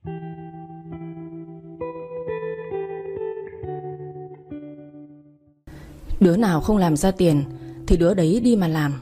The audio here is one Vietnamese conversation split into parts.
Đứa nào không làm ra tiền thì đứa đấy đi mà làm.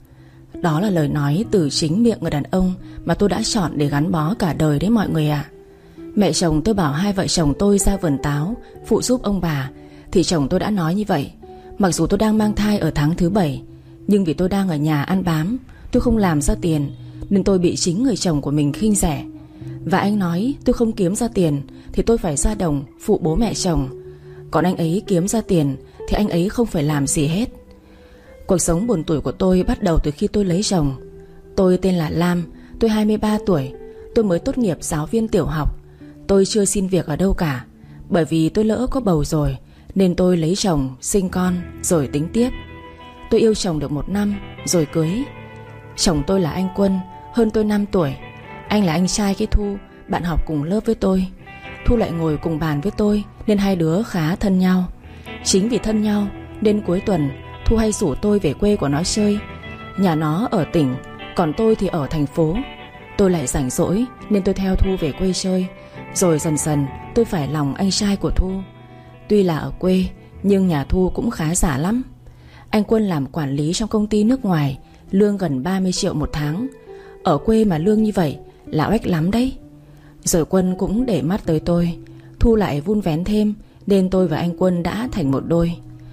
Đó là lời nói từ chính miệng người đàn ông mà tôi đã chọn để gắn bó cả đời đấy mọi người ạ. Mẹ chồng tôi bảo hai vợ chồng tôi ra vườn táo phụ giúp ông bà, thì chồng tôi đã nói như vậy. Mặc dù tôi đang mang thai ở tháng thứ 7, nhưng vì tôi đang ở nhà ăn bám, tôi không làm ra tiền, nên tôi bị chính người chồng của mình khinh rẻ. Và anh nói tôi không kiếm ra tiền thì tôi phải ra đồng phụ bố mẹ chồng. Còn anh ấy kiếm ra tiền thì anh ấy không phải làm gì hết. Cuộc sống buồn tủi của tôi bắt đầu từ khi tôi lấy chồng. Tôi tên là Lam, tôi 23 tuổi. Tôi mới tốt nghiệp giáo viên tiểu học. Tôi chưa xin việc ở đâu cả, bởi vì tôi lỡ có bầu rồi, nên tôi lấy chồng, sinh con rồi tính tiếp. Tôi yêu chồng được 1 năm rồi cưới. Chồng tôi là anh Quân, hơn tôi 5 tuổi. Anh là anh trai cái Thu, bạn học cùng lớp với tôi. Thu lại ngồi cùng bàn với tôi, nên hai đứa khá thân nhau. Chính vì thân nhau nên cuối tuần Thu hay rủ tôi về quê của nó chơi. Nhà nó ở tỉnh, còn tôi thì ở thành phố. Tôi lại rảnh rỗi nên tôi theo Thu về quê chơi. Rồi dần dần tôi phải lòng anh trai của Thu. Tuy là ở quê nhưng nhà Thu cũng khá giả lắm. Anh Quân làm quản lý trong công ty nước ngoài, lương gần 30 triệu một tháng. Ở quê mà lương như vậy là oách lắm đấy. Rồi Quân cũng để mắt tới tôi. Thu lại vun vén thêm, nên tôi và anh Quân đã thành một đôi.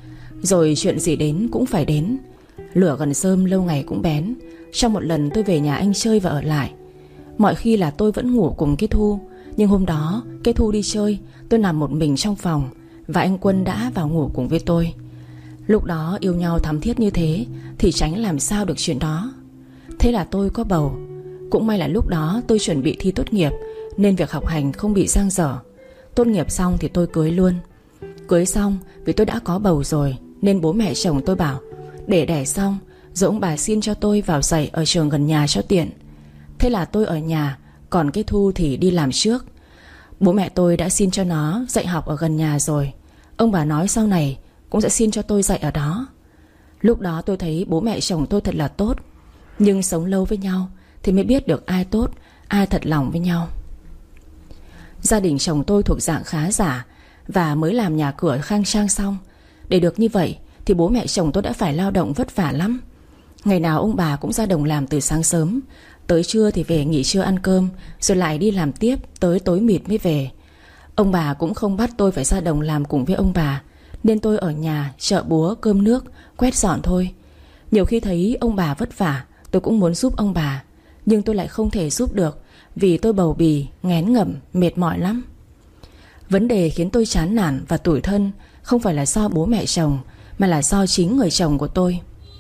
Rồi chuyện gì đến cũng phải đến. Lửa gần rơm lâu ngày cũng bén. Trong một lần tôi về nhà anh chơi và ở lại. Mọi khi là tôi vẫn ngủ cùng cái Thu, nhưng hôm đó cái Thu đi chơi, tôi nằm một mình trong phòng, và anh Quân đã vào ngủ cùng với tôi. Lúc đó yêu nhau thắm thiết như thế thì tránh làm sao được chuyện đó. Thế là tôi có bầu. Cũng may là lúc đó tôi chuẩn bị thi tốt nghiệp, nên việc học hành không bị dang dở. Tốt nghiệp xong thì tôi cưới luôn. Cưới xong vì tôi đã có bầu rồi, nên bố mẹ chồng tôi bảo để đẻ xong rồi ông bà xin cho tôi vào dạy ở trường gần nhà cho tiện. Thế là tôi ở nhà, còn cái Thu thì đi làm trước. Bố mẹ tôi đã xin cho nó dạy học ở gần nhà rồi. Ông bà nói sau này cũng sẽ xin cho tôi dạy ở đó. Lúc đó tôi thấy bố mẹ chồng tôi thật là tốt. Nhưng sống lâu với nhau thì mới biết được ai tốt, ai thật lòng với nhau. Gia đình chồng tôi thuộc dạng khá giả, và mới làm nhà cửa khang trang xong. Để được như vậy thì bố mẹ chồng tôi đã phải lao động vất vả lắm. Ngày nào ông bà cũng ra đồng làm từ sáng sớm, tới trưa thì về nghỉ trưa ăn cơm, rồi lại đi làm tiếp tới tối mịt mới về. Ông bà cũng không bắt tôi phải ra đồng làm cùng với ông bà, nên tôi ở nhà chợ búa cơm nước, quét dọn thôi. Nhiều khi thấy ông bà vất vả, tôi cũng muốn giúp ông bà, nhưng tôi lại không thể giúp được, vì tôi bầu bì, nghén ngẩm, mệt mỏi lắm. Vấn đề khiến tôi chán nản và tủi thân không phải là do bố mẹ chồng, mà là do chính người chồng của tôi.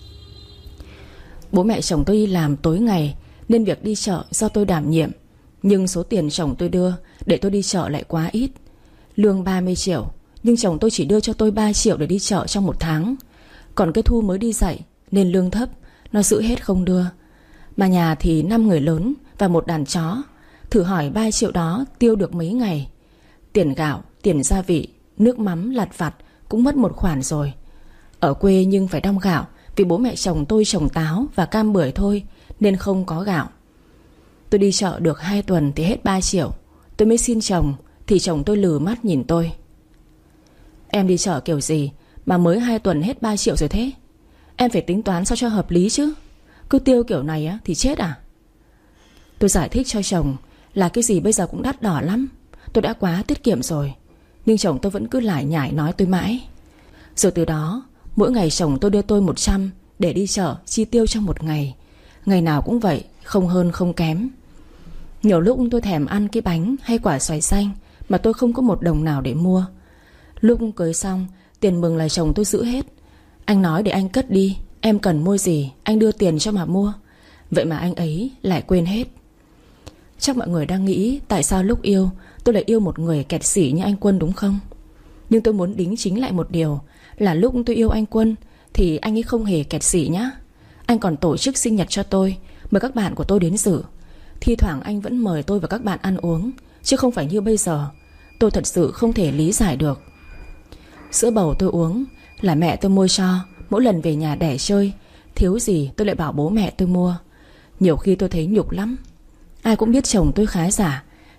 Bố mẹ chồng tôi đi làm tối ngày, nên việc đi chợ do tôi đảm nhiệm. Nhưng số tiền chồng tôi đưa để tôi đi chợ lại quá ít. Lương 30 triệu, nhưng chồng tôi chỉ đưa cho tôi 3 triệu để đi chợ trong 1 tháng. Còn cái Thu mới đi dạy nên lương thấp, nó giữ hết không đưa. Mà nhà thì 5 người lớn và 1 đàn chó. Thử hỏi 3 triệu đó tiêu được mấy ngày. Tiền gạo, tiền gia vị, nước mắm lặt vặt cũng mất một khoản rồi. Ở quê nhưng phải đong gạo, vì bố mẹ chồng tôi trồng táo và cam bưởi thôi, nên không có gạo. Tôi đi chợ được 2 tuần thì hết 3 triệu. Tôi mới xin chồng, thì chồng tôi lừ mắt nhìn tôi. Em đi chợ kiểu gì mà mới 2 tuần hết 3 triệu rồi thế? Em phải tính toán sao cho hợp lý chứ. Cứ tiêu kiểu này á thì chết à? Tôi giải thích cho chồng là cái gì bây giờ cũng đắt đỏ lắm. Tôi đã quá tiết kiệm rồi. Nhưng chồng tôi vẫn cứ lải nhải nói tôi mãi. Rồi từ đó mỗi ngày chồng tôi đưa tôi 100 để đi chợ chi tiêu trong 1 ngày. Ngày nào cũng vậy, không hơn không kém. Nhiều lúc tôi thèm ăn cái bánh hay quả xoài xanh mà tôi không có 1 đồng nào để mua. Lúc cưới xong, tiền mừng là chồng tôi giữ hết. Anh nói để anh cất đi, em cần mua gì anh đưa tiền cho mà mua. Vậy mà anh ấy lại quên hết. Chắc mọi người đang nghĩ tại sao lúc yêu tôi lại yêu một người kẹt xỉ như anh Quân đúng không? Nhưng tôi muốn đính chính lại một điều là lúc tôi yêu anh Quân thì anh ấy không hề kẹt xỉ nhá. Anh còn tổ chức sinh nhật cho tôi, mời các bạn của tôi đến dự. Thi thoảng anh vẫn mời tôi và các bạn ăn uống, chứ không phải như bây giờ. Tôi thật sự không thể lý giải được. Sữa bầu tôi uống là mẹ tôi mua cho. Mỗi lần về nhà đẻ chơi, thiếu gì tôi lại bảo bố mẹ tôi mua. Nhiều khi tôi thấy nhục lắm. Ai cũng biết chồng tôi khá giả,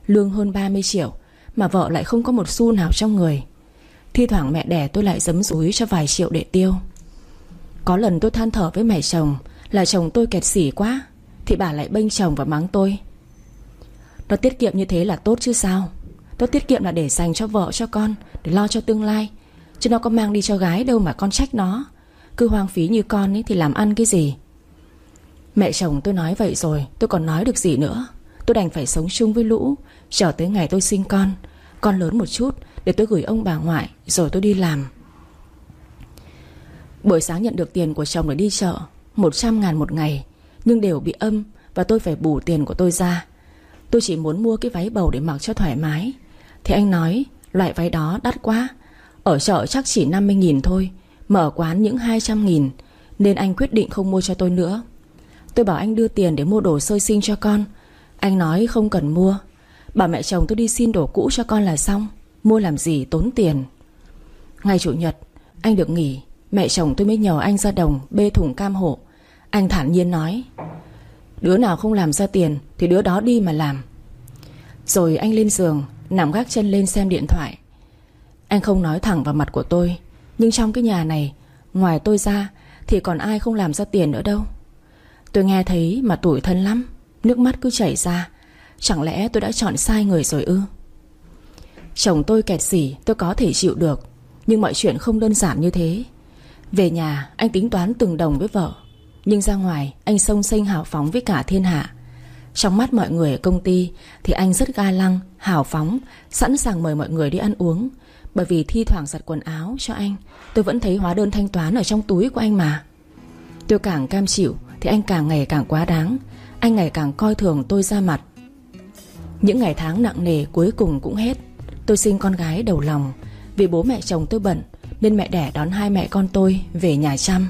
lương hơn 30 triệu mà vợ lại không có một xu nào trong người. Thi thoảng mẹ đẻ tôi lại giấm dúi cho vài triệu để tiêu. Có lần tôi than thở với mẹ chồng là chồng tôi kẹt xỉ quá, thì bà lại bênh chồng và mắng tôi. Nó tiết kiệm như thế là tốt chứ sao. Nó tiết kiệm là để dành cho vợ cho con, để lo cho tương lai, chứ nó có mang đi cho gái đâu mà con trách nó. Cứ hoang phí như con ấy thì làm ăn cái gì. Mẹ chồng tôi nói vậy rồi, tôi còn nói được gì nữa. Tôi đành phải sống chung với lũ, chờ tới ngày tôi sinh con lớn một chút, để tôi gửi ông bà ngoại, rồi tôi đi làm. Buổi sáng nhận được tiền của chồng để đi chợ, 100.000 một ngày, nhưng đều bị âm và tôi phải bù tiền của tôi ra. Tôi chỉ muốn mua cái váy bầu để mặc cho thoải mái, thì anh nói loại váy đó đắt quá, ở chợ chắc chỉ 50.000 thôi, mở quán những 200.000, nên anh quyết định không mua cho tôi nữa. Tôi bảo anh đưa tiền để mua đồ sơ sinh cho con. Anh nói không cần mua, bảo mẹ chồng tôi đi xin đồ cũ cho con là xong, mua làm gì tốn tiền. Ngày Chủ nhật anh được nghỉ, mẹ chồng tôi mới nhờ anh ra đồng bê thùng cam hộ. Anh thản nhiên nói, đứa nào không làm ra tiền thì đứa đó đi mà làm. Rồi anh lên giường, nằm gác chân lên xem điện thoại. Anh không nói thẳng vào mặt của tôi, nhưng trong cái nhà này, ngoài tôi ra thì còn ai không làm ra tiền nữa đâu. Tôi nghe thấy mà tủi thân lắm, nước mắt cứ chảy ra. Chẳng lẽ tôi đã chọn sai người rồi ư? Chồng tôi kẹt xỉ tôi có thể chịu được, nhưng mọi chuyện không đơn giản như thế. Về nhà anh tính toán từng đồng với vợ, nhưng ra ngoài anh xông xênh hào phóng với cả thiên hạ. Trong mắt mọi người ở công ty thì anh rất ga lăng, hào phóng, sẵn sàng mời mọi người đi ăn uống. Bởi vì thi thoảng giặt quần áo cho anh, tôi vẫn thấy hóa đơn thanh toán ở trong túi của anh mà. Tôi càng cam chịu thì anh càng ngày càng quá đáng. Anh ngày càng coi thường tôi ra mặt. Những ngày tháng nặng nề cuối cùng cũng hết. Tôi sinh con gái đầu lòng. Vì bố mẹ chồng tôi bận nên mẹ đẻ đón hai mẹ con tôi về nhà chăm.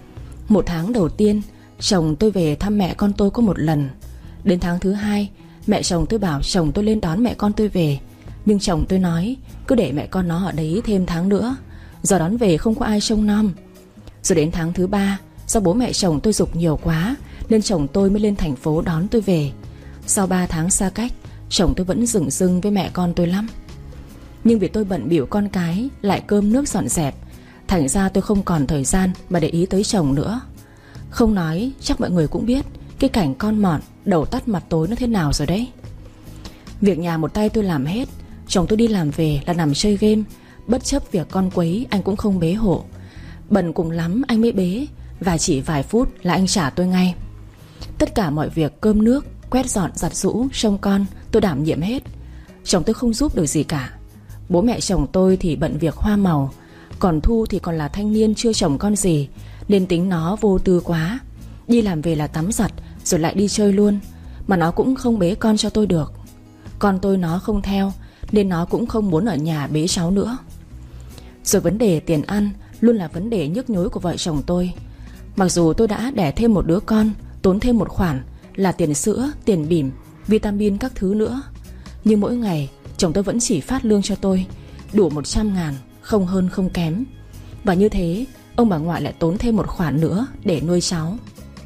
Một tháng đầu tiên chồng tôi về thăm mẹ con tôi có một lần. Đến tháng thứ hai, mẹ chồng tôi bảo chồng tôi lên đón mẹ con tôi về, nhưng chồng tôi nói cứ để mẹ con nó ở đấy thêm tháng nữa, giờ đón về không có ai trông nom. Rồi đến tháng thứ ba, do bố mẹ chồng tôi giục nhiều quá nên chồng tôi mới lên thành phố đón tôi về. Sau 3 tháng xa cách, chồng tôi vẫn dửng dưng với mẹ con tôi lắm. Nhưng vì tôi bận bịu con cái, lại cơm nước dọn dẹp, thành ra tôi không còn thời gian mà để ý tới chồng nữa. Không nói chắc mọi người cũng biết cái cảnh con mọn, đầu tắt mặt tối nó thế nào rồi đấy. Việc nhà một tay tôi làm hết. Chồng tôi đi làm về là nằm chơi game. Bất chấp việc con quấy anh cũng không bế hộ. Bận cùng lắm anh mới bế, và chỉ vài phút là anh trả tôi ngay. Tất cả mọi việc cơm nước, quét dọn, giặt giũ, trông con tôi đảm nhiệm hết. Chồng tôi không giúp được gì cả. Bố mẹ chồng tôi thì bận việc hoa màu, còn Thu thì còn là thanh niên chưa chồng con gì, nên tính nó vô tư quá. Đi làm về là tắm giặt rồi lại đi chơi luôn, mà nó cũng không bế con cho tôi được. Con tôi nó không theo, nên nó cũng không muốn ở nhà bế cháu nữa. Rồi vấn đề tiền ăn luôn là vấn đề nhức nhối của vợ chồng tôi. Mặc dù tôi đã đẻ thêm một đứa con, tốn thêm một khoản là tiền sữa, tiền bỉm, vitamin các thứ nữa, nhưng mỗi ngày chồng tôi vẫn chỉ phát lương cho tôi đủ 100.000, không hơn không kém. Và như thế ông bà ngoại lại tốn thêm một khoản nữa để nuôi cháu.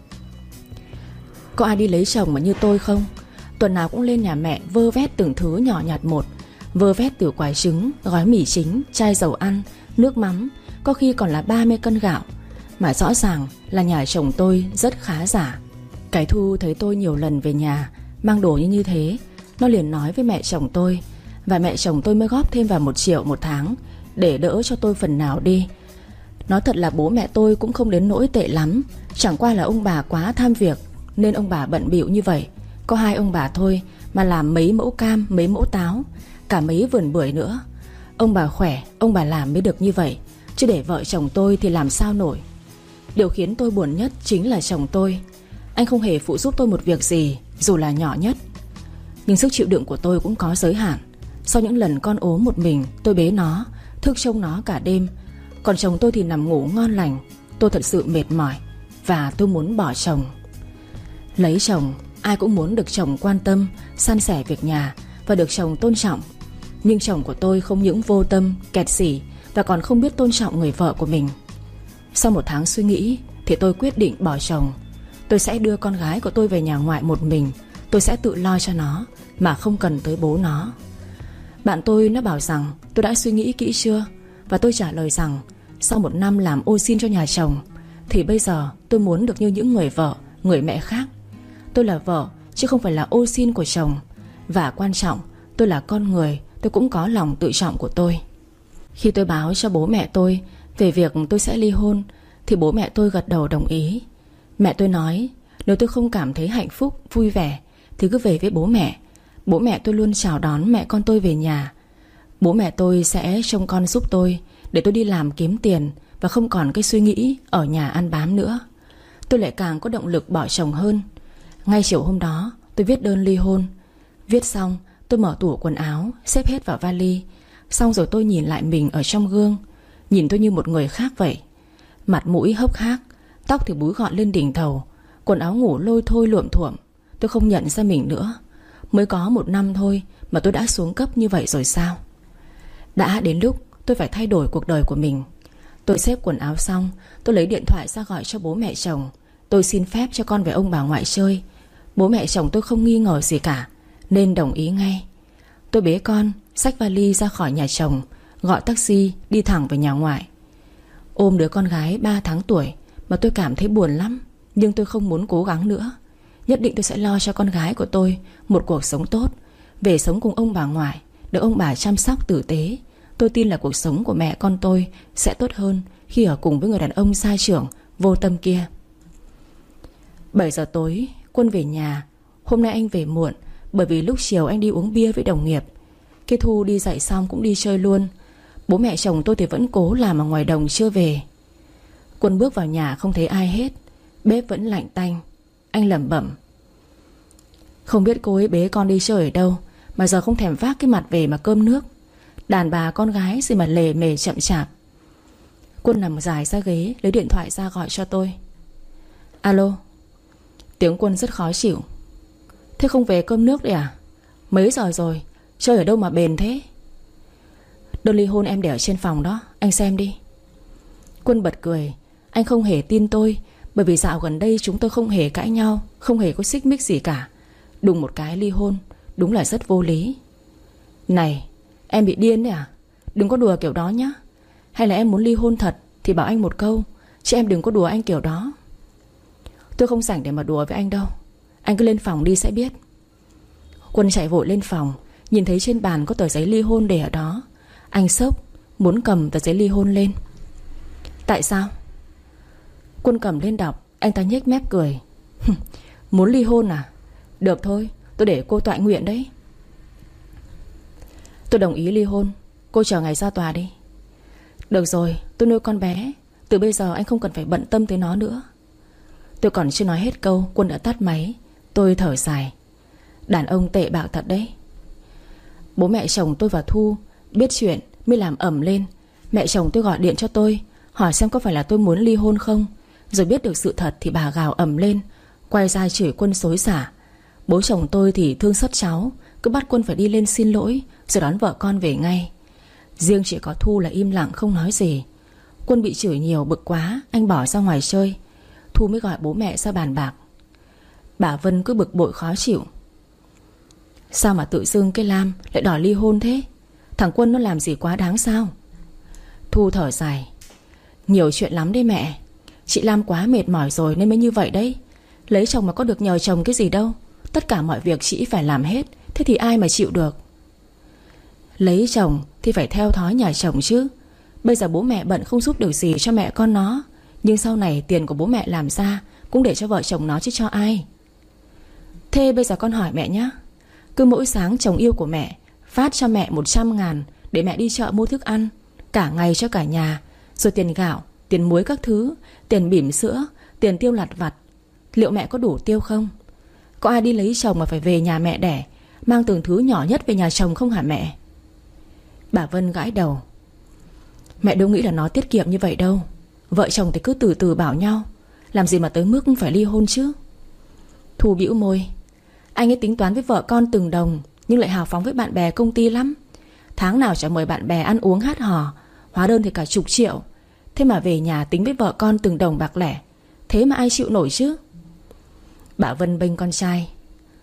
Có ai đi lấy chồng mà như tôi không? Tuần nào cũng lên nhà mẹ vơ vét từng thứ nhỏ nhặt một. Vơ vét từ quả trứng, gói mì chính, chai dầu ăn, nước mắm, có khi còn là 30 cân gạo. Mà rõ ràng là nhà chồng tôi rất khá giả. Cái Thu thấy tôi nhiều lần về nhà mang đồ như thế, nó liền nói với mẹ chồng tôi, và mẹ chồng tôi mới góp thêm vào 1 triệu một tháng để đỡ cho tôi phần nào đi. Nói thật là bố mẹ tôi cũng không đến nỗi tệ lắm, chẳng qua là ông bà quá tham việc nên ông bà bận bịu như vậy. Có 2 ông bà thôi mà làm mấy mẫu cam, mấy mẫu táo, cả mấy vườn bưởi nữa. Ông bà khỏe, ông bà làm mới được như vậy, chứ để vợ chồng tôi thì làm sao nổi. Điều khiến tôi buồn nhất chính là chồng tôi. Anh không hề phụ giúp tôi một việc gì, dù là nhỏ nhất. Nhưng sức chịu đựng của tôi cũng có giới hạn. Sau những lần con ốm một mình, tôi bế nó, thức trông nó cả đêm. Còn chồng tôi thì nằm ngủ ngon lành. Tôi thật sự mệt mỏi và tôi muốn bỏ chồng. Lấy chồng, ai cũng muốn được chồng quan tâm, san sẻ việc nhà và được chồng tôn trọng. Nhưng chồng của tôi không những vô tâm, kẹt xỉ và còn không biết tôn trọng người vợ của mình. Sau 1 tháng suy nghĩ thì tôi quyết định bỏ chồng. Tôi sẽ đưa con gái của tôi về nhà ngoại một mình, tôi sẽ tự lo cho nó, mà không cần tới bố nó. Bạn tôi nó bảo rằng tôi đã suy nghĩ kỹ chưa, và tôi trả lời rằng sau 1 năm làm ô xin cho nhà chồng thì bây giờ tôi muốn được như những người vợ, người mẹ khác. Tôi là vợ chứ không phải là ô xin của chồng. Và quan trọng, tôi là con người, tôi cũng có lòng tự trọng của tôi. Khi tôi báo cho bố mẹ tôi về việc tôi sẽ ly hôn thì bố mẹ tôi gật đầu đồng ý. Mẹ tôi nói nếu tôi không cảm thấy hạnh phúc, vui vẻ thì cứ về với bố mẹ. Bố mẹ tôi luôn chào đón mẹ con tôi về nhà. Bố mẹ tôi sẽ trông con giúp tôi để tôi đi làm kiếm tiền, và không còn cái suy nghĩ ở nhà ăn bám nữa. Tôi lại càng có động lực bỏ chồng hơn. Ngay chiều hôm đó tôi viết đơn ly hôn. Viết xong tôi mở tủ quần áo, xếp hết vào vali. Xong rồi tôi nhìn lại mình ở trong gương. Nhìn tôi như một người khác vậy. Mặt mũi hốc hác, tóc thì búi gọn lên đỉnh đầu, quần áo ngủ lôi thôi luộm thuộm. Tôi không nhận ra mình nữa. Mới có 1 năm thôi mà tôi đã xuống cấp như vậy rồi sao? Đã đến lúc tôi phải thay đổi cuộc đời của mình. Tôi xếp quần áo xong, tôi lấy điện thoại ra gọi cho bố mẹ chồng. Tôi xin phép cho con về ông bà ngoại chơi. Bố mẹ chồng tôi không nghi ngờ gì cả, nên đồng ý ngay. Tôi bế con, xách vali ra khỏi nhà chồng, gọi taxi đi thẳng về nhà ngoại. Ôm đứa con gái 3 tháng tuổi mà tôi cảm thấy buồn lắm. Nhưng tôi không muốn cố gắng nữa. Nhất định tôi sẽ lo cho con gái của tôi một cuộc sống tốt, về sống cùng ông bà ngoại, được ông bà chăm sóc tử tế. Tôi tin là cuộc sống của mẹ con tôi sẽ tốt hơn khi ở cùng với người đàn ông sai trưởng, vô tâm kia. 7 giờ tối Quân về nhà. Hôm nay anh về muộn bởi vì lúc chiều anh đi uống bia với đồng nghiệp. Cái Thu đi dạy xong cũng đi chơi luôn. Bố mẹ chồng tôi thì vẫn cố làm ở ngoài đồng chưa về. Quân bước vào nhà không thấy ai hết. Bếp vẫn lạnh tanh. Anh lẩm bẩm: không biết cô ấy bế con đi chơi ở đâu mà giờ không thèm vác cái mặt về mà cơm nước. Đàn bà con gái gì mà lề mề chậm chạp. Quân nằm dài ra ghế, lấy điện thoại ra gọi cho tôi. Alo. Tiếng Quân rất khó chịu. Thế không về cơm nước đấy à? Mấy giờ rồi, chơi ở đâu mà bền thế? Đơn ly hôn em để ở trên phòng đó, anh xem đi. Quân bật cười. Anh không hề tin tôi, bởi vì dạo gần đây chúng tôi không hề cãi nhau, không hề có xích mích gì cả. Đùng một cái ly hôn, đúng là rất vô lý. Này, em bị điên đấy à? Đừng có đùa kiểu đó nhá. Hay là em muốn ly hôn thật thì bảo anh một câu, chứ em đừng có đùa anh kiểu đó. Tôi không rảnh để mà đùa với anh đâu. Anh cứ lên phòng đi sẽ biết. Quân chạy vội lên phòng. Nhìn thấy trên bàn có tờ giấy ly hôn để ở đó. Anh sốc, muốn cầm tờ giấy ly hôn lên. Tại sao? Quân cầm lên đọc. Anh ta nhếch mép cười. Muốn ly hôn à? Được thôi, tôi để cô tọa nguyện đấy. Tôi đồng ý ly hôn. Cô chờ ngày ra tòa đi. Được rồi, tôi nuôi con bé. Từ bây giờ anh không cần phải bận tâm tới nó nữa. Tôi còn chưa nói hết câu, Quân đã tắt máy. Tôi thở dài. Đàn ông tệ bạo thật đấy. Bố mẹ chồng tôi và Thu biết chuyện mới làm ầm lên. Mẹ chồng tôi gọi điện cho tôi, hỏi xem có phải là tôi muốn ly hôn không. Rồi biết được sự thật thì bà gào ầm lên, quay ra chửi Quân xối xả. Bố chồng tôi thì thương xót cháu, cứ bắt Quân phải đi lên xin lỗi, rồi đón vợ con về ngay. Riêng chỉ có Thu là im lặng không nói gì. Quân bị chửi nhiều bực quá, anh bỏ ra ngoài chơi. Thu mới gọi bố mẹ ra bàn bạc. Bà Vân cứ bực bội khó chịu. Sao mà tự dưng cái Lam lại đòi ly hôn thế? Thằng Quân nó làm gì quá đáng sao? Thu thở dài. Nhiều chuyện lắm đấy mẹ. Chị Lam quá mệt mỏi rồi nên mới như vậy đấy. Lấy chồng mà có được nhờ chồng cái gì đâu. Tất cả mọi việc chị phải làm hết. Thế thì ai mà chịu được? Lấy chồng thì phải theo thói nhà chồng chứ. Bây giờ bố mẹ bận không giúp được gì cho mẹ con nó, nhưng sau này tiền của bố mẹ làm ra cũng để cho vợ chồng nó chứ cho ai. Thế bây giờ con hỏi mẹ nhé. Cứ mỗi sáng chồng yêu của mẹ phát cho mẹ 100.000 để mẹ đi chợ mua thức ăn cả ngày cho cả nhà, rồi tiền gạo, tiền muối các thứ, tiền bỉm sữa, tiền tiêu lặt vặt, liệu mẹ có đủ tiêu không? Có ai đi lấy chồng mà phải về nhà mẹ đẻ, mang từng thứ nhỏ nhất về nhà chồng không hả mẹ? Bà Vân gãi đầu. Mẹ đâu nghĩ là nó tiết kiệm như vậy đâu. Vợ chồng thì cứ từ từ bảo nhau, làm gì mà tới mức phải ly hôn chứ. Thu bĩu môi. Anh ấy tính toán với vợ con từng đồng, nhưng lại hào phóng với bạn bè công ty lắm. Tháng nào chả mời bạn bè ăn uống hát hò, hóa đơn thì cả chục triệu. Thế mà về nhà tính với vợ con từng đồng bạc lẻ. Thế mà ai chịu nổi chứ? Bà Vân bênh con trai.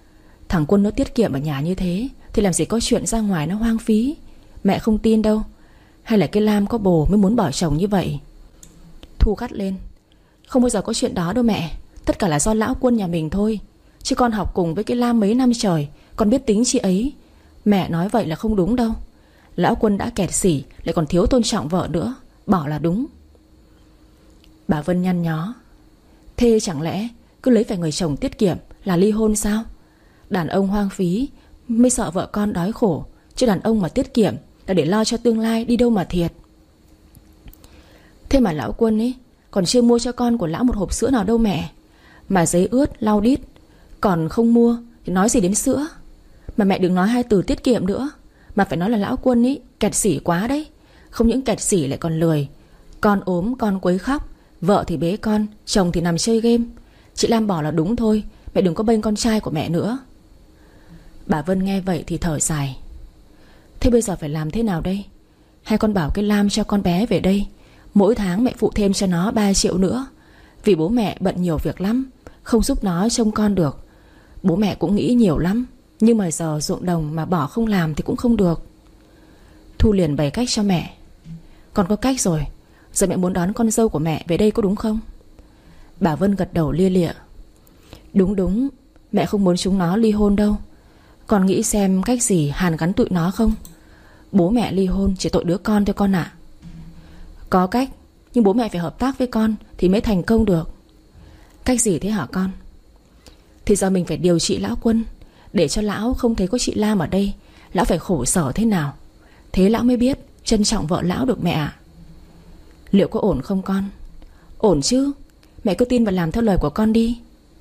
Thằng Quân nó tiết kiệm ở nhà như thế thì làm gì có chuyện ra ngoài nó hoang phí. Mẹ không tin đâu. Hay là cái Lam có bồ mới muốn bỏ chồng như vậy? Thu gắt lên: Không bao giờ có chuyện đó đâu mẹ. Tất cả là do lão Quân nhà mình thôi. Chứ con học cùng với cái Lam mấy năm trời, con biết tính chị ấy. Mẹ nói vậy là không đúng đâu. Lão Quân đã kẹt xỉ, lại còn thiếu tôn trọng vợ nữa. Bỏ là đúng. Bà Vân nhăn nhó: Thế chẳng lẽ cứ lấy phải người chồng tiết kiệm là ly hôn sao? Đàn ông hoang phí mới sợ vợ con đói khổ, chứ đàn ông mà tiết kiệm là để lo cho tương lai, đi đâu mà thiệt. Thế mà lão Quân ấy còn chưa mua cho con của lão một hộp sữa nào đâu mẹ. Mà giấy ướt, lau đít còn không mua thì nói gì đến sữa. Mà mẹ đừng nói hai từ tiết kiệm nữa, mà phải nói là lão Quân ấy kẹt xỉ quá đấy. Không những kẹt xỉ lại còn lười. Con ốm con quấy khóc, vợ thì bế con, chồng thì nằm chơi game. Chị Lam bỏ là đúng thôi. Mẹ đừng có bênh con trai của mẹ nữa. Bà Vân nghe vậy thì thở dài: Thế bây giờ phải làm thế nào đây? Hay con bảo cái Lam cho con bé về đây, mỗi tháng mẹ phụ thêm cho nó 3 triệu nữa. Vì bố mẹ bận nhiều việc lắm, không giúp nó trông con được. Bố mẹ cũng nghĩ nhiều lắm, nhưng mà giờ ruộng đồng mà bỏ không làm thì cũng không được. Thu liền bày cách cho mẹ: Con có cách rồi. Giờ mẹ muốn đón con dâu của mẹ về đây có đúng không? Bà Vân gật đầu lia lịa: Đúng, mẹ không muốn chúng nó ly hôn đâu. Con nghĩ xem cách gì hàn gắn tụi nó không? Bố mẹ ly hôn chỉ tội đứa con thôi con ạ. Có cách, nhưng bố mẹ phải hợp tác với con thì mới thành công được. Cách gì thế hả con? Thì giờ mình phải điều trị lão Quân, để cho lão không thấy có chị Lam ở đây. Lão phải khổ sở thế nào, thế lão mới biết trân trọng vợ lão được mẹ ạ. Liệu có ổn không con? Ổn chứ. Mẹ cứ tin và làm theo lời của con đi.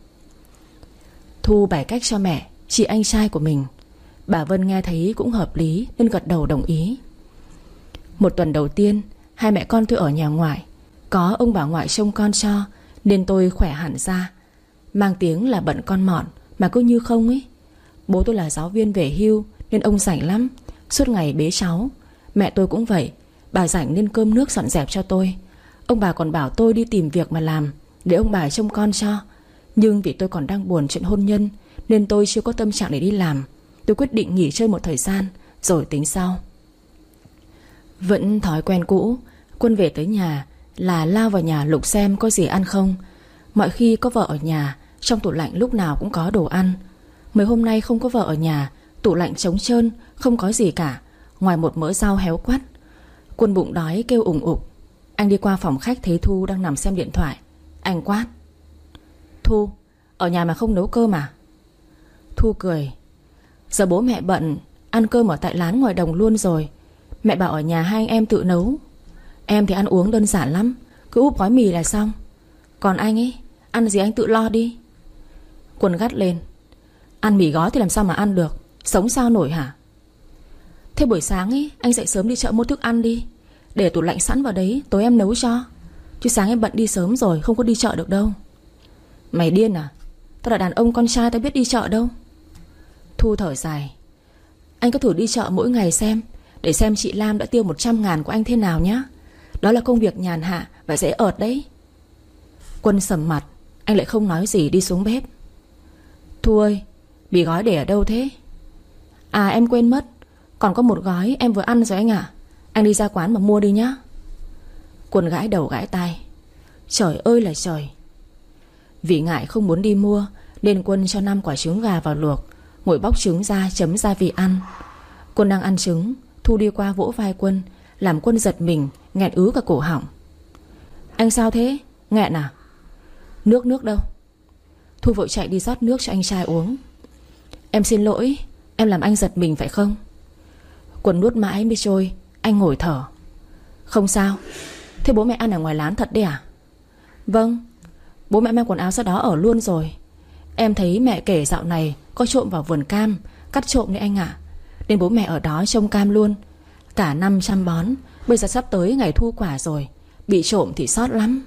Thu bày cách cho mẹ chị anh trai của mình. Bà Vân nghe thấy cũng hợp lý nên gật đầu đồng ý. Một tuần đầu tiên, hai mẹ con tôi ở nhà ngoại. Có ông bà ngoại trông con cho, nên tôi khỏe hẳn ra. Mang tiếng là bận con mọn mà cứ như không ấy. Bố tôi là giáo viên về hưu nên ông rảnh lắm, suốt ngày bế cháu. Mẹ tôi cũng vậy, bà rảnh nên cơm nước dọn dẹp cho tôi. Ông bà còn bảo tôi đi tìm việc mà làm, để ông bà trông con cho. Nhưng vì tôi còn đang buồn chuyện hôn nhân nên tôi chưa có tâm trạng để đi làm. Tôi quyết định nghỉ chơi một thời gian rồi tính sau. Vẫn thói quen cũ, Quân về tới nhà là lao vào nhà lục xem có gì ăn không. Mọi khi có vợ ở nhà, trong tủ lạnh lúc nào cũng có đồ ăn. Mấy hôm nay không có vợ ở nhà, tủ lạnh trống trơn, không có gì cả, ngoài một mớ rau héo quắt. Quân bụng đói kêu ủng ục. Anh đi qua phòng khách thấy Thu đang nằm xem điện thoại. Anh quát: Thu, ở nhà mà không nấu cơm à? Thu cười: Giờ bố mẹ bận, ăn cơm ở tại lán ngoài đồng luôn rồi. Mẹ bảo ở nhà hai anh em tự nấu. Em thì ăn uống đơn giản lắm, cứ úp gói mì là xong. Còn anh ấy, ăn gì anh tự lo đi. Quân gắt lên: Ăn mì gói thì làm sao mà ăn được, sống sao nổi hả? Thế buổi sáng ấy anh dậy sớm đi chợ mua thức ăn đi, để tủ lạnh sẵn vào đấy, tối em nấu cho. Chứ sáng em bận đi sớm rồi, không có đi chợ được đâu. Mày điên à? Tao là đàn ông con trai, tao biết đi chợ đâu. Thu thở dài: Anh cứ thử đi chợ mỗi ngày xem, để xem chị Lam đã tiêu 100.000 của anh thế nào nhá. Đó là công việc nhàn hạ và dễ ợt đấy. Quân sầm mặt, anh lại không nói gì đi xuống bếp. Thu ơi, mì gói để ở đâu thế? À em quên mất, còn có một gói em vừa ăn rồi anh ạ. Anh đi ra quán mà mua đi nhá. Quân gãi đầu gãi tai: Trời ơi là trời. Vì ngại không muốn đi mua nên Quân cho 5 quả trứng gà vào luộc, ngồi bóc trứng ra chấm gia vị ăn. Quân đang ăn trứng, Thu đi qua vỗ vai Quân, làm Quân giật mình, nghẹn ứ cả cổ họng. Anh sao thế? Nghẹn à? Nước đâu? Thu vội chạy đi rót nước cho anh trai uống. Em xin lỗi, em làm anh giật mình phải không? Quân nuốt mãi mới trôi. Anh ngồi thở: Không sao. Thế bố mẹ ăn ở ngoài lán thật đấy à? Vâng, bố mẹ mang quần áo ra đó ở luôn rồi. Em thấy mẹ kể dạo này có trộm vào vườn cam, cắt trộm đấy anh ạ. Nên bố mẹ ở đó trông cam luôn. Cả năm chăm bón, bây giờ sắp tới ngày thu quả rồi, bị trộm thì sót lắm.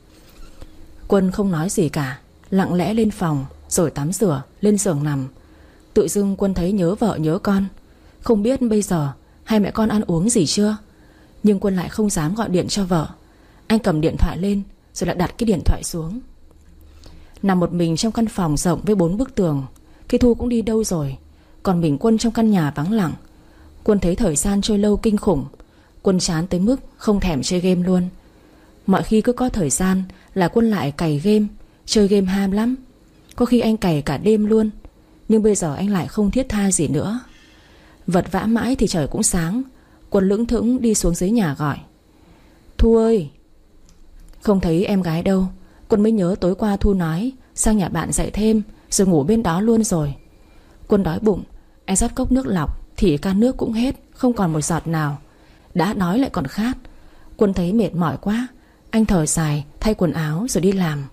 Quân không nói gì cả, lặng lẽ lên phòng, rồi tắm rửa, lên giường nằm. Tự dưng Quân thấy nhớ vợ nhớ con. Không biết bây giờ hai mẹ con ăn uống gì chưa. Nhưng Quân lại không dám gọi điện cho vợ. Anh cầm điện thoại lên, rồi lại đặt cái điện thoại xuống. Nằm một mình trong căn phòng rộng với 4 bức tường, Cái Thu cũng đi đâu rồi, còn mình Quân trong căn nhà vắng lặng. Quân thấy thời gian trôi lâu kinh khủng. Quân chán tới mức không thèm chơi game luôn. Mọi khi cứ có thời gian là Quân lại cày game, chơi game ham lắm. Có khi anh cày cả đêm luôn. Nhưng bây giờ anh lại không thiết tha gì nữa. Vật vã mãi thì trời cũng sáng. Quân lững thững đi xuống dưới nhà gọi: Thu ơi. Không thấy em gái đâu. Quân mới nhớ tối qua Thu nói sang nhà bạn dạy thêm, rồi ngủ bên đó luôn rồi. Quân đói bụng. Anh rót cốc nước lọc thì can nước cũng hết, không còn một giọt nào. Đã đói lại còn khát. Quân thấy mệt mỏi quá. Anh thở dài, thay quần áo rồi đi làm.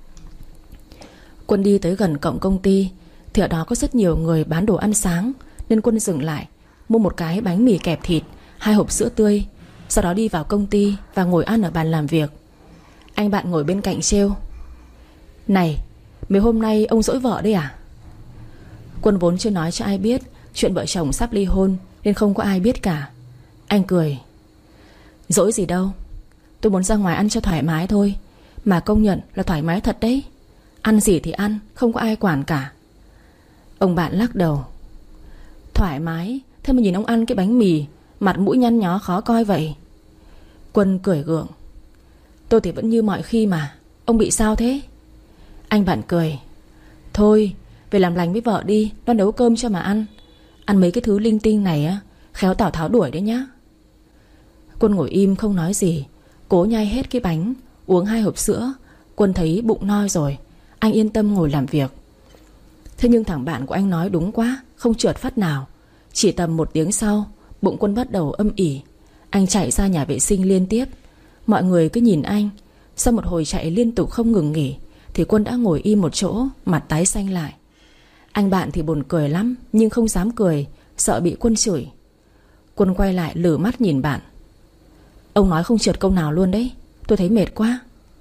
Quân đi tới gần cổng công ty thì ở đó có rất nhiều người bán đồ ăn sáng, nên Quân dừng lại, mua một cái bánh mì kẹp thịt, 2 hộp sữa tươi. Sau đó đi vào công ty và ngồi ăn ở bàn làm việc. Anh bạn ngồi bên cạnh trêu: Này, mấy hôm nay ông dỗi vợ đấy à? Quân vốn chưa nói cho ai biết chuyện vợ chồng sắp ly hôn, nên không có ai biết cả. Anh cười: Dỗi gì đâu, tôi muốn ra ngoài ăn cho thoải mái thôi. Mà công nhận là thoải mái thật đấy. Ăn gì thì ăn, không có ai quản cả. Ông bạn lắc đầu: Thoải mái? Thế mà nhìn ông ăn cái bánh mì, mặt mũi nhăn nhó khó coi vậy. Quân cười gượng: Tôi thì vẫn như mọi khi mà. Ông bị sao thế? Anh bạn cười: Thôi, về làm lành với vợ đi, nó nấu cơm cho mà ăn. Ăn mấy cái thứ linh tinh này á, khéo Tào Tháo đuổi đấy nhá. Quân ngồi im không nói gì, cố nhai hết cái bánh, uống 2 hộp sữa. Quân thấy bụng no rồi, anh yên tâm ngồi làm việc. Thế nhưng thằng bạn của anh nói đúng quá, không trượt phát nào. Chỉ tầm 1 tiếng sau, bụng Quân bắt đầu âm ỉ. Anh chạy ra nhà vệ sinh liên tiếp. Mọi người cứ nhìn anh. Sau một hồi chạy liên tục không ngừng nghỉ thì Quân đã ngồi im một chỗ, mặt tái xanh lại. Anh bạn thì buồn cười lắm, nhưng không dám cười, sợ bị Quân chửi. Quân quay lại lử mắt nhìn bạn: Ông nói không trượt câu nào luôn đấy. Tôi thấy mệt quá.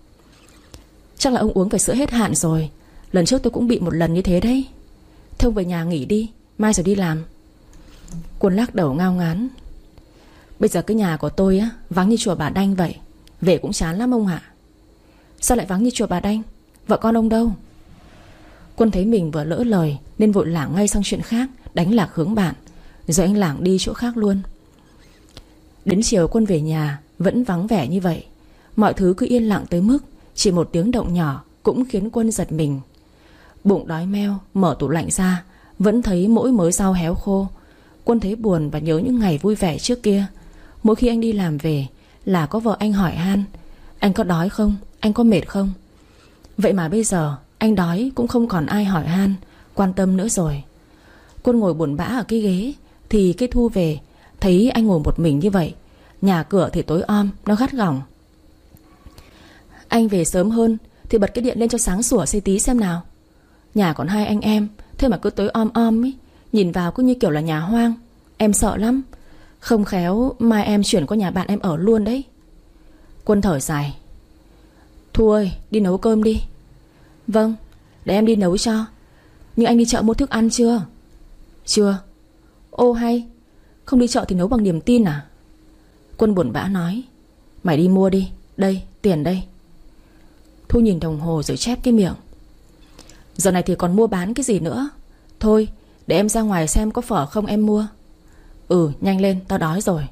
Chắc là ông uống phải sữa hết hạn rồi. Lần trước tôi cũng bị một lần như thế đấy. Thế ông về nhà nghỉ đi, mai rồi đi làm. Quân lắc đầu ngao ngán: Bây giờ cái nhà của tôi á, vắng như chùa Bà Đanh vậy. Về cũng chán lắm ông ạ. Sao lại vắng như chùa Bà Đanh? Vợ con ông đâu? Quân thấy mình vừa lỡ lời nên vội lảng ngay sang chuyện khác, đánh lạc hướng bạn. Rồi anh lảng đi chỗ khác luôn. Đến chiều Quân về nhà vẫn vắng vẻ như vậy. Mọi thứ cứ yên lặng tới mức chỉ một tiếng động nhỏ cũng khiến Quân giật mình. Bụng đói meo, mở tủ lạnh ra vẫn thấy mỗi mớ rau héo khô. Quân thấy buồn và nhớ những ngày vui vẻ trước kia. Mỗi khi anh đi làm về là có vợ anh hỏi han: Anh có đói không? Anh có mệt không? Vậy mà bây giờ anh đói cũng không còn ai hỏi han, quan tâm nữa rồi. Quân ngồi buồn bã ở cái ghế thì cái Thu về, thấy anh ngồi một mình như vậy. Nhà cửa thì tối om, nó gắt gỏng. Anh về sớm hơn thì bật cái điện lên cho sáng sủa xí tí xem nào. Nhà còn 2 anh em, thế mà cứ tối om om ấy, nhìn vào cứ như kiểu là nhà hoang. Em sợ lắm. Không khéo mai em chuyển qua nhà bạn em ở luôn đấy. Quân thở dài: Thu ơi, đi nấu cơm đi. Vâng, để em đi nấu cho. Nhưng anh đi chợ mua thức ăn chưa? Chưa. Ô hay, không đi chợ thì nấu bằng niềm tin à? Quân buồn bã nói: Mày đi mua đi, đây, tiền đây. Thu nhìn đồng hồ rồi chép cái miệng: Giờ này thì còn mua bán cái gì nữa. Thôi, để em ra ngoài xem có phở không em mua. Ừ, nhanh lên, tao đói rồi.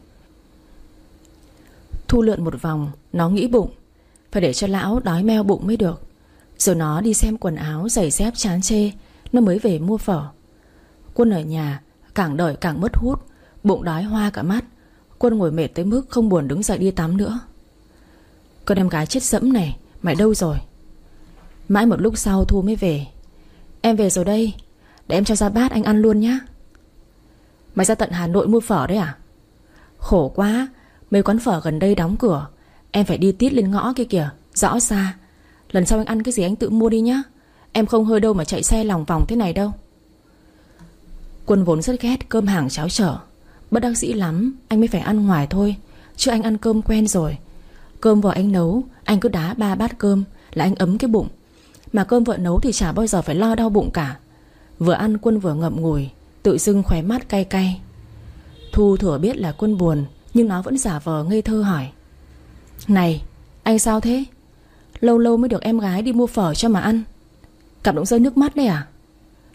Thu lượn một vòng, nó nghĩ bụng phải để cho lão đói meo bụng mới được. Rồi nó đi xem quần áo, giày dép chán chê, nó mới về mua phở. Quân ở nhà càng đợi càng mất hút, bụng đói hoa cả mắt. Quân ngồi mệt tới mức không buồn đứng dậy đi tắm nữa. Con em gái chết dẫm này, mày đâu rồi? Mãi một lúc sau Thu mới về. Em về rồi đây, để em cho ra bát anh ăn luôn nhá. Mày ra tận Hà Nội mua phở đấy à? Khổ quá, mấy quán phở gần đây đóng cửa. Em phải đi tít lên ngõ kia kìa, rõ xa. Lần sau anh ăn cái gì anh tự mua đi nhá. Em không hơi đâu mà chạy xe lòng vòng thế này đâu. Quân vốn rất ghét cơm hàng cháo chở. Bất đắc dĩ lắm anh mới phải ăn ngoài thôi, chứ anh ăn cơm quen rồi. Cơm vợ anh nấu, anh cứ đá 3 bát cơm là anh ấm cái bụng. Mà cơm vợ nấu thì chả bao giờ phải lo đau bụng cả. Vừa ăn Quân vừa ngậm ngùi, tự dưng khóe mắt cay cay. Thu thừa biết là Quân buồn, nhưng nó vẫn giả vờ ngây thơ hỏi: Này, anh sao thế? Lâu lâu mới được em gái đi mua phở cho mà ăn. Cảm động rơi nước mắt đấy à?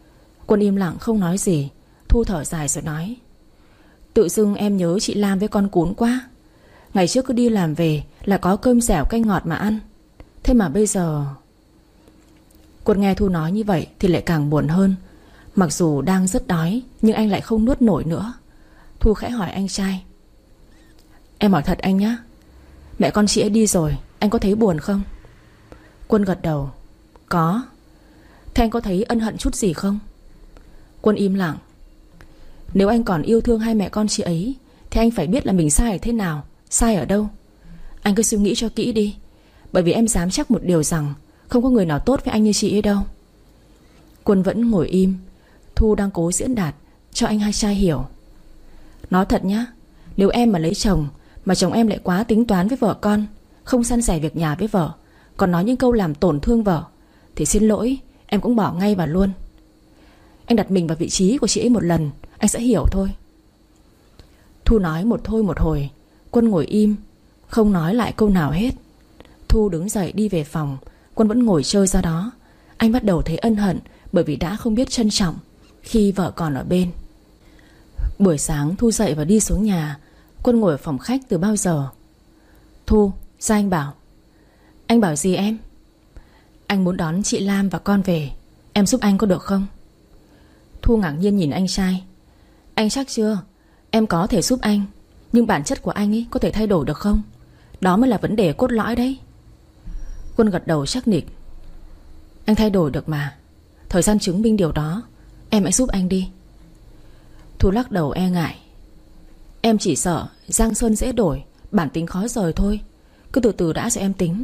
Quân im lặng không nói gì. Thu thở dài rồi nói: Tự dưng em nhớ chị Lam với con Cún quá. Ngày trước cứ đi làm về là có cơm dẻo canh ngọt mà ăn. Thế mà bây giờ... Quân nghe Thu nói như vậy thì lại càng buồn hơn. Mặc dù đang rất đói nhưng anh lại không nuốt nổi nữa. Thu khẽ hỏi anh trai: Em hỏi thật anh nhá, mẹ con chị ấy đi rồi, anh có thấy buồn không? Quân gật đầu: Có. Thế anh có thấy ân hận chút gì không? Quân im lặng. Nếu anh còn yêu thương hai mẹ con chị ấy thì anh phải biết là mình sai ở thế nào, sai ở đâu. Anh cứ suy nghĩ cho kỹ đi. Bởi vì em dám chắc một điều rằng không có người nào tốt với anh như chị ấy đâu. Quân vẫn ngồi im. Thu đang cố diễn đạt cho anh hai trai hiểu. Nói thật nhá, nếu em mà lấy chồng mà chồng em lại quá tính toán với vợ con, không san sẻ việc nhà với vợ, còn nói những câu làm tổn thương vợ, thì xin lỗi, em cũng bỏ ngay vào luôn. Anh đặt mình vào vị trí của chị ấy một lần, anh sẽ hiểu thôi. Thu nói một thôi một hồi. Quân ngồi im, không nói lại câu nào hết. Thu đứng dậy đi về phòng. Quân vẫn ngồi chơi ra đó. Anh bắt đầu thấy ân hận bởi vì đã không biết trân trọng khi vợ còn ở bên. Buổi sáng Thu dậy và đi xuống nhà. Quân ngồi ở phòng khách từ bao giờ. Thu, ra anh bảo. Anh bảo gì em? Anh muốn đón chị Lam và con về. Em giúp anh có được không? Thu ngạc nhiên nhìn anh trai. Anh chắc chưa? Em có thể giúp anh, nhưng bản chất của anh ấy có thể thay đổi được không? Đó mới là vấn đề cốt lõi đấy. Quân gật đầu chắc nịch. Anh thay đổi được mà. Thời gian chứng minh điều đó. Em hãy giúp anh đi. Thu lắc đầu e ngại. Em chỉ sợ giang sơn dễ đổi, bản tính khó rời thôi. Cứ từ từ đã rồi em tính.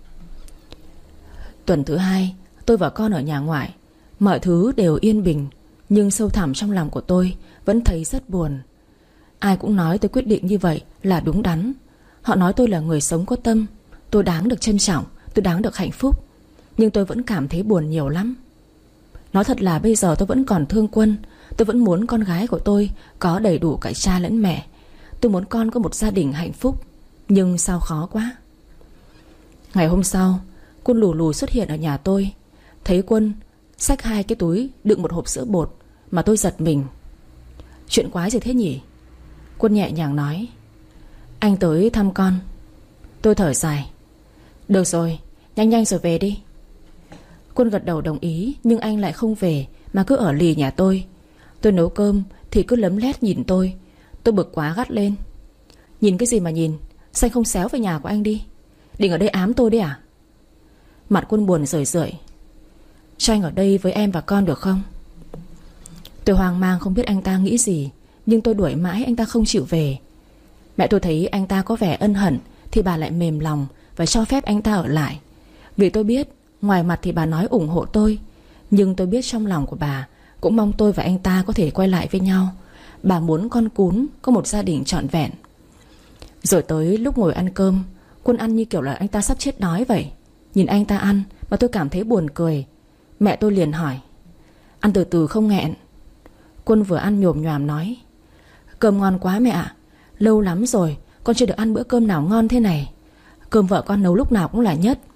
Tuần thứ 2 tôi và con ở nhà ngoại. Mọi thứ đều yên bình, nhưng sâu thẳm trong lòng của tôi vẫn thấy rất buồn. Ai cũng nói tôi quyết định như vậy là đúng đắn. Họ nói tôi là người sống có tâm, tôi đáng được trân trọng, tôi đáng được hạnh phúc. Nhưng tôi vẫn cảm thấy buồn nhiều lắm. Nói thật là bây giờ tôi vẫn còn thương Quân. Tôi vẫn muốn con gái của tôi có đầy đủ cả cha lẫn mẹ. Tôi muốn con có một gia đình hạnh phúc. Nhưng sao khó quá. Ngày hôm sau, Quân lù lù xuất hiện ở nhà tôi. Thấy Quân xách 2 cái túi đựng một hộp sữa bột mà tôi giật mình. Chuyện quái gì thế nhỉ? Quân nhẹ nhàng nói. Anh tới thăm con. Tôi thở dài. Được rồi, nhanh nhanh rồi về đi. Quân gật đầu đồng ý. Nhưng anh lại không về mà cứ ở lì nhà tôi. Tôi nấu cơm thì cứ lấm lét nhìn tôi. Tôi bực quá gắt lên. Nhìn cái gì mà nhìn? Sao anh không xéo về nhà của anh đi? Định ở đây ám tôi đấy à? Mặt Quân buồn rười rượi. Cho anh ở đây với em và con được không? Tôi hoang mang không biết anh ta nghĩ gì. Nhưng tôi đuổi mãi anh ta không chịu về. Mẹ tôi thấy anh ta có vẻ ân hận thì bà lại mềm lòng và cho phép anh ta ở lại. Vì tôi biết ngoài mặt thì bà nói ủng hộ tôi, nhưng tôi biết trong lòng của bà cũng mong tôi và anh ta có thể quay lại với nhau. Bà muốn con Cún có một gia đình trọn vẹn. Rồi tới lúc ngồi ăn cơm, Quân ăn như kiểu là anh ta sắp chết đói vậy. Nhìn anh ta ăn mà tôi cảm thấy buồn cười. Mẹ tôi liền hỏi. Ăn từ từ không nghẹn? Quân vừa ăn nhồm nhoàm nói. Cơm ngon quá mẹ ạ. Lâu lắm rồi con chưa được ăn bữa cơm nào ngon thế này. Cơm vợ con nấu lúc nào cũng là nhất.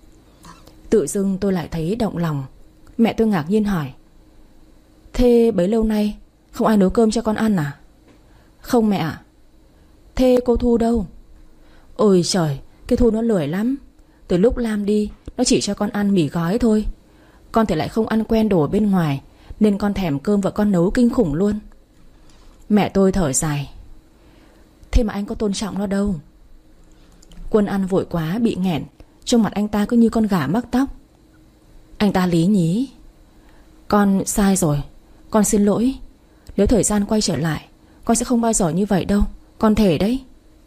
Tự dưng tôi lại thấy động lòng. Mẹ tôi ngạc nhiên hỏi. Thế bấy lâu nay không ai nấu cơm cho con ăn à? Không mẹ ạ. Thế cô Thu đâu? Ôi trời, cái Thu nó lười lắm. Từ lúc Lam đi nó chỉ cho con ăn mì gói thôi. Con thì lại không ăn quen đồ bên ngoài, nên con thèm cơm vợ con nấu kinh khủng luôn. Mẹ tôi thở dài. Thế mà anh có tôn trọng nó đâu. Quân ăn vội quá bị nghẹn. Trông mặt anh ta cứ như con gà mắc tóc. Anh ta lý nhí. Con sai rồi, con xin lỗi. Nếu thời gian quay trở lại, con sẽ không bao giờ như vậy đâu. Con thề đấy.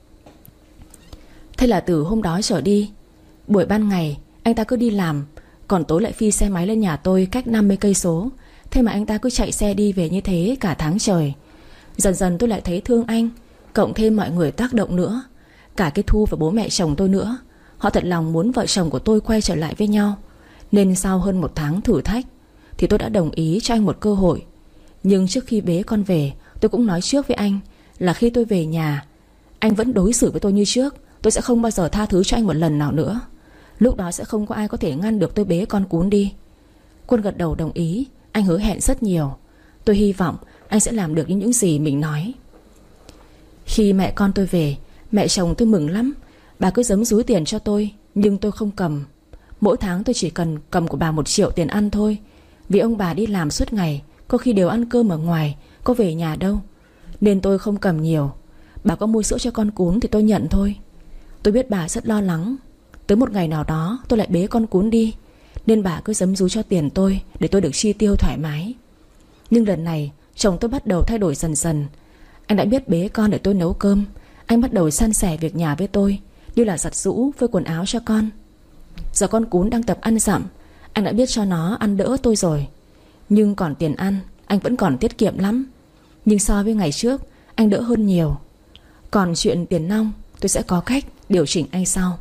Thế là từ hôm đó trở đi, buổi ban ngày anh ta cứ đi làm, còn tối lại phi xe máy lên nhà tôi cách 50 cây số. Thế mà anh ta cứ chạy xe đi về như thế cả tháng trời. Dần dần tôi lại thấy thương anh. Cộng thêm mọi người tác động nữa, cả cái Thu và bố mẹ chồng tôi nữa. Họ thật lòng muốn vợ chồng của tôi quay trở lại với nhau. Nên sau hơn 1 tháng thử thách thì tôi đã đồng ý cho anh một cơ hội. Nhưng trước khi bế con về, tôi cũng nói trước với anh là khi tôi về nhà, anh vẫn đối xử với tôi như trước. Tôi sẽ không bao giờ tha thứ cho anh một lần nào nữa. Lúc đó sẽ không có ai có thể ngăn được tôi bế con Cún đi. Quân gật đầu đồng ý. Anh hứa hẹn rất nhiều. Tôi hy vọng anh sẽ làm được những gì mình nói. Khi mẹ con tôi về, mẹ chồng tôi mừng lắm. Bà cứ giấm dúi tiền cho tôi, nhưng tôi không cầm. Mỗi tháng tôi chỉ cần cầm của bà 1 triệu tiền ăn thôi. Vì ông bà đi làm suốt ngày, có khi đều ăn cơm ở ngoài, có về nhà đâu. Nên tôi không cầm nhiều. Bà có mua sữa cho con cún thì tôi nhận thôi. Tôi biết bà rất lo lắng. Tới một ngày nào đó tôi lại bế con cún đi, nên bà cứ giấm dúi cho tiền tôi để tôi được chi tiêu thoải mái. Nhưng lần này chồng tôi bắt đầu thay đổi dần dần. Anh đã biết bế con để tôi nấu cơm. Anh bắt đầu san sẻ việc nhà với tôi, như là giặt giũ, phơi quần áo cho con. Giờ con cún đang tập ăn dặm, anh đã biết cho nó ăn đỡ tôi rồi. Nhưng còn tiền ăn, anh vẫn còn tiết kiệm lắm. Nhưng so với ngày trước, anh đỡ hơn nhiều. Còn chuyện tiền nong, tôi sẽ có cách điều chỉnh anh sau.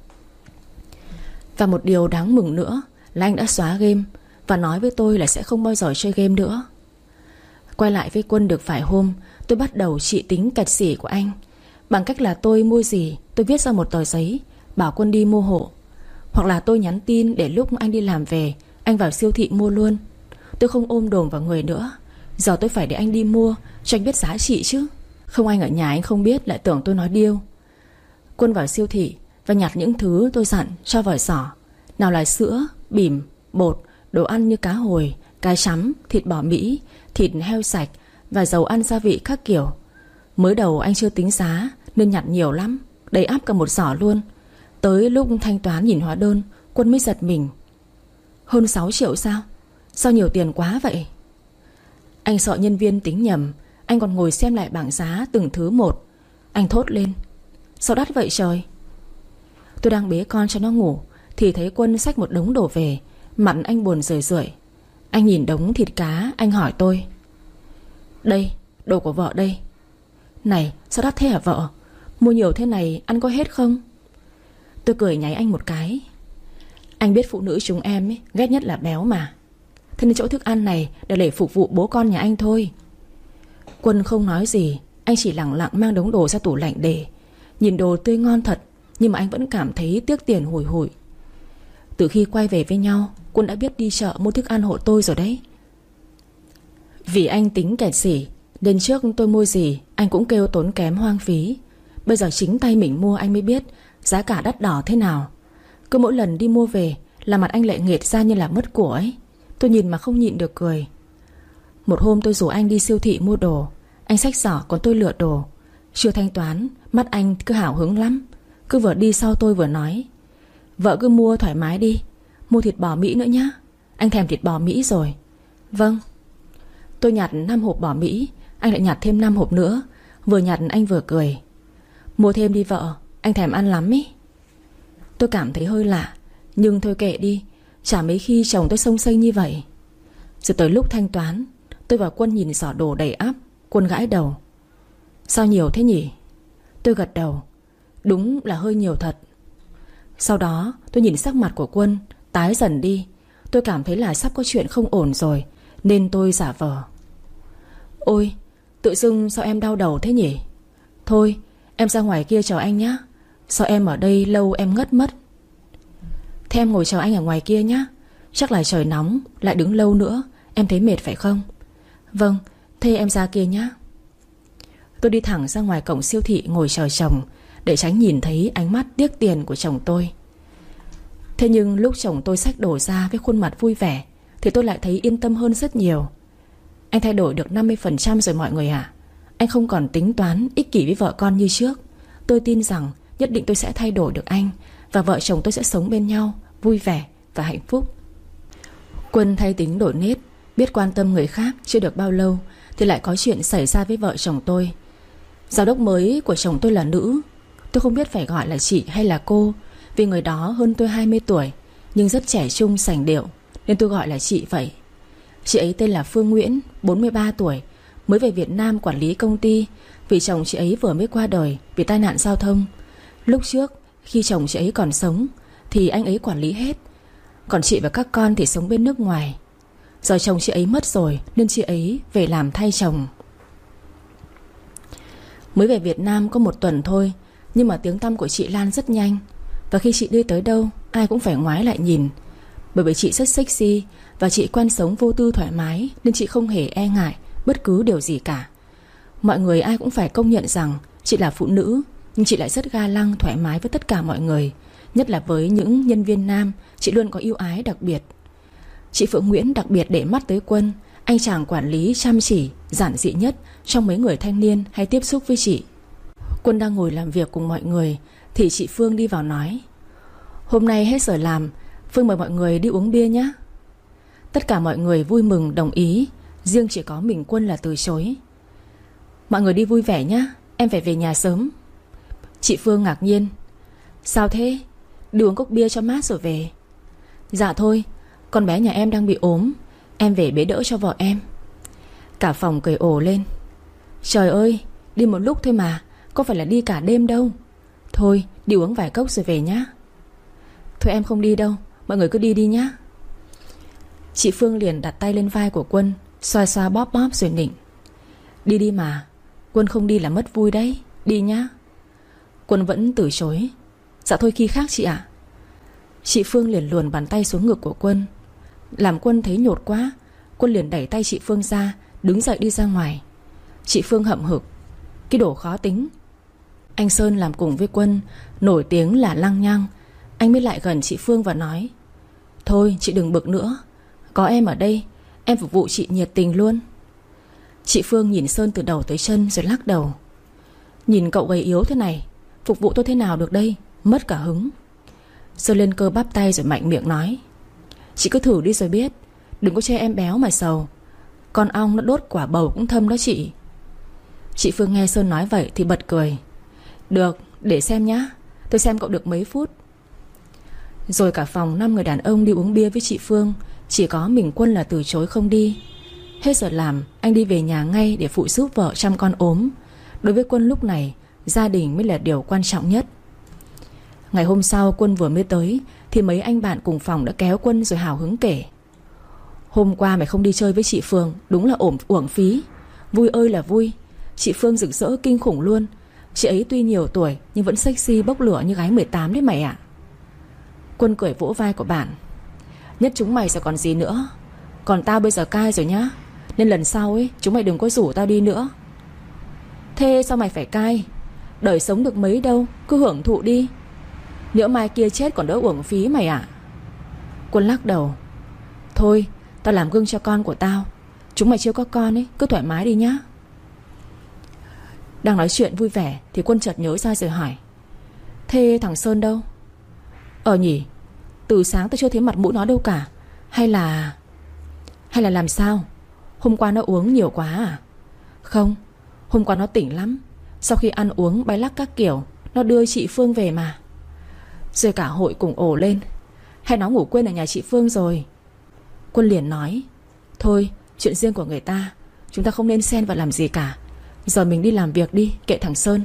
Và một điều đáng mừng nữa là anh đã xóa game và nói với tôi là sẽ không bao giờ chơi game nữa. Quay lại với Quân được vài hôm, tôi bắt đầu trị tính kẹt xỉ của anh. Bằng cách là tôi mua gì, tôi viết ra một tờ giấy, bảo Quân đi mua hộ. Hoặc là tôi nhắn tin để lúc anh đi làm về, anh vào siêu thị mua luôn. Tôi không ôm đồm vào người nữa. Giờ tôi phải để anh đi mua cho anh biết giá trị chứ. Không anh ở nhà anh không biết, lại tưởng tôi nói điêu. Quân vào siêu thị và nhặt những thứ tôi dặn cho vào giỏ. Nào là sữa, bỉm, bột, đồ ăn như cá hồi, cá chấm, thịt bò Mỹ, thịt heo sạch và dầu ăn gia vị các kiểu. Mới đầu anh chưa tính giá nên nhặt nhiều lắm, đầy ắp cả một giỏ luôn. Tới lúc thanh toán nhìn hóa đơn, Quân mới giật mình. Hơn 6 triệu sao? Sao nhiều tiền quá vậy? Anh sợ nhân viên tính nhầm. Anh còn ngồi xem lại bảng giá từng thứ một. Anh thốt lên: sao đắt vậy trời? Tôi đang bế con cho nó ngủ thì thấy Quân xách một đống đồ về. Mặt anh buồn rười rượi. Anh nhìn đống thịt cá, anh hỏi tôi: đây, đồ của vợ đây. Này, sao đắt thế hả vợ? Mua nhiều thế này ăn có hết không? Tôi cười nháy anh một cái. Anh biết phụ nữ chúng em ấy, ghét nhất là béo mà. Thế nên chỗ thức ăn này để phục vụ bố con nhà anh thôi. Quân không nói gì. Anh chỉ lẳng lặng mang đống đồ ra tủ lạnh để. Nhìn đồ tươi ngon thật, nhưng mà anh vẫn cảm thấy tiếc tiền hùi hụi. Từ khi quay về với nhau, Quân đã biết đi chợ mua thức ăn hộ tôi rồi đấy. Vì anh tính kẹt xỉ nên trước tôi mua gì anh cũng kêu tốn kém hoang phí. Bây giờ chính tay mình mua anh mới biết giá cả đắt đỏ thế nào. Cứ mỗi lần đi mua về là mặt anh lại nghệt ra như là mất của ấy. Tôi nhìn mà không nhịn được cười. Một hôm tôi rủ anh đi siêu thị mua đồ. Anh xách giỏ còn tôi lựa đồ. Chưa thanh toán, mắt anh cứ hào hứng lắm. Cứ vừa đi sau tôi vừa nói: vợ cứ mua thoải mái đi. Mua thịt bò Mỹ nữa nhá. Anh thèm thịt bò Mỹ rồi. Vâng. Tôi nhặt 5 hộp bò Mỹ. Anh lại nhặt thêm 5 hộp nữa. Vừa nhặt anh vừa cười: mua thêm đi vợ, anh thèm ăn lắm ý. Tôi cảm thấy hơi lạ, nhưng thôi kệ đi. Chả mấy khi chồng tôi xông xênh như vậy. Rồi tới lúc thanh toán, tôi và Quân nhìn giỏ đồ đầy ắp. Quân gãi đầu: sao nhiều thế nhỉ? Tôi gật đầu: đúng là hơi nhiều thật. Sau đó tôi nhìn sắc mặt của Quân tái dần đi. Tôi cảm thấy là sắp có chuyện không ổn rồi, nên tôi giả vờ: ôi, tự dưng sao em đau đầu thế nhỉ? Thôi, em ra ngoài kia chờ anh nhé. Sao em ở đây lâu em ngất mất. Thế em ngồi chờ anh ở ngoài kia nhé. Chắc là trời nóng, lại đứng lâu nữa em thấy mệt phải không? Vâng, thế em ra kia nhé. Tôi đi thẳng ra ngoài cổng siêu thị ngồi chờ chồng, để tránh nhìn thấy ánh mắt tiếc tiền của chồng tôi. Thế nhưng lúc chồng tôi xách đồ ra với khuôn mặt vui vẻ thì tôi lại thấy yên tâm hơn rất nhiều. Anh thay đổi được 50% rồi mọi người ạ. Anh không còn tính toán ích kỷ với vợ con như trước. Tôi tin rằng nhất định tôi sẽ thay đổi được anh, và vợ chồng tôi sẽ sống bên nhau vui vẻ và hạnh phúc. Quân thay tính đổi nết, biết quan tâm người khác chưa được bao lâu thì lại có chuyện xảy ra với vợ chồng tôi. Giám đốc mới của chồng tôi là nữ. Tôi không biết phải gọi là chị hay là cô, vì người đó hơn tôi 20 tuổi nhưng rất trẻ trung sành điệu, nên tôi gọi là chị vậy. Chị ấy tên là Phương Nguyễn, 43 tuổi, mới về Việt Nam quản lý công ty, vì chồng chị ấy vừa mới qua đời vì tai nạn giao thông. Lúc trước khi chồng chị ấy còn sống thì anh ấy quản lý hết, còn chị và các con thì sống bên nước ngoài. Giờ chồng chị ấy mất rồi nên chị ấy về làm thay chồng. Mới về Việt Nam có 1 tuần thôi, nhưng mà tiếng tăm của chị lan rất nhanh. Và khi chị đi tới đâu ai cũng phải ngoái lại nhìn. Bởi vì chị rất sexy và chị quen sống vô tư thoải mái, nên chị không hề e ngại bất cứ điều gì cả. Mọi người ai cũng phải công nhận rằng chị là phụ nữ, nhưng chị lại rất ga lăng, thoải mái với tất cả mọi người. Nhất là với những nhân viên nam, chị luôn có ưu ái đặc biệt. Chị Phượng Nguyễn đặc biệt để mắt tới Quân, anh chàng quản lý chăm chỉ, giản dị nhất trong mấy người thanh niên hay tiếp xúc với chị. Quân đang ngồi làm việc cùng mọi người thì chị Phương đi vào nói: "Hôm nay hết giờ làm, Phương mời mọi người đi uống bia nhé." Tất cả mọi người vui mừng đồng ý, riêng chỉ có mình Quân là từ chối. "Mọi người đi vui vẻ nhé, em phải về nhà sớm." Chị Phương ngạc nhiên: "Sao thế? Đi uống cốc bia cho mát rồi về." "Dạ thôi, con bé nhà em đang bị ốm, em về bế đỡ cho vợ em." Cả phòng cười ồ lên: "Trời ơi, đi một lúc thôi mà, có phải là đi cả đêm đâu. Thôi đi uống vài cốc rồi về nhá." "Thôi em không đi đâu, mọi người cứ đi đi nhá." Chị Phương liền đặt tay lên vai của Quân, xoa xoa bóp bóp rồi nịnh: "Đi đi mà, Quân không đi là mất vui đấy, đi nhá." Quân vẫn từ chối: "Dạ thôi khi khác chị ạ." Chị Phương liền luồn bàn tay xuống ngực của Quân. Làm Quân thấy nhột quá, Quân liền đẩy tay chị Phương ra, đứng dậy đi ra ngoài. Chị Phương hậm hực: "Cái đồ khó tính." Anh Sơn làm cùng với Quân, nổi tiếng là lăng nhăng. Anh mới lại gần chị Phương và nói: "Thôi chị đừng bực nữa, có em ở đây, em phục vụ chị nhiệt tình luôn." Chị Phương nhìn Sơn từ đầu tới chân rồi lắc đầu: "Nhìn cậu gầy yếu thế này, phục vụ tôi thế nào được đây, mất cả hứng." Sơn lên cơ bắp tay rồi mạnh miệng nói: "Chị cứ thử đi rồi biết, đừng có chê em béo mà sầu. Con ong nó đốt quả bầu cũng thâm đó chị." Chị Phương nghe Sơn nói vậy thì bật cười: "Được, để xem nhá, tôi xem cậu được mấy phút." Rồi cả phòng 5 người đàn ông đi uống bia với chị Phương, chỉ có mình Quân là từ chối không đi. Hết giờ làm, anh đi về nhà ngay để phụ giúp vợ chăm con ốm. Đối với Quân lúc này, gia đình mới là điều quan trọng nhất. Ngày hôm sau Quân vừa mới tới thì mấy anh bạn cùng phòng đã kéo Quân rồi hào hứng kể: "Hôm qua mày không đi chơi với chị Phương, đúng là uổng phí. Vui ơi là vui, chị Phương rực rỡ kinh khủng luôn. Chị ấy tuy nhiều tuổi nhưng vẫn sexy bốc lửa như gái 18 đấy mày ạ." Quân cười vỗ vai của bạn: "Nhất chúng mày rồi còn gì nữa. Còn tao bây giờ cai rồi nhá, nên lần sau ấy chúng mày đừng có rủ tao đi nữa." "Thế sao mày phải cai? Đời sống được mấy đâu, cứ hưởng thụ đi. Nhỡ mai kia chết còn đỡ uổng phí mày ạ." Quân lắc đầu: "Thôi tao làm gương cho con của tao, chúng mày chưa có con ấy, cứ thoải mái đi nhá." Đang nói chuyện vui vẻ thì Quân chợt nhớ ra rồi hỏi: "Thế thằng Sơn đâu?" Nhỉ, từ sáng tao chưa thấy mặt mũi nó đâu cả. Hay là làm sao? Hôm qua nó uống nhiều quá à?" "Không, hôm qua nó tỉnh lắm. Sau khi ăn uống bay lắc các kiểu, nó đưa chị Phương về mà." Rồi cả hội cùng ồ lên: "Hay nó ngủ quên ở nhà chị Phương rồi?" Quân liền nói: "Thôi, chuyện riêng của người ta, chúng ta không nên xen vào làm gì cả. Giờ mình đi làm việc đi, kệ thằng Sơn."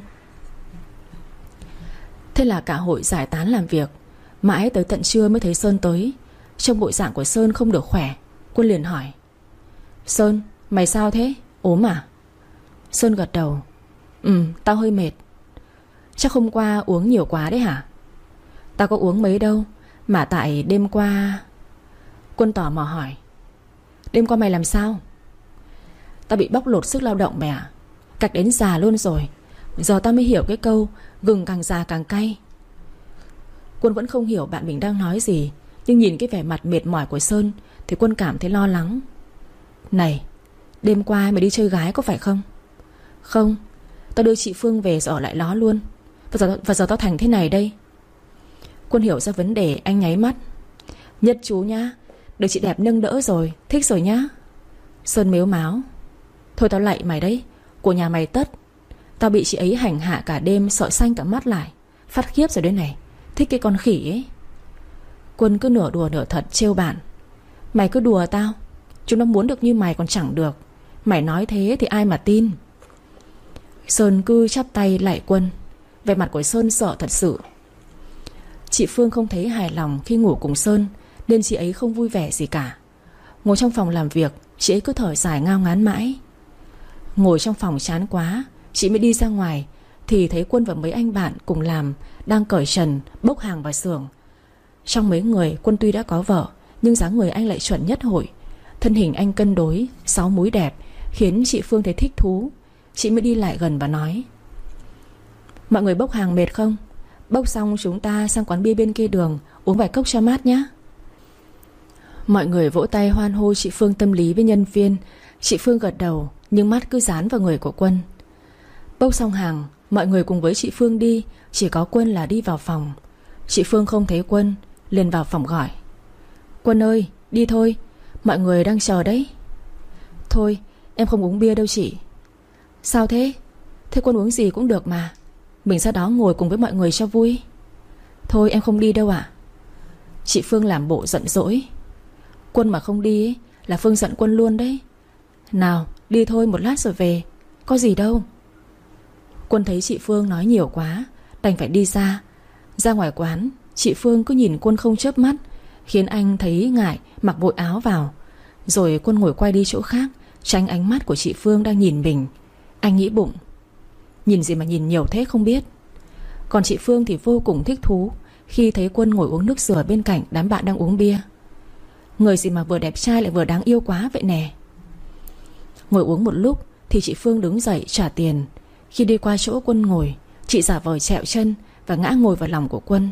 Thế là cả hội giải tán làm việc. Mãi tới tận trưa mới thấy Sơn tới. Trông bộ dạng của Sơn không được khỏe. Quân liền hỏi: "Sơn, mày sao thế? Ốm à?" Sơn gật đầu: Tao hơi mệt." "Chắc hôm qua uống nhiều quá đấy hả?" "Tao có uống mấy đâu, mà tại đêm qua." Quân tò mò hỏi: "Đêm qua mày làm sao?" "Tao bị bóc lột sức lao động mày ạ. Cạch đến già luôn rồi. Giờ tao mới hiểu cái câu gừng càng già càng cay." Quân vẫn không hiểu bạn mình đang nói gì, nhưng nhìn cái vẻ mặt mệt mỏi của Sơn thì Quân cảm thấy lo lắng. "Này, đêm qua mày đi chơi gái có phải không?" "Không, tao đưa chị Phương về rồi ở lại đó luôn. Và giờ tao thành thế này đây." Quân hiểu ra vấn đề, anh nháy mắt: "Nhất chú nhá, được chị đẹp nâng đỡ rồi, thích rồi nhá." Sơn mếu máo: "Thôi tao lạy mày đấy, của nhà mày tất. Tao bị chị ấy hành hạ cả đêm, sợ xanh cả mắt lại. Phát khiếp rồi đấy này, thích cái con khỉ ấy." Quân cứ nửa đùa nửa thật trêu bạn: "Mày cứ đùa tao, chúng nó muốn được như mày còn chẳng được. Mày nói thế thì ai mà tin." Sơn cứ chắp tay lạy Quân. Vẻ mặt của Sơn sợ thật sự. Chị Phương không thấy hài lòng khi ngủ cùng Sơn, nên chị ấy không vui vẻ gì cả. Ngồi trong phòng làm việc, chị ấy cứ thở dài ngao ngán mãi. Ngồi trong phòng chán quá, chị mới đi ra ngoài thì thấy Quân và mấy anh bạn cùng làm đang cởi trần bốc hàng vào xưởng. Trong mấy người, Quân tuy đã có vợ Nhưng dáng người anh lại chuẩn nhất hội. Thân hình anh cân đối, 6 múi đẹp, khiến chị Phương thấy thích thú. Chị mới đi lại gần và nói: mọi người bốc hàng mệt không? Bốc xong chúng ta sang quán bia bên kia đường uống vài cốc cho mát nhé. Mọi người vỗ tay hoan hô chị Phương tâm lý với nhân viên. Chị Phương gật đầu, nhưng mắt cứ dán vào người của Quân. Bốc xong hàng, mọi người cùng với chị Phương đi. Chỉ có Quân là đi vào phòng. Chị Phương không thấy Quân, liền vào phòng gọi: Quân ơi, đi thôi, mọi người đang chờ đấy. Thôi, em không uống bia đâu chị. Sao thế? Thế Quân uống gì cũng được mà. Mình ra đó ngồi cùng với mọi người cho vui. Thôi em không đi đâu ạ. Chị Phương làm bộ giận dỗi. Quân mà không đi ấy, là Phương giận Quân luôn đấy. Nào đi thôi, một lát rồi về. Có gì đâu. Quân thấy chị Phương nói nhiều quá, đành phải đi ra. Ra ngoài quán, chị Phương cứ nhìn Quân không chớp mắt, khiến anh thấy ngại, mặc vội áo vào. Rồi Quân ngồi quay đi chỗ khác, tránh ánh mắt của chị Phương đang nhìn mình. Anh nghĩ bụng: nhìn gì mà nhìn nhiều thế không biết. Còn chị Phương thì vô cùng thích thú khi thấy Quân ngồi uống nước dừa bên cạnh đám bạn đang uống bia. Người gì mà vừa đẹp trai lại vừa đáng yêu quá vậy nè. Ngồi uống một lúc thì chị Phương đứng dậy trả tiền. Khi đi qua chỗ Quân ngồi, chị giả vờ trẹo chân và ngã ngồi vào lòng của Quân.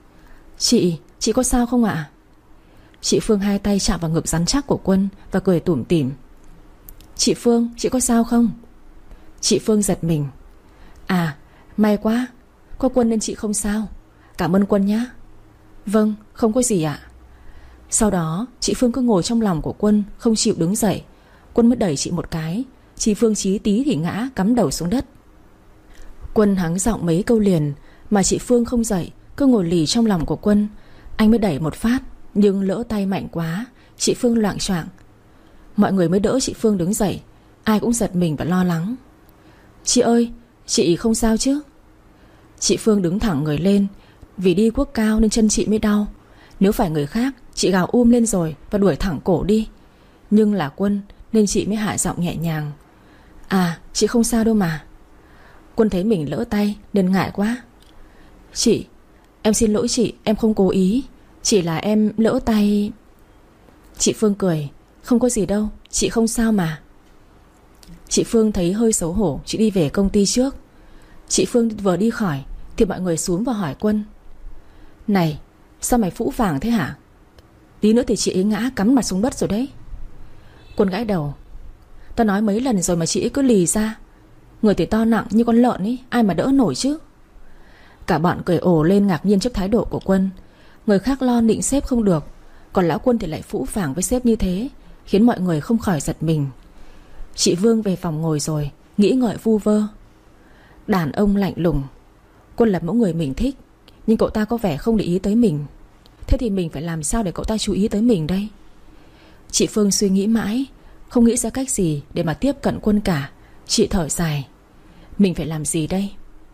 Chị có sao không ạ? Chị Phương hai tay chạm vào ngực rắn chắc của Quân và cười tủm tỉm. Chị Phương, chị có sao không? Chị Phương giật mình. À, may quá, có Quân nên chị không sao. Cảm ơn Quân nhé. Vâng, không có gì ạ. Sau đó chị Phương cứ ngồi trong lòng của Quân, không chịu đứng dậy. Quân mới đẩy chị một cái. Chị Phương chí tí thì ngã cắm đầu xuống đất. Quân hắng giọng mấy câu liền mà chị Phương không dậy, cứ ngồi lì trong lòng của Quân. Anh mới đẩy một phát, nhưng lỡ tay mạnh quá, chị Phương loạng choạng. Mọi người mới đỡ chị Phương đứng dậy. Ai cũng giật mình và lo lắng. Chị ơi, chị không sao chứ? Chị Phương đứng thẳng người lên. Vì đi guốc cao nên chân chị mới đau. Nếu phải người khác, chị gào lên rồi và đuổi thẳng cổ đi. Nhưng là Quân nên chị mới hạ giọng nhẹ nhàng. À, chị không sao đâu mà. Quân thấy mình lỡ tay nên ngại quá. Chị, em xin lỗi chị, em không cố ý. Chỉ là em lỡ tay. Chị Phương cười. Không có gì đâu, chị không sao mà. Chị Phương thấy hơi xấu hổ, chị đi về công ty trước. Chị Phương vừa đi khỏi thì mọi người xuống và hỏi Quân: này, sao mày phũ phàng thế hả? Tí nữa thì chị ấy ngã cắm mặt xuống đất rồi đấy. Quân gãi đầu. Tao nói mấy lần rồi mà chị ấy cứ lì ra. Người thì to nặng như con lợn ấy, ai mà đỡ nổi chứ. Cả bọn cười ồ lên ngạc nhiên trước thái độ của Quân. Người khác lo nịnh sếp không được, còn lão Quân thì lại phũ phàng với sếp như thế, khiến mọi người không khỏi giật mình. Chị Vương về phòng ngồi rồi, nghĩ ngợi vu vơ. Đàn ông lạnh lùng. Quân là mẫu người mình thích, nhưng cậu ta có vẻ không để ý tới mình. Thế thì mình phải làm sao để cậu ta chú ý tới mình đây? Chị Phương suy nghĩ mãi, không nghĩ ra cách gì để mà tiếp cận Quân cả. Chị thở dài. Mình phải làm gì đây?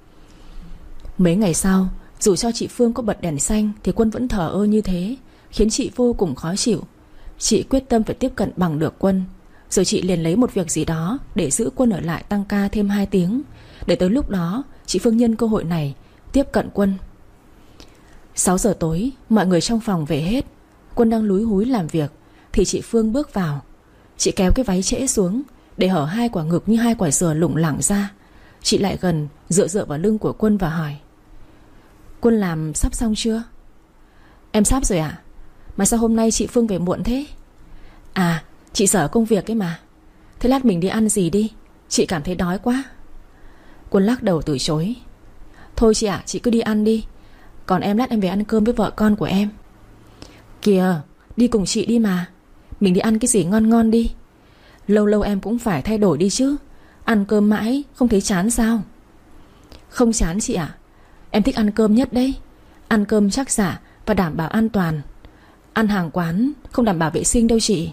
Mấy ngày sau, dù cho chị Phương có bật đèn xanh thì Quân vẫn thờ ơ như thế, khiến chị vô cùng khó chịu. Chị quyết tâm phải tiếp cận bằng được Quân. Rồi chị liền lấy một việc gì đó để giữ Quân ở lại tăng ca thêm 2 tiếng, để tới lúc đó chị Phương nhân cơ hội này tiếp cận Quân. 6 giờ tối, mọi người trong phòng về hết. Quân đang lúi húi làm việc thì chị Phương bước vào. Chị kéo cái váy trễ xuống, để hở 2 quả ngực như 2 quả dừa lủng lẳng ra. Chị lại gần, dựa vào lưng của Quân và hỏi: Quân làm sắp xong chưa? Em sắp rồi ạ. Mà sao hôm nay chị Phương về muộn thế? À, chị dở công việc ấy mà. Thế lát mình đi ăn gì đi, chị cảm thấy đói quá. Quân lắc đầu từ chối. Thôi chị ạ, chị cứ đi ăn đi. Còn em lát em về ăn cơm với vợ con của em. Kìa, đi cùng chị đi mà. Mình đi ăn cái gì ngon ngon đi. Lâu lâu em cũng phải thay đổi đi chứ. Ăn cơm mãi không thấy chán sao? Không chán chị ạ. Em thích ăn cơm nhất đấy. Ăn cơm chắc rả và đảm bảo an toàn. Ăn hàng quán không đảm bảo vệ sinh đâu chị.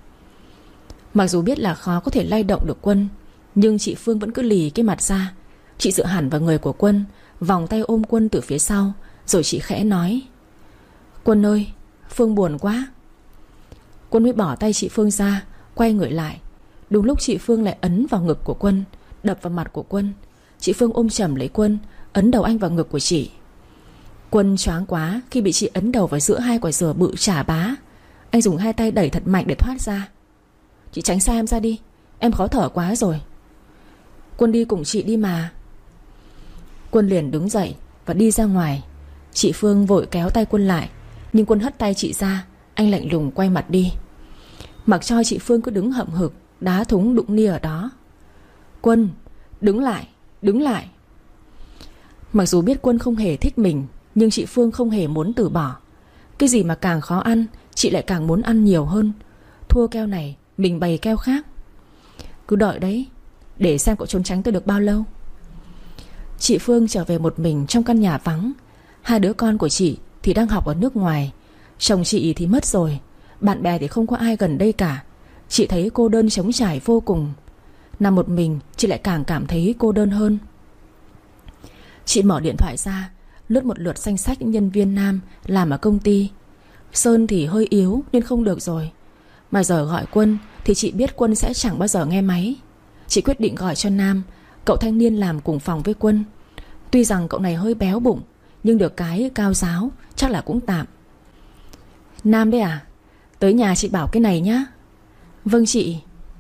Mặc dù biết là khó có thể lay động được Quân, nhưng chị Phương vẫn cứ lì cái mặt ra. Chị dựa hẳn vào người của Quân, vòng tay ôm Quân từ phía sau. Rồi chị khẽ nói: Quân ơi, Phương buồn quá. Quân mới bỏ tay chị Phương ra, quay người lại. Đúng lúc chị Phương lại ấn vào ngực của Quân, đập vào mặt của Quân. Chị Phương ôm chầm lấy Quân, ấn đầu anh vào ngực của chị. Quân choáng quá khi bị chị ấn đầu vào giữa 2 quả dừa bự chà bá. Anh dùng hai tay đẩy thật mạnh để thoát ra. Chị tránh xa em ra đi, em khó thở quá rồi. Quân đi cùng chị đi mà. Quân liền đứng dậy và đi ra ngoài. Chị Phương vội kéo tay Quân lại, nhưng Quân hất tay chị ra. Anh lạnh lùng quay mặt đi. Mặc cho chị Phương cứ đứng hậm hực, đá thúng đụng nia ở đó. Quân, đứng lại, đứng lại. Mặc dù biết Quân không hề thích mình, nhưng chị Phương không hề muốn từ bỏ. Cái gì mà càng khó ăn, chị lại càng muốn ăn nhiều hơn. Thua keo này, mình bày keo khác. Cứ đợi đấy, để xem cậu trốn tránh tôi được bao lâu. Chị Phương trở về một mình trong căn nhà vắng. Hai đứa con của chị thì đang học ở nước ngoài. Chồng chị thì mất rồi. Bạn bè thì không có ai gần đây cả. Chị thấy cô đơn trống trải vô cùng. Nằm một mình chị lại càng cảm thấy cô đơn hơn. Chị mở điện thoại ra, lướt một lượt danh sách nhân viên nam làm ở công ty. Sơn thì hơi yếu nên không được rồi. Mà giờ gọi Quân thì chị biết Quân sẽ chẳng bao giờ nghe máy. Chị quyết định gọi cho Nam, cậu thanh niên làm cùng phòng với Quân. Tuy rằng cậu này hơi béo bụng, nhưng được cái cao ráo, chắc là cũng tạm. Nam đấy à? Tới nhà chị bảo cái này nhá. Vâng chị.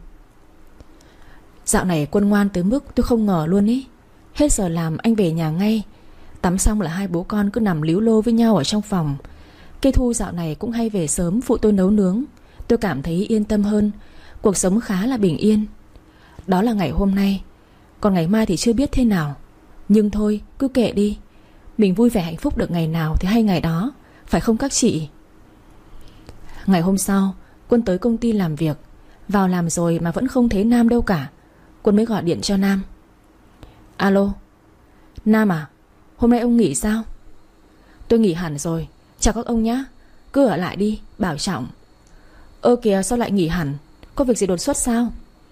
Dạo này Quân ngoan tới mức tôi không ngờ luôn ý. Hết giờ làm anh về nhà ngay. Tắm xong là hai bố con cứ nằm líu lô với nhau ở trong phòng. Cây Thu dạo này cũng hay về sớm phụ tôi nấu nướng. Tôi cảm thấy yên tâm hơn. Cuộc sống khá là bình yên. Đó là ngày hôm nay. Còn ngày mai thì chưa biết thế nào. Nhưng thôi cứ kệ đi. Mình vui vẻ hạnh phúc được ngày nào thì hay ngày đó. Phải không các chị? Ngày hôm sau Quân tới công ty làm việc. Vào làm rồi mà vẫn không thấy Nam đâu cả. Quân mới gọi điện cho Nam. Alo Nam à, hôm nay ông nghỉ sao? Tôi nghỉ hẳn rồi. Chào các ông nhá. Cứ ở lại đi, bảo trọng. Ơ kìa, sao lại nghỉ hẳn? Có việc gì đột xuất sao?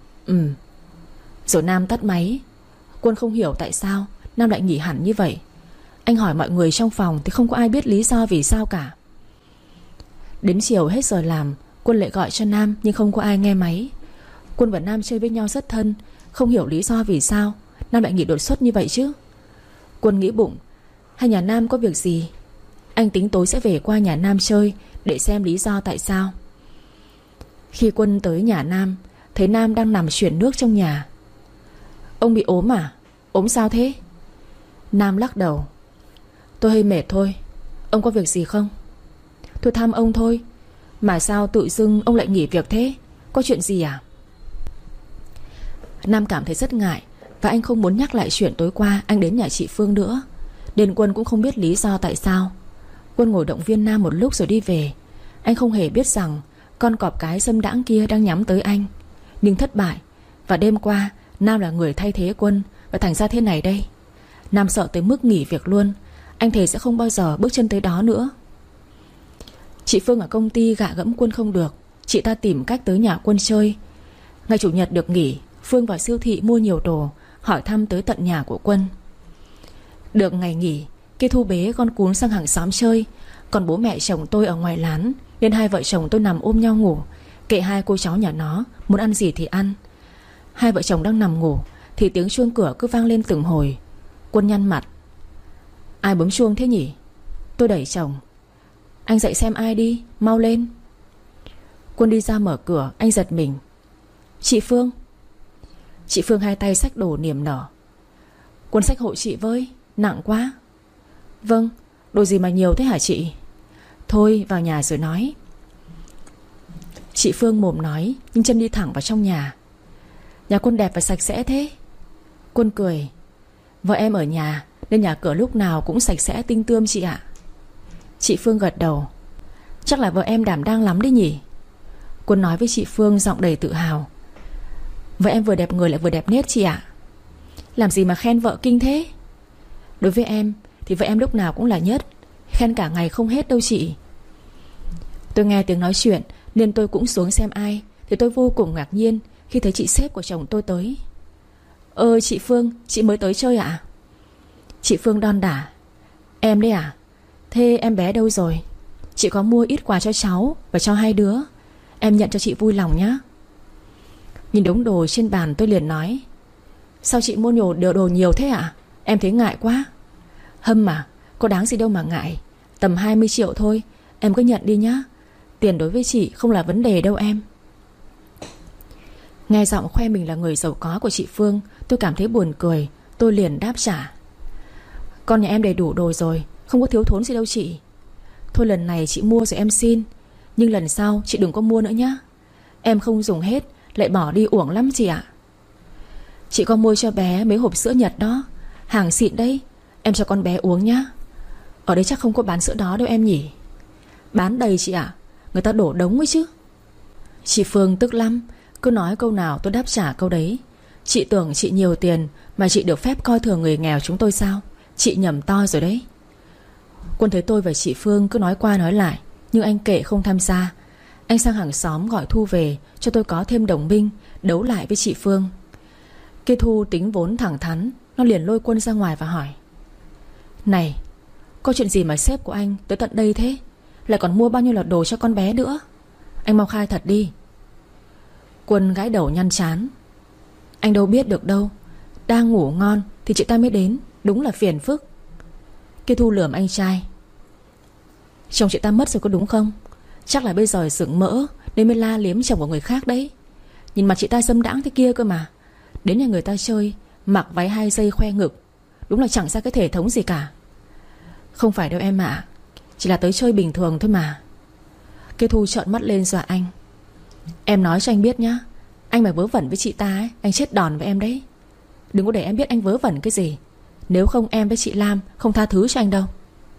Rồi Nam tắt máy. Quân không hiểu tại sao Nam lại nghỉ hẳn như vậy. Anh hỏi mọi người trong phòng thì không có ai biết lý do vì sao cả. Đến chiều hết giờ làm, Quân lại gọi cho Nam nhưng không có ai nghe máy. Quân và Nam chơi với nhau rất thân. Không hiểu lý do vì sao Nam lại nghỉ đột xuất như vậy chứ. Quân nghĩ bụng, hay nhà Nam có việc gì? Anh tính tối sẽ về qua nhà Nam chơi để xem lý do tại sao. Khi Quân tới nhà Nam, thấy Nam đang nằm chuyển nước trong nhà. Ông bị ốm à? Ốm sao thế? Nam lắc đầu. Tôi hơi mệt thôi. Ông có việc gì không? Tôi thăm ông thôi. Mà sao tự dưng ông lại nghỉ việc thế? Có chuyện gì à? Nam cảm thấy rất ngại và anh không muốn nhắc lại chuyện tối qua anh đến nhà chị Phương nữa. Nên Quân cũng không biết lý do tại sao. Quân ngồi động viên Nam một lúc rồi đi về. Anh không hề biết rằng con cọp cái dâm đãng kia đang nhắm tới anh. Nhưng thất bại. Và đêm qua Nam là người thay thế Quân. Và thành ra thế này đây. Nam sợ tới mức nghỉ việc luôn. Anh thề sẽ không bao giờ bước chân tới đó nữa. Chị Phương ở công ty gạ gẫm Quân không được. Chị ta tìm cách tới nhà Quân chơi. Ngày chủ nhật được nghỉ, Phương vào siêu thị mua nhiều đồ, hỏi thăm tới tận nhà của Quân. Được ngày nghỉ, Cây Thu bế con cún sang hàng xóm chơi. Còn bố mẹ chồng tôi ở ngoài lán, nên hai vợ chồng tôi nằm ôm nhau ngủ. Kệ hai cô cháu nhà nó, muốn ăn gì thì ăn. Hai vợ chồng đang nằm ngủ thì tiếng chuông cửa cứ vang lên từng hồi. Quân nhăn mặt. Ai bấm chuông thế nhỉ? Tôi đẩy chồng. Anh dậy xem ai đi, mau lên. Quân đi ra mở cửa. Anh giật mình. Chị Phương. Chị Phương hai tay xách đồ niềm nở. Quân xách hộ chị với, nặng quá. Vâng, đồ gì mà nhiều thế hả chị? Thôi vào nhà rồi nói. Chị Phương mồm nói nhưng chân đi thẳng vào trong nhà. Nhà Quân đẹp và sạch sẽ thế. Quân cười. Vợ em ở nhà nên nhà cửa lúc nào cũng sạch sẽ tinh tươm chị ạ. Chị Phương gật đầu. Chắc là vợ em đảm đang lắm đấy nhỉ? Quân nói với chị Phương giọng đầy tự hào. Vợ em vừa đẹp người lại vừa đẹp nết chị ạ. Làm gì mà khen vợ kinh thế? Đối với em thì vợ em lúc nào cũng là nhất. Khen cả ngày không hết đâu chị. Tôi nghe tiếng nói chuyện nên tôi cũng xuống xem ai. Thì tôi vô cùng ngạc nhiên khi thấy chị sếp của chồng tôi tới. Chị Phương, chị mới tới chơi ạ? Chị Phương đon đả. Em đấy à? Thế em bé đâu rồi? Chị có mua ít quà cho cháu và cho hai đứa. Em nhận cho chị vui lòng nhé. Nhìn đống đồ trên bàn tôi liền nói. Sao chị mua đồ nhiều thế ạ? Em thấy ngại quá. Hâm mà, có đáng gì đâu mà ngại. Tầm 20 triệu thôi. Em cứ nhận đi nhá. Tiền đối với chị không là vấn đề đâu em. Nghe giọng khoe mình là người giàu có của chị Phương, tôi cảm thấy buồn cười. Tôi liền đáp trả: con nhà em đầy đủ đồ rồi, không có thiếu thốn gì đâu chị. Thôi lần này chị mua rồi em xin, nhưng lần sau chị đừng có mua nữa nhá. Em không dùng hết lại bỏ đi uổng lắm chị ạ. Chị có mua cho bé mấy hộp sữa Nhật đó, hàng xịn đấy. Em cho con bé uống nhá. Ở đây chắc không có bán sữa đó đâu em nhỉ? Bán đầy chị ạ, người ta đổ đống ấy chứ. Chị Phương tức lắm, cứ nói câu nào tôi đáp trả câu đấy. Chị tưởng chị nhiều tiền mà chị được phép coi thường người nghèo chúng tôi sao? Chị nhầm to rồi đấy. Quân thấy tôi và chị Phương cứ nói qua nói lại, nhưng anh kệ không tham gia. Anh sang hàng xóm gọi Thu về cho tôi có thêm đồng minh đấu lại với chị Phương. Kia Thu tính vốn thẳng thắn, nó liền lôi Quân ra ngoài và hỏi: này, có chuyện gì mà sếp của anh tới tận đây thế? Lại còn mua bao nhiêu là đồ cho con bé nữa? Anh mau khai thật đi. Quân gãi đầu nhăn chán: anh đâu biết được đâu. Đang ngủ ngon thì chị ta mới đến, đúng là phiền phức. Kia Thu lườm anh trai: chồng chị ta mất rồi có đúng không? Chắc là bây giờ sửng mỡ nên mới la liếm chồng của người khác đấy. Nhìn mặt chị ta dâm đãng thế kia cơ mà. Đến nhà người ta chơi, mặc váy 2 giây khoe ngực, đúng là chẳng ra cái thể thống gì cả. Không phải đâu em ạ, chỉ là tới chơi bình thường thôi mà. Kia Thu trợn mắt lên dọa anh: em nói cho anh biết nhá, anh mà vớ vẩn với chị ta ấy, anh chết đòn với em đấy. Đừng có để em biết anh vớ vẩn cái gì, nếu không em với chị Lam không tha thứ cho anh đâu.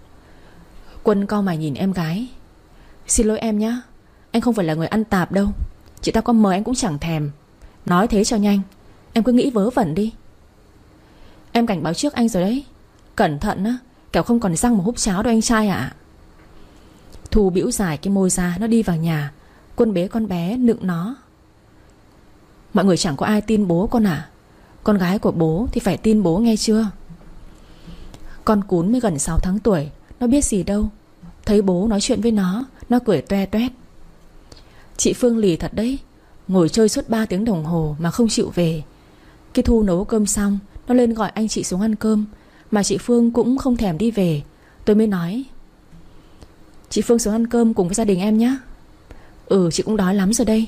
Quân cau mày nhìn em gái: xin lỗi em nhá, anh không phải là người ăn tạp đâu. Chị ta có mời anh cũng chẳng thèm. Nói thế cho nhanh, em cứ nghĩ vớ vẩn đi. Em cảnh báo trước anh rồi đấy, cẩn thận á, kẻo không còn răng mà húp cháo đâu anh trai ạ. Thu bĩu dài cái môi ra, nó đi vào nhà. Quân bế con bé nựng nó: mọi người chẳng có ai tin bố con à? Con gái của bố thì phải tin bố nghe chưa? Con cún mới gần 6 tháng tuổi, nó biết gì đâu. Thấy bố nói chuyện với nó cười toe toét. Chị Phương lì thật đấy, ngồi chơi suốt 3 tiếng đồng hồ mà không chịu về. Cái Thu nấu cơm xong, nó lên gọi anh chị xuống ăn cơm, mà chị Phương cũng không thèm đi về. Tôi mới nói: chị Phương xuống ăn cơm cùng với gia đình em nhé. Ừ, chị cũng đói lắm rồi đây.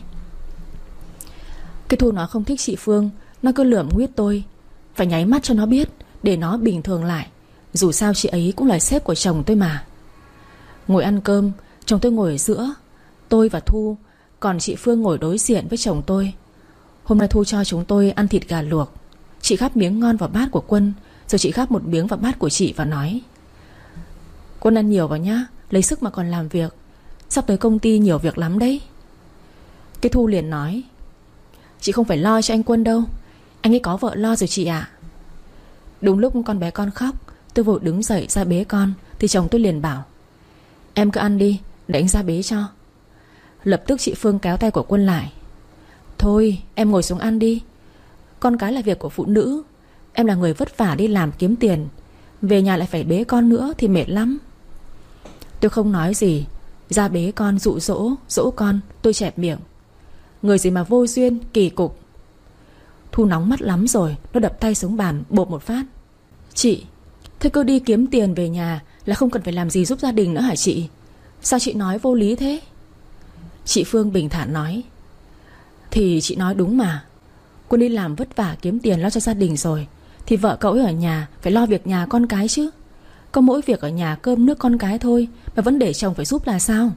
Cái Thu nó không thích chị Phương, nó cứ lườm nguyết tôi. Phải nháy mắt cho nó biết, để nó bình thường lại. Dù sao chị ấy cũng là sếp của chồng tôi mà. Ngồi ăn cơm, chồng tôi ngồi ở giữa, tôi và Thu, còn chị Phương ngồi đối diện với chồng tôi. Hôm nay Thu cho chúng tôi ăn thịt gà luộc. Chị gắp miếng ngon vào bát của Quân, rồi chị gắp một miếng vào bát của chị và nói: Quân ăn nhiều vào nhá, lấy sức mà còn làm việc. Sắp tới công ty nhiều việc lắm đấy. Cái Thu liền nói: chị không phải lo cho anh Quân đâu, anh ấy có vợ lo rồi chị ạ. Đúng lúc con bé con khóc, tôi vội đứng dậy ra bế con, thì chồng tôi liền bảo: em cứ ăn đi, để anh ra bế cho. Lập tức chị Phương kéo tay của Quân lại: thôi em ngồi xuống ăn đi. Con cái là việc của phụ nữ. Em là người vất vả đi làm kiếm tiền, về nhà lại phải bế con nữa thì mệt lắm. Tôi không nói gì, ra bế con dụ dỗ con. Tôi chẹp miệng: người gì mà vô duyên, kỳ cục. Thu nóng mắt lắm rồi, nó đập tay xuống bàn bộp một phát: chị, thế cứ đi kiếm tiền về nhà là không cần phải làm gì giúp gia đình nữa hả chị? Sao chị nói vô lý thế? Chị Phương bình thản nói: thì chị nói đúng mà. Quân đi làm vất vả kiếm tiền lo cho gia đình rồi, thì vợ cậu ấy ở nhà phải lo việc nhà con cái chứ. Có mỗi việc ở nhà cơm nước con cái thôi mà vẫn để chồng phải giúp là sao?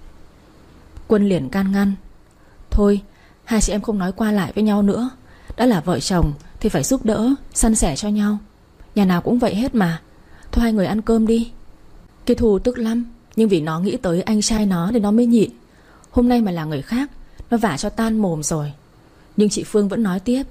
Quân liền can ngăn: thôi, hai chị em không nói qua lại với nhau nữa. Đã là vợ chồng thì phải giúp đỡ, san sẻ cho nhau. Nhà nào cũng vậy hết mà. Thôi hai người ăn cơm đi. Cái Thu tức lắm, nhưng vì nó nghĩ tới anh trai nó nên nó mới nhịn. Hôm nay mà là người khác, nó vả cho tan mồm rồi. Nhưng chị Phương vẫn nói tiếp: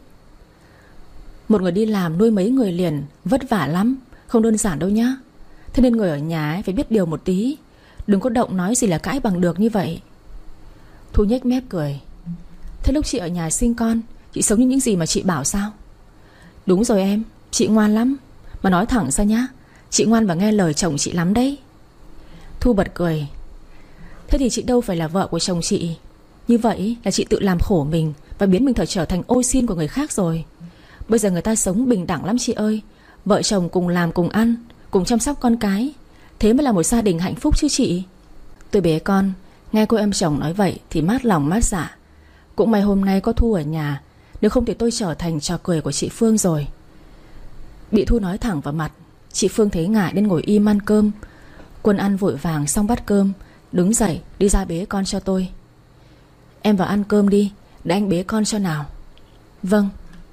một người đi làm nuôi mấy người liền vất vả lắm, không đơn giản đâu nhá. Thế nên người ở nhà ấy phải biết điều một tí, đừng có động nói gì là cãi bằng được như vậy. Thu nhếch mép cười: thế lúc chị ở nhà sinh con, chị sống như những gì mà chị bảo sao? Đúng rồi em, chị ngoan lắm. Mà nói thẳng ra nhá, chị ngoan và nghe lời chồng chị lắm đấy. Thu bật cười: thế thì chị đâu phải là vợ của chồng chị. Như vậy là chị tự làm khổ mình và biến mình trở thành ô xin của người khác rồi. Bây giờ người ta sống bình đẳng lắm chị ơi. Vợ chồng cùng làm cùng ăn, cùng chăm sóc con cái, thế mới là một gia đình hạnh phúc chứ chị. Tôi bế con, Nghe cô em chồng nói vậy thì mát lòng mát dạ. Cũng may hôm nay có Thu ở nhà, nếu không thì tôi trở thành trò cười của chị Phương rồi. Bị Thu nói thẳng vào mặt, chị Phương thấy ngại nên ngồi im ăn cơm. Quân ăn vội vàng xong bát cơm, đứng dậy đi ra bế con cho tôi. Em vào ăn cơm đi, để anh bế con cho nào. Vâng.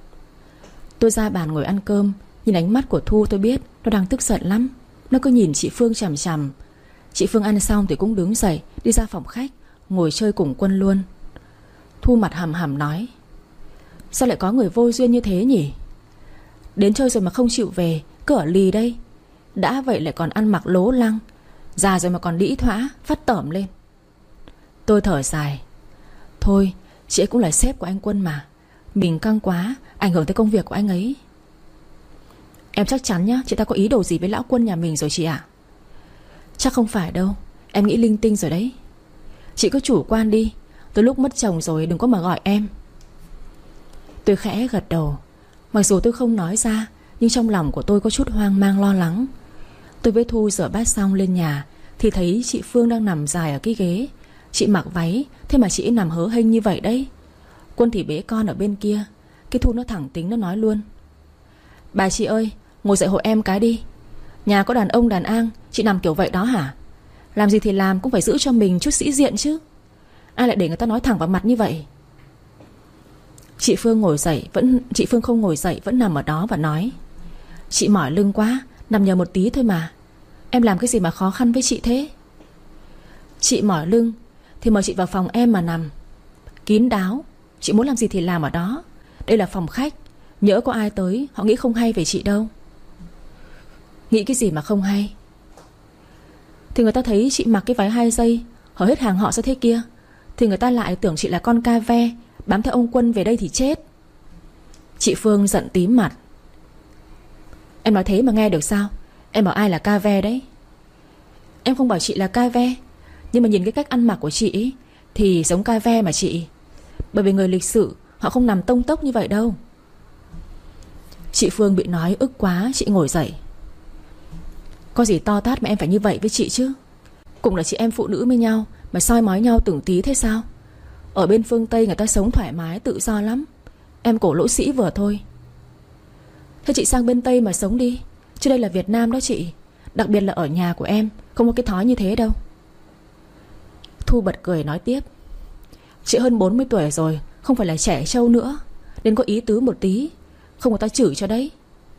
Tôi ra bàn ngồi ăn cơm. Nhìn ánh mắt của Thu tôi biết nó đang tức giận lắm. Nó cứ nhìn chị Phương chằm chằm. Chị Phương ăn xong thì cũng đứng dậy đi ra phòng khách, ngồi chơi cùng Quân luôn. Thu mặt hầm hầm nói: sao lại có người vô duyên như thế nhỉ? Đến chơi rồi mà không chịu về, cứ ở lì đây. Đã vậy lại còn ăn mặc lố lăng, già rồi mà còn đĩ thõa, phát tởm lên. Tôi thở dài: thôi, chị ấy cũng là sếp của anh Quân mà. Mình căng quá, ảnh hưởng tới công việc của anh ấy. Em chắc chắn nhá, chị ta có ý đồ gì với lão Quân nhà mình rồi chị ạ? Chắc không phải đâu, em nghĩ linh tinh rồi đấy. Chị cứ chủ quan đi, tới lúc mất chồng rồi đừng có mà gọi em. Tôi khẽ gật đầu. Mặc dù tôi không nói ra, nhưng trong lòng của tôi có chút hoang mang lo lắng. Tôi với Thu rửa bát xong lên nhà thì thấy chị Phương đang nằm dài ở cái ghế. Chị mặc váy, thế mà chị nằm hớ hênh như vậy đấy. Quân thì bế con ở bên kia. Cái Thu nó thẳng tính, nó nói luôn: bà chị ơi, ngồi dậy hộ em cái đi. Nhà có đàn ông đàn an, chị nằm kiểu vậy đó hả? Làm gì thì làm, cũng phải giữ cho mình chút sĩ diện chứ. Ai lại để người ta nói thẳng vào mặt như vậy? Chị Phương không ngồi dậy, vẫn nằm ở đó và nói: chị mỏi lưng quá, nằm nhờ một tí thôi mà. Em làm cái gì mà khó khăn với chị thế? Chị mỏi lưng thì mời chị vào phòng em mà nằm. Kín đáo, chị muốn làm gì thì làm ở đó. Đây là phòng khách, nhỡ có ai tới họ nghĩ không hay về chị đâu. Nghĩ cái gì mà không hay? Thì người ta thấy chị mặc cái váy 2 giây, hở hết hàng họ ra thế kia, thì người ta lại tưởng chị là con ca ve bám theo ông Quân về đây thì chết. Chị Phương giận tím mặt: em nói thế mà nghe được sao? Em bảo ai là ca ve đấy? Em không bảo chị là ca ve, nhưng mà nhìn cái cách ăn mặc của chị ấy, thì giống ca ve mà chị. Bởi vì người lịch sự họ không nằm tông tốc như vậy đâu. Chị Phương bị nói ức quá, chị ngồi dậy: có gì to tát mà em phải như vậy với chị chứ? Cũng là chị em phụ nữ với nhau mà soi mói nhau từng tí thế sao? Ở bên phương Tây người ta sống thoải mái tự do lắm. Em cổ lỗ sĩ vừa thôi. Thế chị sang bên Tây mà sống đi, chứ đây là Việt Nam đó chị. Đặc biệt là ở nhà của em không có cái thói như thế đâu. Thu bật cười nói tiếp: chị hơn 40 tuổi rồi, không phải là trẻ trâu nữa, nên có ý tứ một tí, không người ta chửi cho đấy.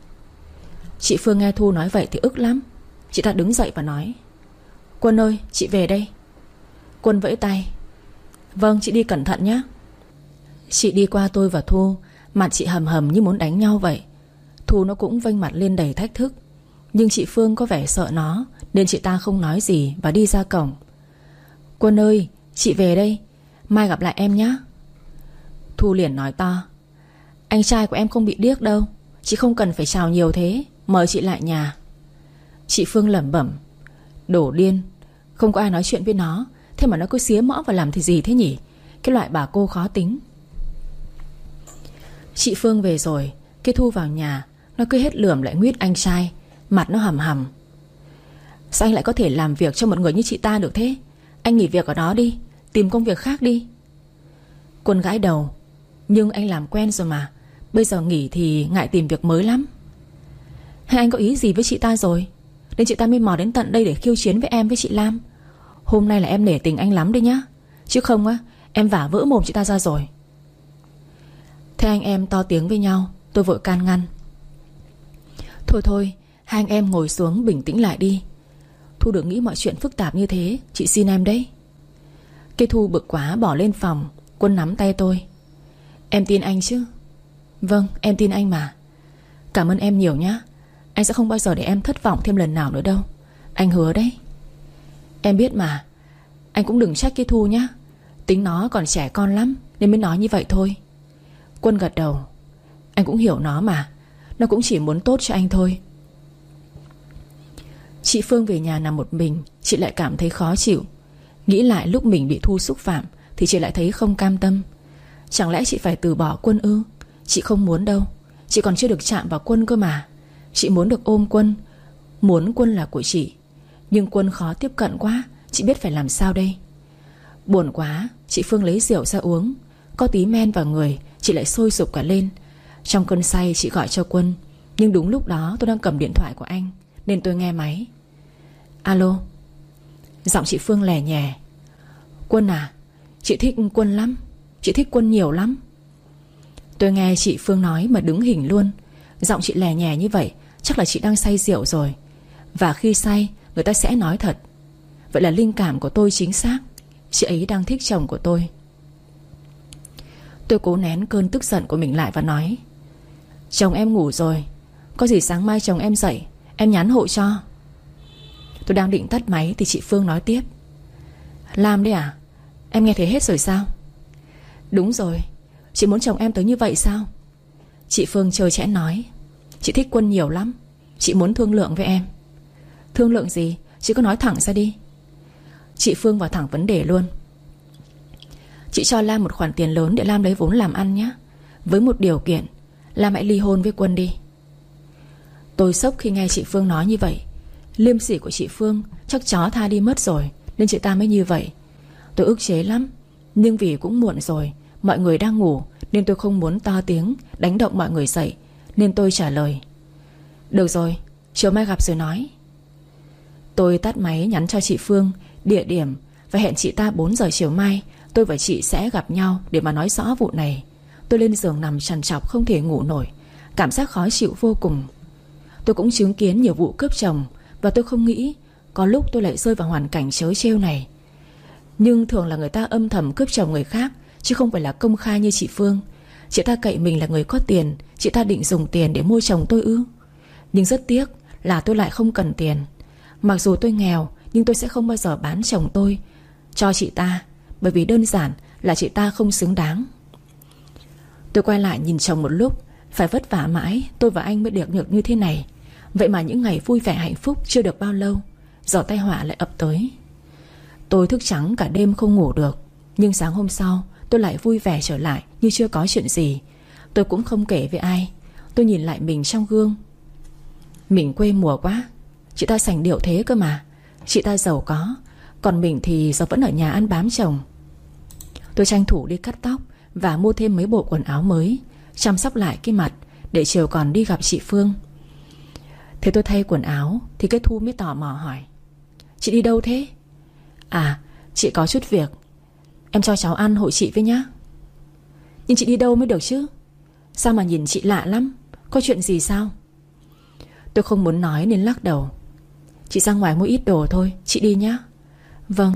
Chị Phương nghe Thu nói vậy thì ức lắm. Chị ta đứng dậy và nói: Quân ơi, chị về đây. Quân vẫy tay: vâng, chị đi cẩn thận nhé. Chị đi qua tôi và Thu, mặt chị hầm hầm như muốn đánh nhau vậy. Thu nó cũng vênh mặt lên đầy thách thức, nhưng chị Phương có vẻ sợ nó, nên chị ta không nói gì và đi ra cổng. Quân ơi, chị về đây, mai gặp lại em nhé. Thu liền nói to: anh trai của em không bị điếc đâu, chị không cần phải chào nhiều thế, mời chị lại nhà. Chị Phương lẩm bẩm: đổ điên, không có ai nói chuyện với nó, thế mà nó cứ xía mõ và làm thì gì thế nhỉ? Cái loại bà cô khó tính. Chị Phương về rồi, cái Thu vào nhà, nó cứ hết lườm lại nguyết anh trai, mặt nó hầm hầm: sao anh lại có thể làm việc cho một người như chị ta được thế? Anh nghỉ việc ở đó đi, tìm công việc khác đi. Quân gãi đầu: nhưng anh làm quen rồi mà, bây giờ nghỉ thì ngại tìm việc mới lắm. Hay anh có ý gì với chị ta rồi, nên chị ta mới mò đến tận đây để khiêu chiến với em với chị Lam? Hôm nay là em nể tình anh lắm đấy nhá, chứ không á em vả vỡ mồm chị ta ra rồi. Thế anh em to tiếng với nhau, tôi vội can ngăn: thôi thôi, hai anh em ngồi xuống bình tĩnh lại đi. Thu đừng nghĩ mọi chuyện phức tạp như thế, chị xin em đấy. Cái Thu bực quá bỏ lên phòng. Quân nắm tay tôi: em tin anh chứ? Vâng, em tin anh mà. Cảm ơn em nhiều nhá. Anh sẽ không bao giờ để em thất vọng thêm lần nào nữa đâu, anh hứa đấy. Em biết mà. Anh cũng đừng trách cái Thu nhá, tính nó còn trẻ con lắm nên mới nói như vậy thôi. Quân gật đầu: anh cũng hiểu nó mà, nó cũng chỉ muốn tốt cho anh thôi. Chị Phương về nhà nằm một mình, chị lại cảm thấy khó chịu. Nghĩ lại lúc mình bị Thu xúc phạm thì chị lại thấy không cam tâm. Chẳng lẽ chị phải từ bỏ Quân ư? Chị không muốn đâu, chị còn chưa được chạm vào Quân cơ mà. Chị muốn được ôm Quân, muốn Quân là của chị. Nhưng Quân khó tiếp cận quá, chị biết phải làm sao đây. Buồn quá, chị Phương lấy rượu ra uống. Có tí men vào người, chị lại sôi sục cả lên. Trong cơn say chị gọi cho Quân, nhưng đúng lúc đó tôi đang cầm điện thoại của anh, nên tôi nghe máy. Alo. Giọng chị Phương lè nhè. Quân à, chị thích Quân lắm. Chị thích Quân nhiều lắm. Tôi nghe chị Phương nói mà đứng hình luôn. Giọng chị lè nhè như vậy chắc là chị đang say rượu rồi. Và khi say người ta sẽ nói thật. Vậy là linh cảm của tôi chính xác. Chị ấy đang thích chồng của tôi. Tôi cố nén cơn tức giận của mình lại và nói: chồng em ngủ rồi, có gì sáng mai chồng em dậy em nhắn hộ cho. Tôi đang định tắt máy thì chị Phương nói tiếp: Lam đấy à, em nghe thấy hết rồi sao? Đúng rồi, chị muốn chồng em tới như vậy sao? Chị Phương trơ trẽn nói: chị thích Quân nhiều lắm. Chị muốn thương lượng với em. Thương lượng gì? Chị cứ nói thẳng ra đi. Chị Phương vào thẳng vấn đề luôn. Chị cho Lam một khoản tiền lớn để Lam lấy vốn làm ăn nhé. Với một điều kiện, Lam hãy ly hôn với Quân đi. Tôi sốc khi nghe chị Phương nói như vậy. Liêm sỉ của chị Phương chắc chó tha đi mất rồi, nên chị ta mới như vậy. Tôi ức chế lắm, nhưng vì cũng muộn rồi, mọi người đang ngủ, nên tôi không muốn to tiếng đánh động mọi người dậy, nên tôi trả lời: được rồi, chiều mai gặp rồi nói. Tôi tắt máy nhắn cho chị Phương địa điểm và hẹn chị ta 4 giờ chiều mai tôi và chị sẽ gặp nhau để mà nói rõ vụ này. Tôi lên giường nằm trằn trọc không thể ngủ nổi, cảm giác khó chịu vô cùng. Tôi cũng chứng kiến nhiều vụ cướp chồng, và tôi không nghĩ có lúc tôi lại rơi vào hoàn cảnh trớ trêu này. Nhưng thường là người ta âm thầm cướp chồng người khác, chứ không phải là công khai như chị Phương. Chị ta cậy mình là người có tiền, chị ta định dùng tiền để mua chồng tôi ư? Nhưng rất tiếc là tôi lại không cần tiền. Mặc dù tôi nghèo, nhưng tôi sẽ không bao giờ bán chồng tôi cho chị ta, bởi vì đơn giản là chị ta không xứng đáng. Tôi quay lại nhìn chồng một lúc. Phải vất vả mãi tôi và anh mới được như thế này. Vậy mà những ngày vui vẻ hạnh phúc chưa được bao lâu, gió tai họa lại ập tới. Tôi thức trắng cả đêm không ngủ được. Nhưng sáng hôm sau tôi lại vui vẻ trở lại như chưa có chuyện gì. Tôi cũng không kể với ai. Tôi nhìn lại mình trong gương. Mình quê mùa quá. Chị ta sành điệu thế cơ mà. Chị ta giàu có, còn mình thì giờ vẫn ở nhà ăn bám chồng. Tôi tranh thủ đi cắt tóc và mua thêm mấy bộ quần áo mới, chăm sóc lại cái mặt để chiều còn đi gặp chị Phương. Thế tôi thay quần áo thì cái Thu mới tò mò hỏi: chị đi đâu thế? À, chị có chút việc. Em cho cháu ăn hộ chị với nhá. Nhưng chị đi đâu mới được chứ? Sao mà nhìn chị lạ lắm? Có chuyện gì sao? Tôi không muốn nói nên lắc đầu. Chị ra ngoài mua ít đồ thôi, chị đi nhá. Vâng.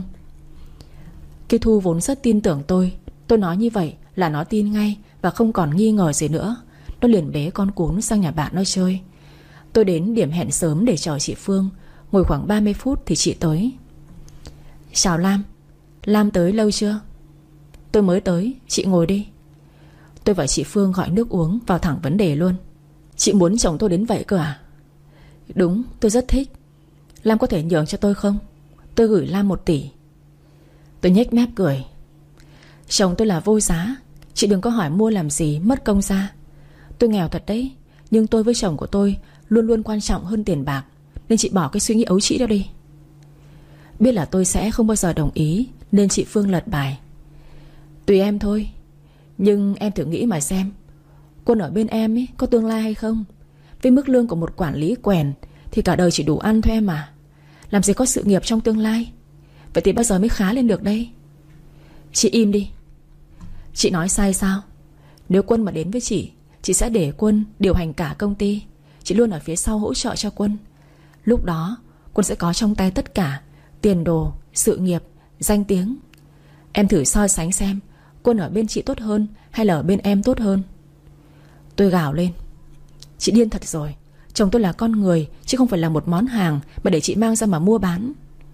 Cái Thu vốn rất tin tưởng tôi. Tôi nói như vậy là nó tin ngay và không còn nghi ngờ gì nữa. Nó liền bế con cún sang nhà bạn nó chơi. Tôi đến điểm hẹn sớm để chờ chị Phương. Ngồi khoảng 30 phút thì chị tới. Chào Lam. Lam tới lâu chưa? Tôi mới tới, chị ngồi đi. Tôi và chị Phương gọi nước uống, vào thẳng vấn đề luôn. Chị muốn chồng tôi đến vậy cơ à? Đúng, tôi rất thích. Lam có thể nhường cho tôi không? Tôi gửi Lam 1 tỷ. Tôi nhếch mép cười. Chồng tôi là vô giá. Chị đừng có hỏi mua làm gì mất công ra. Tôi nghèo thật đấy, nhưng tôi với chồng của tôi luôn luôn quan trọng hơn tiền bạc. Nên chị bỏ cái suy nghĩ ấu trĩ đó đi. Biết là tôi sẽ không bao giờ đồng ý, nên chị Phương lật bài. Tùy em thôi. Nhưng em thử nghĩ mà xem, Quân ở bên em ấy có tương lai hay không? Với mức lương của một quản lý quèn thì cả đời chỉ đủ ăn thôi em à. Làm gì có sự nghiệp trong tương lai. Vậy thì bao giờ mới khá lên được đây? Chị im đi. Chị nói sai sao? Nếu Quân mà đến với chị sẽ để Quân điều hành cả công ty. Chị luôn ở phía sau hỗ trợ cho Quân. Lúc đó Quân sẽ có trong tay tất cả: tiền đồ, sự nghiệp, danh tiếng. Em thử so sánh xem, Quân ở bên chị tốt hơn hay là ở bên em tốt hơn? Tôi gào lên. Chị điên thật rồi. Chồng tôi là con người, chứ không phải là một món hàng mà để chị mang ra mà mua bán.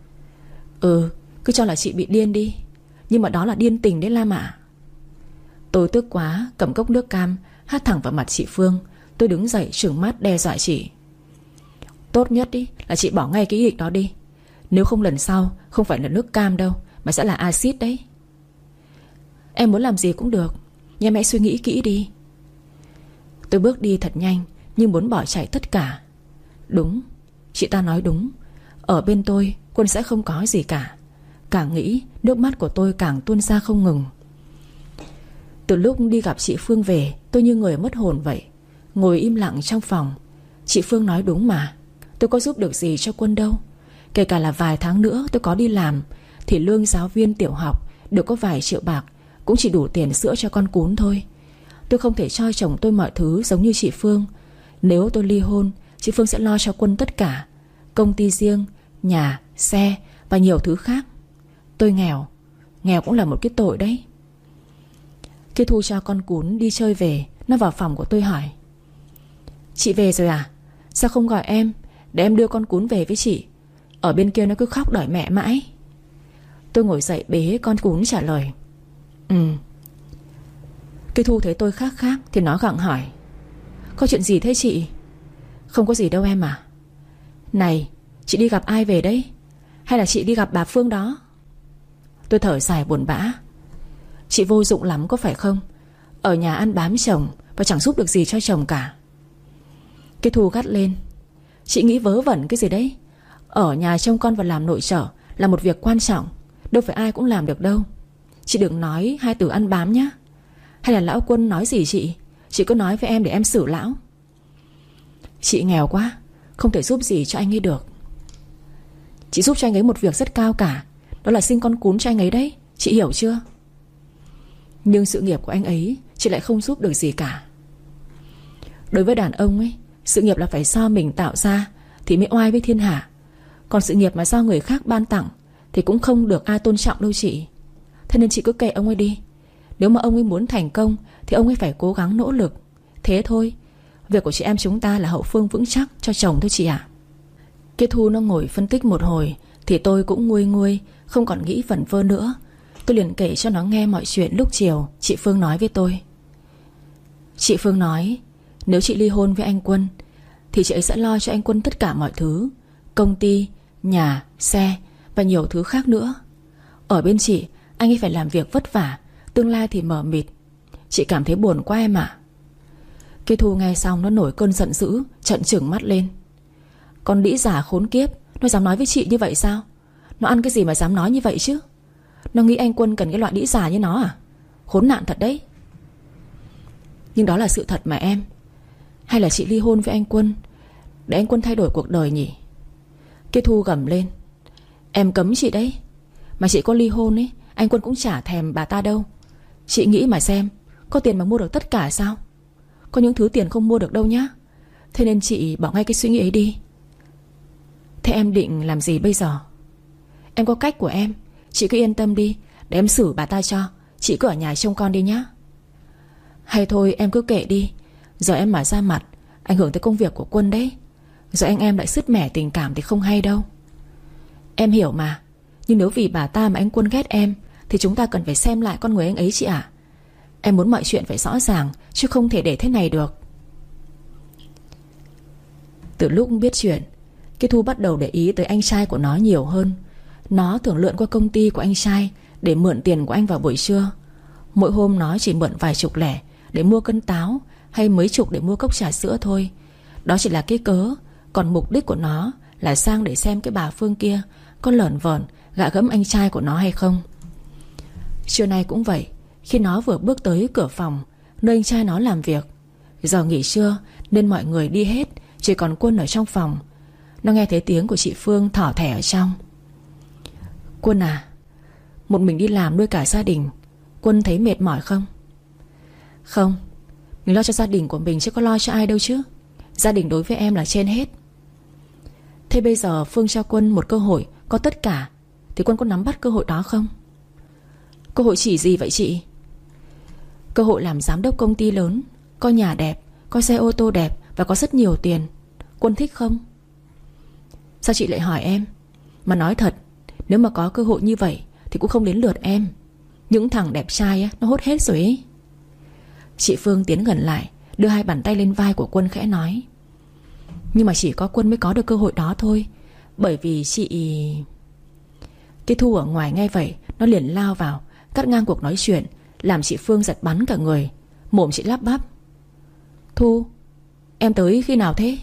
Cứ cho là chị bị điên đi. Nhưng mà đó là điên tình đấy Lam ạ. Tôi tức quá, cầm cốc nước cam hắt thẳng vào mặt chị Phương. Tôi đứng dậy trừng mắt đe dọa chị. Tốt nhất đi là chị bỏ ngay cái ý định đó đi. Nếu không lần sau không phải là nước cam đâu, mà sẽ là axit đấy. Em muốn làm gì cũng được, nhưng em hãy suy nghĩ kỹ đi. Tôi bước đi thật nhanh, nhưng muốn bỏ chạy tất cả. Đúng, chị ta nói đúng. Ở bên tôi Quân sẽ không có gì cả. Càng nghĩ nước mắt của tôi càng tuôn ra không ngừng. Từ lúc đi gặp chị Phương về, tôi như người mất hồn vậy, ngồi im lặng trong phòng. Chị Phương nói đúng mà, tôi có giúp được gì cho Quân đâu. Kể cả là vài tháng nữa tôi có đi làm thì lương giáo viên tiểu học được có vài triệu bạc, cũng chỉ đủ tiền sữa cho con cún thôi. Tôi không thể cho chồng tôi mọi thứ giống như chị Phương. Nếu tôi ly hôn, chị Phương sẽ lo cho Quân tất cả: công ty riêng, nhà, xe và nhiều thứ khác. Tôi nghèo, nghèo cũng là một cái tội đấy. Khi Thu cho con cún đi chơi về, nó vào phòng của tôi hỏi: chị về rồi à? Sao không gọi em để em đưa con cún về với chị? Ở bên kia nó cứ khóc đòi mẹ mãi. Tôi ngồi dậy bế con cún trả lời: Cái Thu thấy tôi khác khác thì nó gặng hỏi: có chuyện gì thế chị? Không có gì đâu em à. Này, chị đi gặp ai về đấy? Hay là chị đi gặp bà Phương đó? Tôi thở dài buồn bã: chị vô dụng lắm có phải không? Ở nhà ăn bám chồng và chẳng giúp được gì cho chồng cả. Cái Thu gắt lên: chị nghĩ vớ vẩn cái gì đấy? Ở nhà trông con và làm nội trợ là một việc quan trọng, đâu phải ai cũng làm được đâu. Chị đừng nói hai từ ăn bám nhá. Hay là lão Quân nói gì chị cứ nói với em để em xử lão. Chị nghèo quá, không thể giúp gì cho anh ấy được. Chị giúp cho anh ấy một việc rất cao cả, đó là sinh con cún cho anh ấy đấy, chị hiểu chưa? Nhưng sự nghiệp của anh ấy chị lại không giúp được gì cả. Đối với đàn ông ấy, sự nghiệp là phải do mình tạo ra thì mới oai với thiên hạ. Còn sự nghiệp mà do người khác ban tặng thì cũng không được ai tôn trọng đâu chị. Thế nên chị cứ kệ ông ấy đi. Nếu mà ông ấy muốn thành công thì ông ấy phải cố gắng nỗ lực. Thế thôi. Việc của chị em chúng ta là hậu phương vững chắc cho chồng thôi chị ạ. Cái Thu nó ngồi phân tích một hồi thì tôi cũng nguôi nguôi, không còn nghĩ vẩn vơ nữa. Tôi liền kể cho nó nghe mọi chuyện lúc chiều chị Phương nói với tôi. Chị Phương nói nếu chị ly hôn với anh Quân thì chị ấy sẽ lo cho anh Quân tất cả mọi thứ: công ty, nhà, xe và nhiều thứ khác nữa. Ở bên chị, anh ấy phải làm việc vất vả, tương lai thì mờ mịt. Chị cảm thấy buồn quá em ạ. Cái Thu nghe xong nó nổi cơn giận dữ, trợn trừng mắt lên: con đĩ giả khốn kiếp, nó dám nói với chị như vậy sao? Nó ăn cái gì mà dám nói như vậy chứ? Nó nghĩ anh Quân cần cái loại đĩ giả như nó à? Khốn nạn thật đấy. Nhưng đó là sự thật mà em. Hay là chị ly hôn với anh Quân để anh Quân thay đổi cuộc đời nhỉ? Cái Thu gầm lên: em cấm chị đấy. Mà chị có ly hôn ấy, anh Quân cũng chả thèm bà ta đâu. Chị nghĩ mà xem, có tiền mà mua được tất cả sao? Có những thứ tiền không mua được đâu nhá. Thế nên chị bỏ ngay cái suy nghĩ ấy đi. Thế em định làm gì bây giờ? Em có cách của em, chị cứ yên tâm đi, để em xử bà ta cho. Chị cứ ở nhà trông con đi nhá. Hay thôi em cứ kệ đi. Giờ em mà ra mặt ảnh hưởng tới công việc của Quân đấy. Giờ anh em lại sứt mẻ tình cảm thì không hay đâu. Em hiểu mà. Nhưng nếu vì bà ta mà anh Quân ghét em thì chúng ta cần phải xem lại con người anh ấy chị ạ. Em muốn mọi chuyện phải rõ ràng, chứ không thể để thế này được. Từ lúc biết chuyện, cái Thu bắt đầu để ý tới anh trai của nó nhiều hơn. Nó thường lượn qua công ty của anh trai để mượn tiền của anh vào buổi trưa. Mỗi hôm nó chỉ mượn vài chục lẻ để mua cân táo, hay mấy chục để mua cốc trà sữa thôi. Đó chỉ là cái cớ. Còn mục đích của nó là sang để xem cái bà Phương kia có lởn vởn gạ gẫm anh trai của nó hay không. Trưa nay cũng vậy. Khi nó vừa bước tới cửa phòng nơi anh trai nó làm việc, giờ nghỉ trưa nên mọi người đi hết, chỉ còn Quân ở trong phòng. Nó nghe thấy tiếng của chị Phương thỏ thẻ ở trong. Quân à, một mình đi làm nuôi cả gia đình, Quân thấy mệt mỏi không? Không, mình lo cho gia đình của mình chứ có lo cho ai đâu chứ. Gia đình đối với em là trên hết. Thế bây giờ Phương cho Quân một cơ hội có tất cả thì Quân có nắm bắt cơ hội đó không? Cơ hội chỉ gì vậy chị? Cơ hội làm giám đốc công ty lớn, có nhà đẹp, có xe ô tô đẹp và có rất nhiều tiền. Quân thích không? Sao chị lại hỏi em? Mà nói thật, nếu mà có cơ hội như vậy thì cũng không đến lượt em. Những thằng đẹp trai á, nó hốt hết rồi ấy. Chị Phương tiến gần lại, đưa hai bàn tay lên vai của Quân khẽ nói: nhưng mà chỉ có Quân mới có được cơ hội đó thôi. Bởi vì chị... Cái Thu ở ngoài nghe vậy, nó liền lao vào, cắt ngang cuộc nói chuyện, làm chị Phương giật bắn cả người. Mồm chị lắp bắp: Thu, em tới khi nào thế?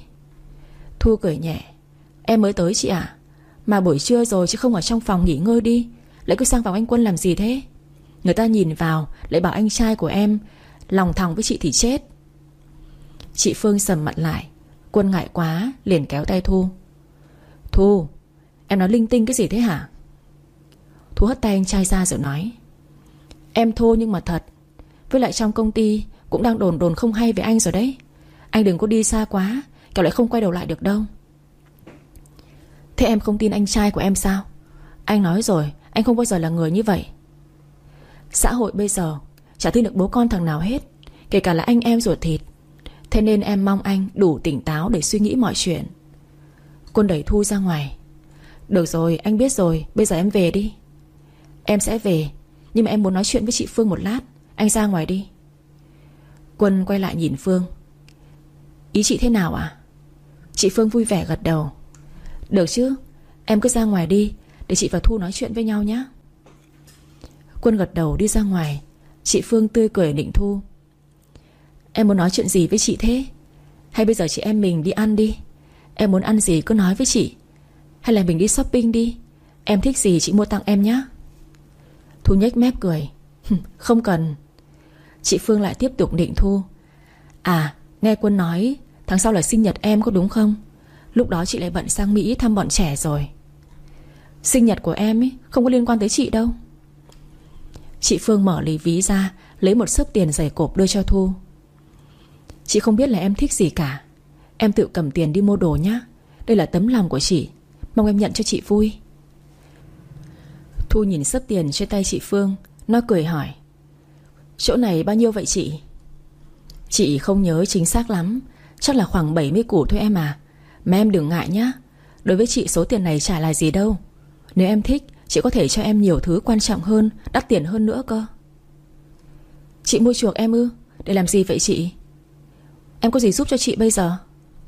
Thu cười nhẹ: em mới tới chị ạ. Mà buổi trưa rồi chứ không ở trong phòng nghỉ ngơi đi. Lại cứ sang phòng anh Quân làm gì thế? Người ta nhìn vào lại bảo anh trai của em lòng thòng với chị thì chết. Chị Phương sầm mặt lại. Quân ngại quá liền kéo tay Thu. Thu, em nói linh tinh cái gì thế hả? Thu hất tay anh trai ra rồi nói: Em thô nhưng mà thật. Với lại trong công ty cũng đang đồn không hay về anh rồi đấy. Anh đừng có đi xa quá, kẻo lại không quay đầu lại được đâu. Thế em không tin anh trai của em sao? Anh nói rồi, anh không bao giờ là người như vậy. Xã hội bây giờ chả tin được bố con thằng nào hết, kể cả là anh em ruột thịt. Thế nên em mong anh đủ tỉnh táo để suy nghĩ mọi chuyện. Quân đẩy Thu ra ngoài. Được rồi, anh biết rồi, bây giờ em về đi. Em sẽ về, nhưng mà em muốn nói chuyện với chị Phương một lát. Anh ra ngoài đi. Quân quay lại nhìn Phương. Ý chị thế nào ạ? Chị Phương vui vẻ gật đầu. Được chứ, em cứ ra ngoài đi, để chị và Thu nói chuyện với nhau nhé. Quân gật đầu đi ra ngoài. Chị Phương tươi cười nịnh Thu. Em muốn nói chuyện gì với chị thế? Hay bây giờ chị em mình đi ăn đi. Em muốn ăn gì cứ nói với chị. Hay là mình đi shopping đi. Em thích gì chị mua tặng em nhé. Thu nhếch mép cười. Không cần. Chị Phương lại tiếp tục nịnh Thu. À, nghe Quân nói tháng sau là sinh nhật em có đúng không? Lúc đó chị lại bận sang Mỹ thăm bọn trẻ rồi. Sinh nhật của em ấy không có liên quan tới chị đâu. Chị Phương mở lì ví ra, lấy một xấp tiền dày cộp đưa cho Thu. Chị không biết là em thích gì cả. Em tự cầm tiền đi mua đồ nhá. Đây là tấm lòng của chị, mong em nhận cho chị vui. Thu nhìn xấp tiền trên tay chị Phương. Nó cười hỏi: Chỗ này bao nhiêu vậy chị? Chị không nhớ chính xác lắm, chắc là khoảng 70 củ thôi em à. Mà em đừng ngại nhá. Đối với chị số tiền này chả là gì đâu. Nếu em thích, chị có thể cho em nhiều thứ quan trọng hơn, đắt tiền hơn nữa cơ. Chị mua chuộc em ư? Để làm gì vậy chị? Em có gì giúp cho chị bây giờ?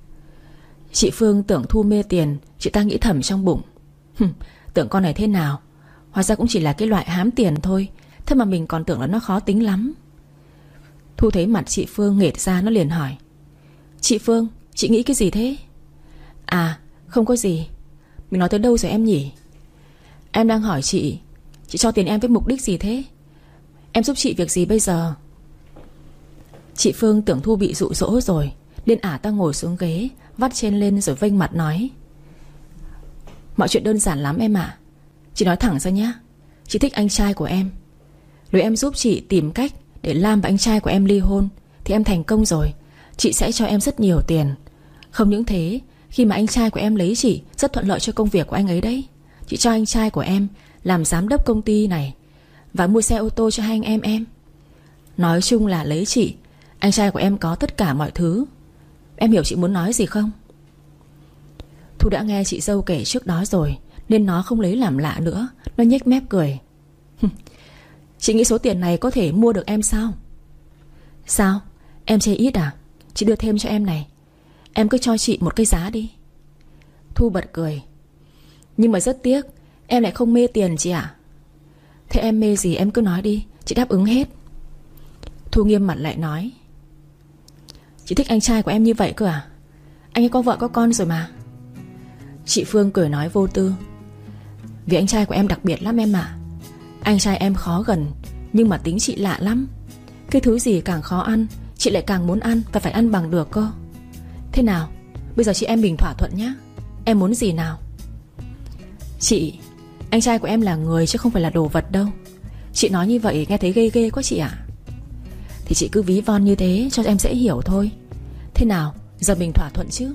Chị Phương tưởng Thu mê tiền. Chị ta nghĩ thầm trong bụng: Tưởng con này thế nào, hóa ra cũng chỉ là cái loại hám tiền thôi. Thế mà mình còn tưởng là nó khó tính lắm. Thu thấy mặt chị Phương nghệt ra, nó liền hỏi: Chị Phương, chị nghĩ cái gì thế? À, không có gì. Mình nói tới đâu rồi em nhỉ? Em đang hỏi chị cho tiền em với mục đích gì thế? Em giúp chị việc gì bây giờ? Chị Phương tưởng Thu bị dụ dỗ rồi, nên ả ta ngồi xuống ghế, vắt trên lên rồi vênh mặt nói: Mọi chuyện đơn giản lắm em ạ. Chị nói thẳng ra nhá. Chị thích anh trai của em. Nếu em giúp chị tìm cách để Lam và anh trai của em ly hôn thì em thành công rồi. Chị sẽ cho em rất nhiều tiền. Không những thế, khi mà anh trai của em lấy chị, rất thuận lợi cho công việc của anh ấy đấy. Chị cho anh trai của em làm giám đốc công ty này và mua xe ô tô cho hai anh em. Nói chung là lấy chị, anh trai của em có tất cả mọi thứ. Em hiểu chị muốn nói gì không? Thu đã nghe chị dâu kể trước đó rồi, nên nó không lấy làm lạ nữa. Nó nhếch mép cười. Chị nghĩ số tiền này có thể mua được em sao? Sao? Em chê ít à? Chị đưa thêm cho em này. Em cứ cho chị một cái giá đi. Thu bật cười. Nhưng mà rất tiếc, em lại không mê tiền chị ạ. Thế em mê gì em cứ nói đi, chị đáp ứng hết. Thu nghiêm mặt lại nói: Chị thích anh trai của em như vậy cơ à? Anh ấy có vợ có con rồi mà. Chị Phương cười nói vô tư: Vì anh trai của em đặc biệt lắm em ạ. Anh trai em khó gần, nhưng mà tính chị lạ lắm. Cái thứ gì càng khó ăn, chị lại càng muốn ăn và phải ăn bằng được cơ. Thế nào, bây giờ chị em mình thỏa thuận nhá. Em muốn gì nào? Chị, anh trai của em là người chứ không phải là đồ vật đâu. Chị nói như vậy nghe thấy ghê ghê quá chị ạ. Thì chị cứ ví von như thế cho em dễ hiểu thôi. Thế nào, giờ mình thỏa thuận chứ?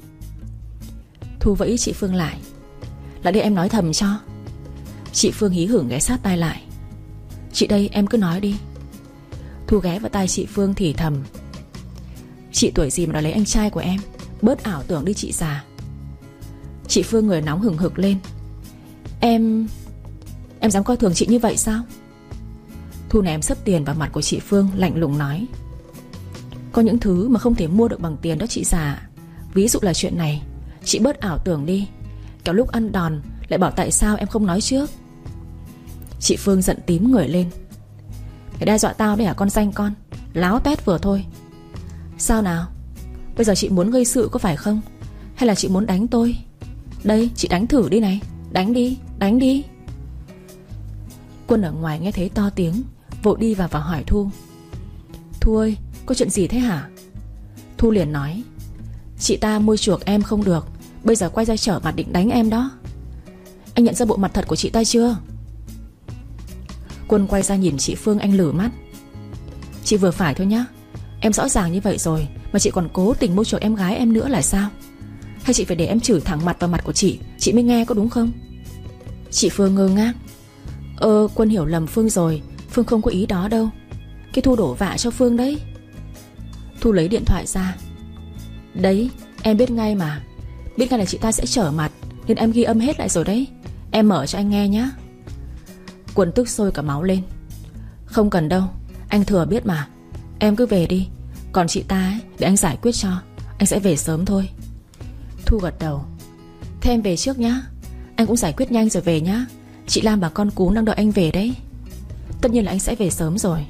Thu vẫy chị Phương lại: Lại đây em nói thầm cho. Chị Phương hí hửng ghé sát tai lại: Chị đây, em cứ nói đi. Thu ghé vào tai chị Phương thì thầm: Chị tuổi gì mà đòi lấy anh trai của em? Bớt ảo tưởng đi chị già. Chị Phương người nóng hừng hực lên: Em dám coi thường chị như vậy sao? Thu ném xấp tiền vào mặt của chị Phương, lạnh lùng nói: Có những thứ mà không thể mua được bằng tiền đó chị già. Ví dụ là chuyện này. Chị bớt ảo tưởng đi, kẻo lúc ăn đòn lại bảo tại sao em không nói trước. Chị Phương giận tím người lên: Để đe dọa tao đấy hả con danh con? Láo tét vừa thôi. Sao nào? Bây giờ chị muốn gây sự có phải không? Hay là chị muốn đánh tôi? Đây, chị đánh thử đi này. Đánh đi, đánh đi. Quân ở ngoài nghe thấy to tiếng, vội đi vào và hỏi Thu: Thu ơi, có chuyện gì thế hả? Thu liền nói: Chị ta mua chuộc em không được, bây giờ quay ra trở mặt định đánh em đó. Anh nhận ra bộ mặt thật của chị ta chưa? Quân quay ra nhìn chị Phương, anh lử mắt: Chị vừa phải thôi nhá. Em rõ ràng như vậy rồi mà chị còn cố tình mua chuộc em gái em nữa là sao? Hay chị phải để em chửi thẳng mặt vào mặt của chị mới nghe, có đúng không? Chị Phương ngơ ngác: Quân hiểu lầm Phương rồi, Phương không có ý đó đâu. Cái Thu đổ vạ cho Phương đấy. Thu lấy điện thoại ra: Đấy, em biết ngay mà. Biết ngay là chị ta sẽ trở mặt, nên em ghi âm hết lại rồi đấy. Em mở cho anh nghe nhá. Quân tức sôi cả máu lên: Không cần đâu, anh thừa biết mà. Em cứ về đi. Còn chị ta ấy, để anh giải quyết cho. Anh sẽ về sớm thôi. Thu gật đầu: Thế em về trước nhá. Anh cũng giải quyết nhanh rồi về nhá. Chị Lam và con Cún đang đợi anh về đấy. Tất nhiên là anh sẽ về sớm rồi.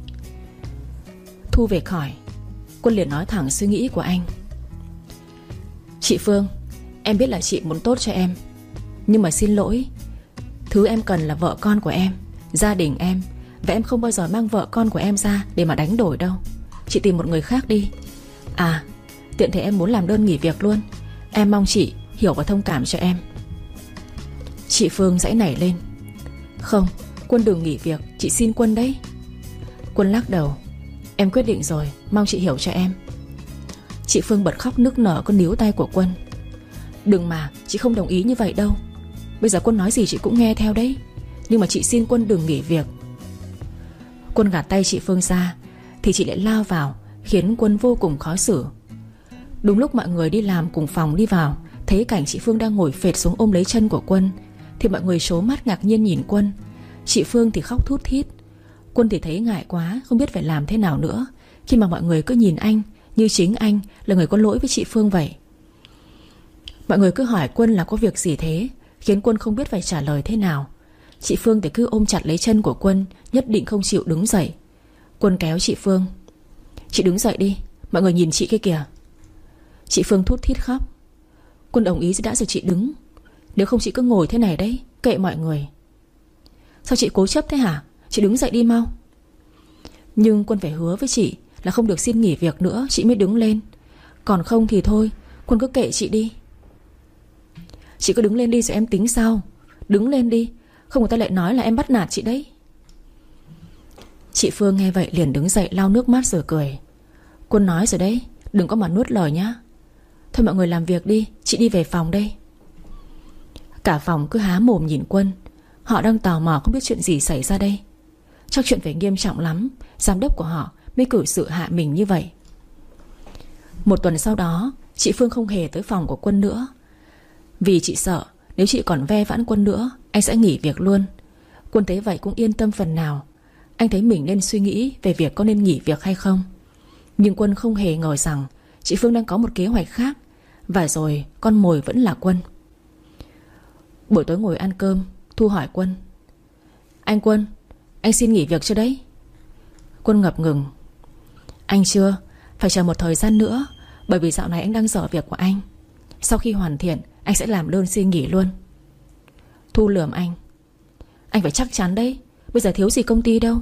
Thu về khỏi, Quân liền nói thẳng suy nghĩ của anh: Chị Phương, em biết là chị muốn tốt cho em, nhưng mà xin lỗi, thứ em cần là vợ con của em, gia đình em. Và em không bao giờ mang vợ con của em ra để mà đánh đổi đâu. Chị tìm một người khác đi. À, tiện thể em muốn làm đơn nghỉ việc luôn. Em mong chị hiểu và thông cảm cho em. Chị Phương giãy nảy lên: Không, Quân đừng nghỉ việc, chị xin Quân đấy. Quân lắc đầu: Em quyết định rồi, mong chị hiểu cho em. Chị Phương bật khóc nức nở, cứ níu tay của Quân: Đừng mà, chị không đồng ý như vậy đâu. Bây giờ Quân nói gì chị cũng nghe theo đấy. Nhưng mà chị xin Quân đừng nghỉ việc. Quân gạt tay chị Phương ra thì chị lại lao vào, khiến Quân vô cùng khó xử. Đúng lúc mọi người đi làm cùng phòng đi vào, thấy cảnh chị Phương đang ngồi phệt xuống ôm lấy chân của Quân, thì mọi người trố mắt ngạc nhiên nhìn Quân. Chị Phương thì khóc thút thít. Quân thì thấy ngại quá, không biết phải làm thế nào nữa, khi mà mọi người cứ nhìn anh như chính anh là người có lỗi với chị Phương vậy. Mọi người cứ hỏi Quân là có việc gì thế, khiến Quân không biết phải trả lời thế nào. Chị Phương thì cứ ôm chặt lấy chân của Quân, nhất định không chịu đứng dậy. Quân kéo chị Phương: Chị đứng dậy đi, mọi người nhìn chị kia kìa. Chị Phương thút thít khóc. Quân đồng ý đã rồi chị đứng. Nếu không chị cứ ngồi thế này đấy, kệ mọi người. Sao chị cố chấp thế hả? Chị đứng dậy đi mau. Nhưng Quân phải hứa với chị là không được xin nghỉ việc nữa chị mới đứng lên. Còn không thì thôi, Quân cứ kệ chị đi. Chị cứ đứng lên đi rồi em tính sau. Đứng lên đi, không người ta lại nói là em bắt nạt chị đấy. Chị Phương nghe vậy liền đứng dậy lau nước mắt rồi cười: Quân nói rồi đấy, đừng có mà nuốt lời nhá. Thôi mọi người làm việc đi, chị đi về phòng đây. Cả phòng cứ há mồm nhìn Quân. Họ đang tò mò không biết chuyện gì xảy ra đây. Chắc chuyện phải nghiêm trọng lắm, giám đốc của họ mới cử sự hạ mình như vậy. Một tuần sau đó, chị Phương không hề tới phòng của Quân nữa. Vì chị sợ nếu chị còn ve vãn Quân nữa, anh sẽ nghỉ việc luôn. Quân thấy vậy cũng yên tâm phần nào. Anh thấy mình nên suy nghĩ về việc có nên nghỉ việc hay không. Nhưng Quân không hề ngờ rằng chị Phương đang có một kế hoạch khác. Và rồi con mồi vẫn là Quân. Buổi tối ngồi ăn cơm, Thu hỏi Quân: Anh Quân, anh xin nghỉ việc chưa đấy? Quân ngập ngừng: Anh chưa, phải chờ một thời gian nữa. Bởi vì dạo này anh đang dở việc của anh. Sau khi hoàn thiện, anh sẽ làm đơn xin nghỉ luôn. Thu lườm anh: Anh phải chắc chắn đấy, bây giờ thiếu gì công ty đâu.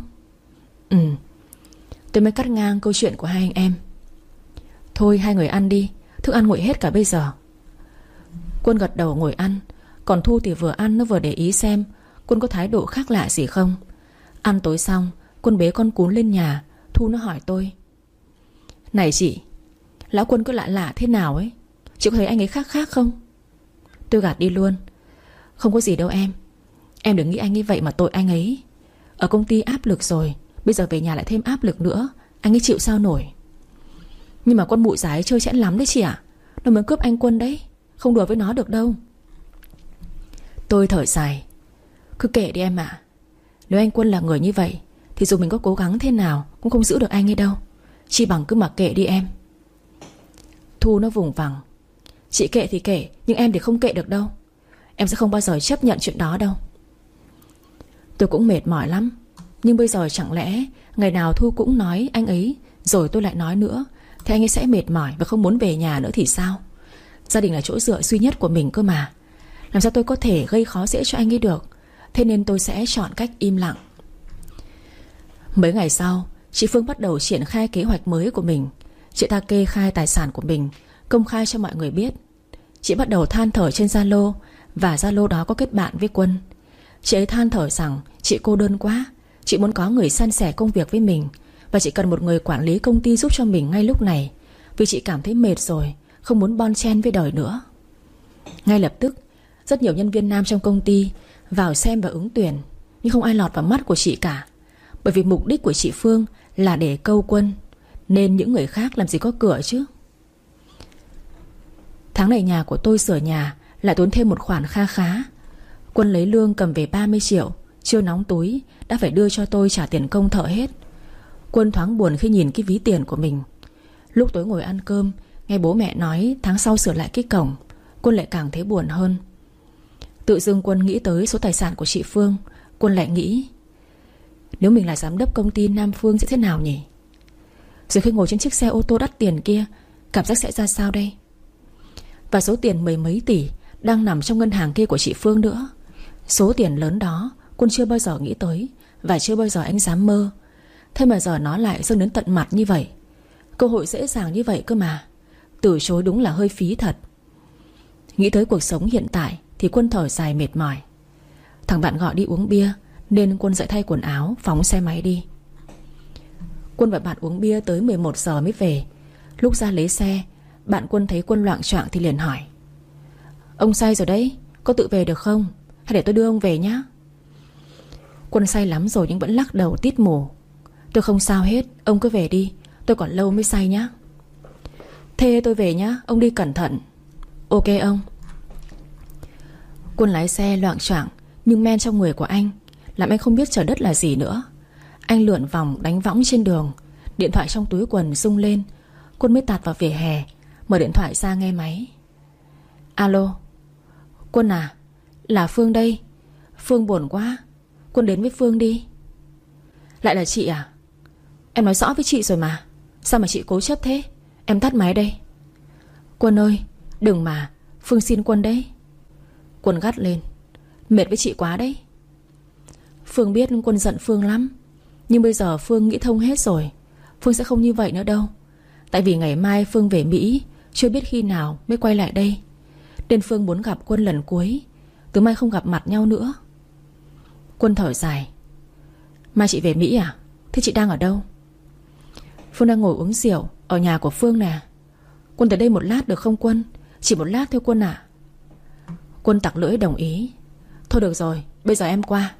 Tôi mới cắt ngang câu chuyện của hai anh em. Thôi hai người ăn đi, thức ăn nguội hết cả bây giờ. Quân gật đầu ngồi ăn. Còn Thu thì vừa ăn nó vừa để ý xem Quân có thái độ khác lạ gì không. Ăn tối xong, Quân bế con Cún lên nhà. Thu nó hỏi tôi: Này chị, lão Quân cứ lạ lạ thế nào ấy? Chị có thấy anh ấy khác khác không? Tôi gạt đi luôn: Không có gì đâu em. Em đừng nghĩ anh ấy vậy mà tội anh ấy. Ở công ty áp lực rồi, bây giờ về nhà lại thêm áp lực nữa, anh ấy chịu sao nổi. Nhưng mà con mụ già ấy chơi chẽn lắm đấy chị ạ. Nó muốn cướp anh Quân đấy, không đùa với nó được đâu. Tôi thở dài: Cứ kệ đi em ạ. Nếu anh Quân là người như vậy thì dù mình có cố gắng thế nào cũng không giữ được anh ấy đâu. Chi bằng cứ mặc kệ đi em. Thu nó vùng vằng: Chị kệ thì kệ, nhưng em thì không kệ được đâu. Em sẽ không bao giờ chấp nhận chuyện đó đâu. Tôi cũng mệt mỏi lắm. Nhưng bây giờ chẳng lẽ ngày nào Thu cũng nói anh ấy, rồi tôi lại nói nữa, thì anh ấy sẽ mệt mỏi và không muốn về nhà nữa thì sao? Gia đình là chỗ dựa duy nhất của mình cơ mà. Làm sao tôi có thể gây khó dễ cho anh ấy được? Thế nên tôi sẽ chọn cách im lặng. Mấy ngày sau, chị Phương bắt đầu triển khai kế hoạch mới của mình. Chị ta kê khai tài sản của mình, công khai cho mọi người biết. Chị bắt đầu than thở trên Zalo, và Zalo đó có kết bạn với Quân. Chị ấy than thở rằng chị cô đơn quá, chị muốn có người san sẻ công việc với mình, và chị cần một người quản lý công ty giúp cho mình ngay lúc này, vì chị cảm thấy mệt rồi, không muốn bon chen với đời nữa. Ngay lập tức, rất nhiều nhân viên nam trong công ty vào xem và ứng tuyển, nhưng không ai lọt vào mắt của chị cả. Bởi vì mục đích của chị Phương là để câu Quân, nên những người khác làm gì có cửa chứ. Tháng này nhà của tôi sửa nhà lại tốn thêm một khoản kha khá. Quân lấy lương cầm về 30 triệu, chưa nóng túi đã phải đưa cho tôi trả tiền công thợ hết. Quân thoáng buồn khi nhìn cái ví tiền của mình. Lúc tối ngồi ăn cơm, nghe bố mẹ nói tháng sau sửa lại cái cổng, Quân lại càng thấy buồn hơn. Tự dưng Quân nghĩ tới số tài sản của chị Phương. Quân lại nghĩ, nếu mình là giám đốc công ty Nam Phương sẽ thế nào nhỉ? Rồi khi ngồi trên chiếc xe ô tô đắt tiền kia, cảm giác sẽ ra sao đây? Và số tiền mười mấy tỷ đang nằm trong ngân hàng kia của chị Phương nữa. Số tiền lớn đó Quân chưa bao giờ nghĩ tới, và chưa bao giờ anh dám mơ. Thế mà giờ nó lại dâng đến tận mặt như vậy. Cơ hội dễ dàng như vậy cơ mà. Từ chối đúng là hơi phí thật. Nghĩ tới cuộc sống hiện tại thì Quân thở dài mệt mỏi. Thằng bạn gọi đi uống bia, nên Quân dậy thay quần áo, phóng xe máy đi. Quân và bạn uống bia tới 11 giờ mới về. Lúc ra lấy xe, bạn Quân thấy Quân loạng choạng thì liền hỏi, ông say rồi đấy, có tự về được không? Hay để tôi đưa ông về nhá? Quân say lắm rồi nhưng vẫn lắc đầu tít mù. Tôi không sao hết, ông cứ về đi, tôi còn lâu mới say nhá. Thế tôi về nhá, ông đi cẩn thận. Ok ông. Quân lái xe loạng choạng, nhưng men trong người của anh làm anh không biết trời đất là gì nữa. Anh lượn vòng đánh võng trên đường. Điện thoại trong túi quần rung lên. Quân mới tạt vào vỉa hè, mở điện thoại ra nghe máy. Alo. Quân à, là Phương đây. Phương buồn quá, Quân đến với Phương đi. Lại là chị à? Em nói rõ với chị rồi mà, sao mà chị cố chấp thế? Em tắt máy đây. Quân ơi, đừng mà, Phương xin Quân đấy. Quân gắt lên, mệt với chị quá đấy. Phương biết Quân giận Phương lắm, nhưng bây giờ Phương nghĩ thông hết rồi. Phương sẽ không như vậy nữa đâu. Tại vì ngày mai Phương về Mỹ, chưa biết khi nào mới quay lại đây, nên Phương muốn gặp Quân lần cuối. Từ mai không gặp mặt nhau nữa. Quân thở dài. Mai chị về Mỹ à? Thế chị đang ở đâu? Phương đang ngồi uống rượu ở nhà của Phương nè. Quân tới đây một lát được không Quân? Chỉ một lát thôi Quân ạ. Quân tặc lưỡi đồng ý. Thôi được rồi, bây giờ em qua.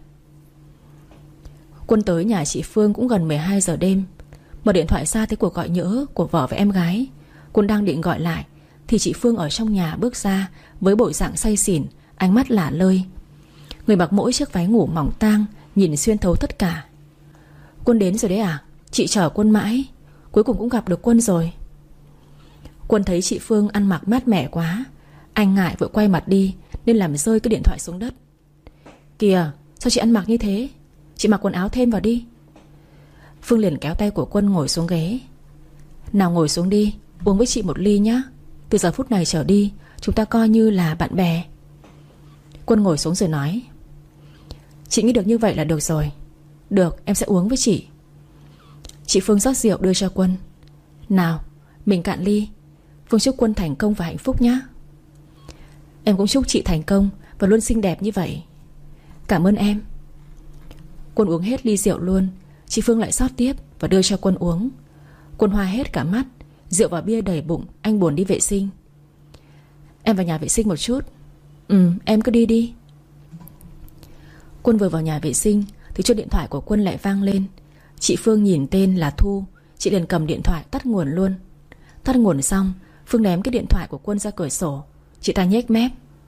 Quân tới nhà chị Phương cũng gần 12 giờ đêm. Mở điện thoại ra thấy cuộc gọi nhỡ của vợ và em gái. Quân đang định gọi lại thì chị Phương ở trong nhà bước ra với bộ dạng say xỉn, ánh mắt lả lơi. Người mặc mỗi chiếc váy ngủ mỏng tang, nhìn xuyên thấu tất cả. Quân đến rồi đấy à? Chị chờ Quân mãi, cuối cùng cũng gặp được Quân rồi. Quân thấy chị Phương ăn mặc mát mẻ quá, anh ngại vội quay mặt đi, nên làm rơi cái điện thoại xuống đất. Kìa, sao chị ăn mặc như thế? Chị mặc quần áo thêm vào đi. Phương liền kéo tay của Quân ngồi xuống ghế. Nào ngồi xuống đi, uống với chị một ly nhá. Từ giờ phút này trở đi, chúng ta coi như là bạn bè. Quân ngồi xuống rồi nói, chị nghĩ được như vậy là được rồi. Được, em sẽ uống với chị. Chị Phương rót rượu đưa cho Quân. Nào, mình cạn ly. Phương chúc Quân thành công và hạnh phúc nhé. Em cũng chúc chị thành công và luôn xinh đẹp như vậy. Cảm ơn em. Quân uống hết ly rượu luôn. Chị Phương lại rót tiếp và đưa cho Quân uống. Quân hoa hết cả mắt. Rượu và bia đầy bụng, anh buồn đi vệ sinh. Em vào nhà vệ sinh một chút. Em cứ đi đi. Quân vừa vào nhà vệ sinh thì chuông điện thoại của Quân lại vang lên. Chị Phương nhìn tên là Thu. Chị liền cầm điện thoại tắt nguồn luôn. Tắt nguồn xong, Phương ném cái điện thoại của Quân ra cửa sổ. Chị ta nhếch mép.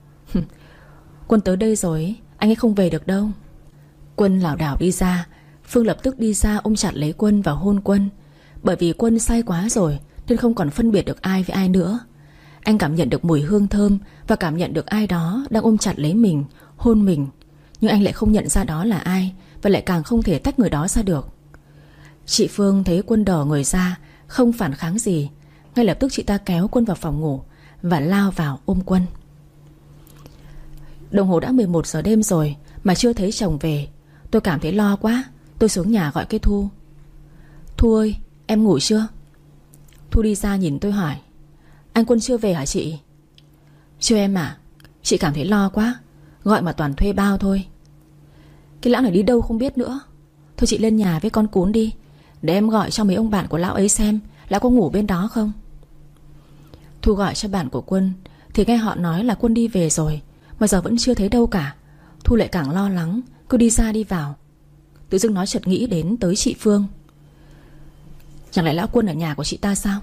Quân tới đây rồi, anh ấy không về được đâu. Quân lảo đảo đi ra. Phương lập tức đi ra ôm chặt lấy Quân và hôn Quân. Bởi vì Quân say quá rồi nên không còn phân biệt được ai với ai nữa. Anh cảm nhận được mùi hương thơm và cảm nhận được ai đó đang ôm chặt lấy mình, hôn mình. Nhưng anh lại không nhận ra đó là ai, và lại càng không thể tách người đó ra được. Chị Phương thấy Quân đờ người ra, không phản kháng gì. Ngay lập tức chị ta kéo Quân vào phòng ngủ và lao vào ôm Quân. Đồng hồ đã 11 giờ đêm rồi Mà chưa thấy chồng về, tôi cảm thấy lo quá. Tôi xuống nhà gọi cái Thu. Thu ơi, em ngủ chưa? Thu đi ra nhìn tôi hỏi: Anh Quân chưa về hả chị? Chưa em ạ. Chị cảm thấy lo quá, gọi mà toàn thuê bao thôi. Cái lão này đi đâu không biết nữa. Thôi chị lên nhà với con Cún đi, để em gọi cho mấy ông bạn của lão ấy xem lão có ngủ bên đó không. Thu gọi cho bạn của Quân thì nghe họ nói là Quân đi về rồi, mà giờ vẫn chưa thấy đâu cả. Thu lại càng lo lắng, cứ đi ra đi vào. Tự dưng nó chợt nghĩ đến tới chị Phương. Chẳng lẽ lão Quân ở nhà của chị ta sao?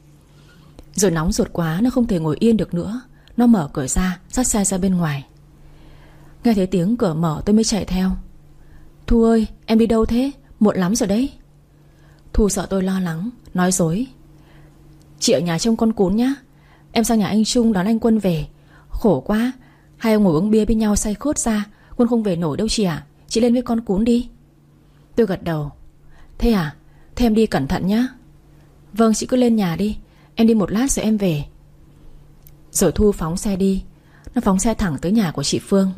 Rồi nóng ruột quá, nó không thể ngồi yên được nữa. Nó mở cửa ra, dắt xe ra bên ngoài. Nghe thấy tiếng cửa mở tôi mới chạy theo. Thu ơi, em đi đâu thế? Muộn lắm rồi đấy. Thu sợ tôi lo lắng, nói dối: Chị ở nhà trông con Cún nhá. Em sang nhà anh Trung đón anh Quân về. Khổ quá, hai ông ngồi uống bia với nhau say khướt ra. Quân không về nổi đâu chị ạ. Chị lên với con Cún đi. Tôi gật đầu. Thế à? Thế em đi cẩn thận nhá. Vâng, chị cứ lên nhà đi. Em đi một lát rồi em về. Rồi Thu phóng xe đi. Nó phóng xe thẳng tới nhà của chị Phương.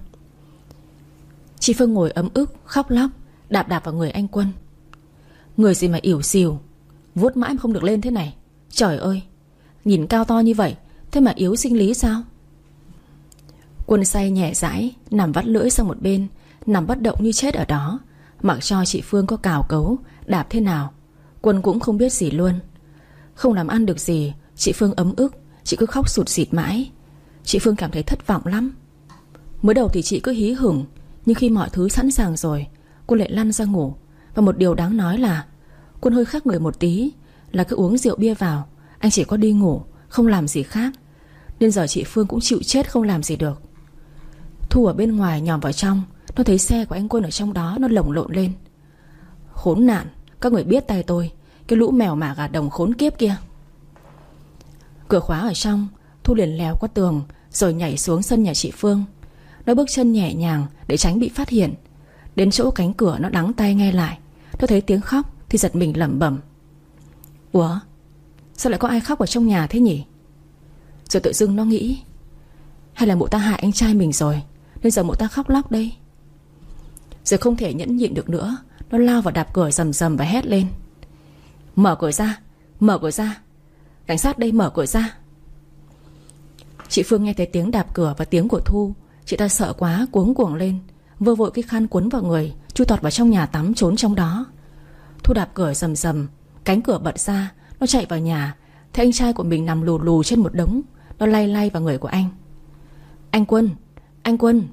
Chị Phương ngồi ấm ức, khóc lóc, đạp đạp vào người anh Quân. Người gì mà ỉu xìu, vuốt mãi mà không được lên thế này. Trời ơi, nhìn cao to như vậy, thế mà yếu sinh lý sao? Quân say nhẹ dãi, nằm vắt lưỡi sang một bên, nằm bất động như chết ở đó. Mặc cho chị Phương có cào cấu, đạp thế nào, Quân cũng không biết gì luôn. Không làm ăn được gì, chị Phương ấm ức. Chị cứ khóc sụt sịt mãi. Chị Phương cảm thấy thất vọng lắm. Mới đầu thì chị cứ hí hửng, nhưng khi mọi thứ sẵn sàng rồi, Quân lại lăn ra ngủ. Và một điều đáng nói là Quân hơi khác người một tí, là cứ uống rượu bia vào, anh chỉ có đi ngủ, không làm gì khác. Nên giờ chị Phương cũng chịu chết không làm gì được. Thu ở bên ngoài nhòm vào trong, nó thấy xe của anh Quân ở trong đó. Nó lồng lộn lên. Khốn nạn, các người biết tay tôi, cái lũ mèo mả gà đồng khốn kiếp kia. Cửa khóa ở trong, Thu liền leo qua tường rồi nhảy xuống sân nhà chị Phương. Nó bước chân nhẹ nhàng để tránh bị phát hiện. Đến chỗ cánh cửa nó đắng tai nghe lại. Nó thấy tiếng khóc thì giật mình lẩm bẩm: Ủa, sao lại có ai khóc ở trong nhà thế nhỉ? Rồi tự dưng nó nghĩ: hay là mụ ta hại anh trai mình rồi, nên giờ mụ ta khóc lóc đây. Rồi không thể nhẫn nhịn được nữa, nó lao vào đạp cửa rầm rầm và hét lên: Mở cửa ra, mở cửa ra, cảnh sát đây, mở cửa ra. Chị Phương nghe thấy tiếng đạp cửa và tiếng của Thu. Chị ta sợ quá, cuống cuồng lên, vơ vội cái khăn quấn vào người, chui tọt vào trong nhà tắm trốn trong đó. Thu đạp cửa rầm rầm, cánh cửa bật ra. Nó chạy vào nhà, thấy anh trai của mình nằm lù lù trên một đống. Nó lay lay vào người của anh: Anh Quân, anh Quân.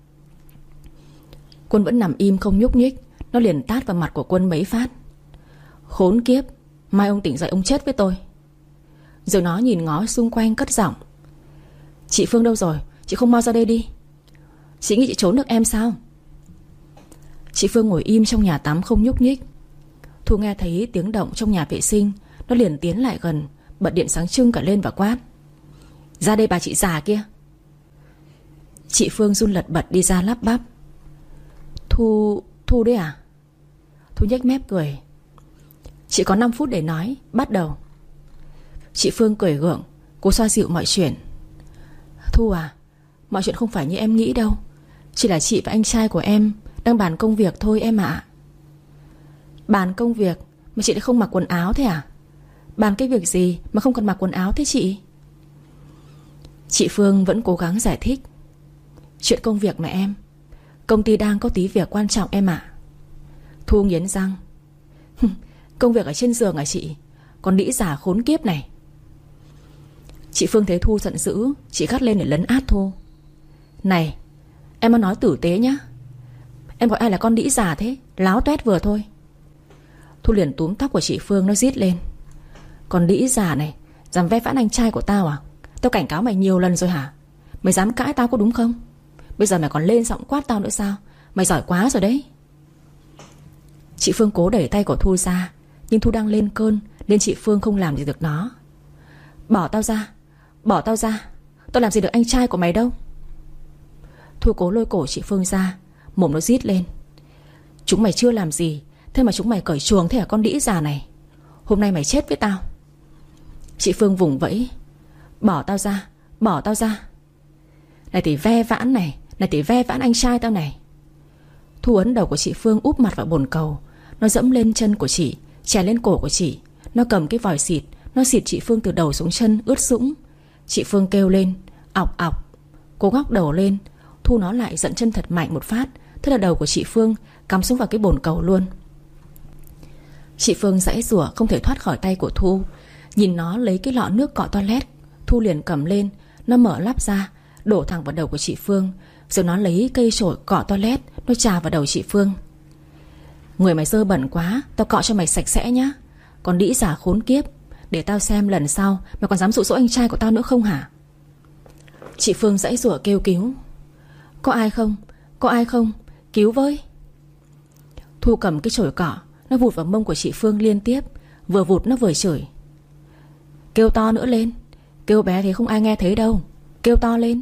Quân vẫn nằm im không nhúc nhích. Nó liền tát vào mặt của Quân mấy phát: Khốn kiếp, mai ông tỉnh dậy ông chết với tôi. Rồi nó nhìn ngó xung quanh cất giọng: Chị Phương đâu rồi? Chị không mau ra đây đi. Chị nghĩ chị trốn được em sao? Chị Phương ngồi im trong nhà tắm không nhúc nhích. Thu nghe thấy tiếng động trong nhà vệ sinh. Nó liền tiến lại gần, bật điện sáng trưng cả lên và quát: Ra đây bà chị già kia. Chị Phương run lật bật đi ra lắp bắp: Thu đấy à? Thu nhếch mép cười: Chị có 5 phút để nói, bắt đầu. Chị Phương cười gượng, cố xoa dịu mọi chuyện: Thu à, mọi chuyện không phải như em nghĩ đâu. Chỉ là chị và anh trai của em đang bàn công việc thôi em ạ. Bàn công việc mà chị lại không mặc quần áo thế à? Bàn cái việc gì mà không cần mặc quần áo thế chị? Chị Phương vẫn cố gắng giải thích: Chuyện công việc mà em, công ty đang có tí việc quan trọng em ạ. Thu nghiến răng: Công việc ở trên giường à chị? Còn đĩ giả khốn kiếp này. Chị Phương thấy Thu giận dữ, chị gắt lên để lấn át Thu: Này, em mà nói tử tế nhá. Em gọi ai là con đĩ giả thế? Láo toét vừa thôi. Thu liền túm tóc của chị Phương, nó rít lên: Con đĩ giả này, dám ve vãn anh trai của tao à? Tao cảnh cáo mày nhiều lần rồi hả? Mày dám cãi tao có đúng không? Bây giờ mày còn lên giọng quát tao nữa sao? Mày giỏi quá rồi đấy. Chị Phương cố đẩy tay của Thu ra, nhưng Thu đang lên cơn nên chị Phương không làm gì được nó. Bỏ tao ra, bỏ tao ra. Tao làm gì được anh trai của mày đâu. Thu cố lôi cổ chị Phương ra, mồm nó rít lên: Chúng mày chưa làm gì, thế mà chúng mày cởi chuồng thế hả con đĩ già này? Hôm nay mày chết với tao. Chị Phương vùng vẫy: Bỏ tao ra, bỏ tao ra. Này thì ve vãn này, này thì ve vãn anh trai tao này. Thu ấn đầu của chị Phương úp mặt vào bồn cầu. Nó dẫm lên chân của chị, chè lên cổ của chị. Nó cầm cái vòi xịt, nó xịt chị Phương từ đầu xuống chân ướt sũng. Chị Phương kêu lên ọc ọc. Cô ngóc đầu lên. Thu nó lại giận chân thật mạnh một phát. Thế là đầu của chị Phương cắm xuống vào cái bồn cầu luôn. Chị Phương giãy giụa không thể thoát khỏi tay của Thu. Nhìn nó lấy cái lọ nước cọ toilet, Thu liền cầm lên. Nó mở lắp ra, đổ thẳng vào đầu của chị Phương. Rồi nó lấy cây chổi cọ toilet, nó chà vào đầu chị Phương. Người mày dơ bẩn quá, tao cọ cho mày sạch sẽ nhá. Còn đĩ giả khốn kiếp, để tao xem lần sau mày còn dám dụ dỗ anh trai của tao nữa không hả? Chị Phương giãy giụa kêu cứu. Có ai không? Có ai không? Cứu với. Thu cầm cái chổi cọ, nó vụt vào mông của chị Phương liên tiếp. Vừa vụt nó vừa chửi. Kêu to nữa lên. Kêu bé thì không ai nghe thấy đâu. Kêu to lên.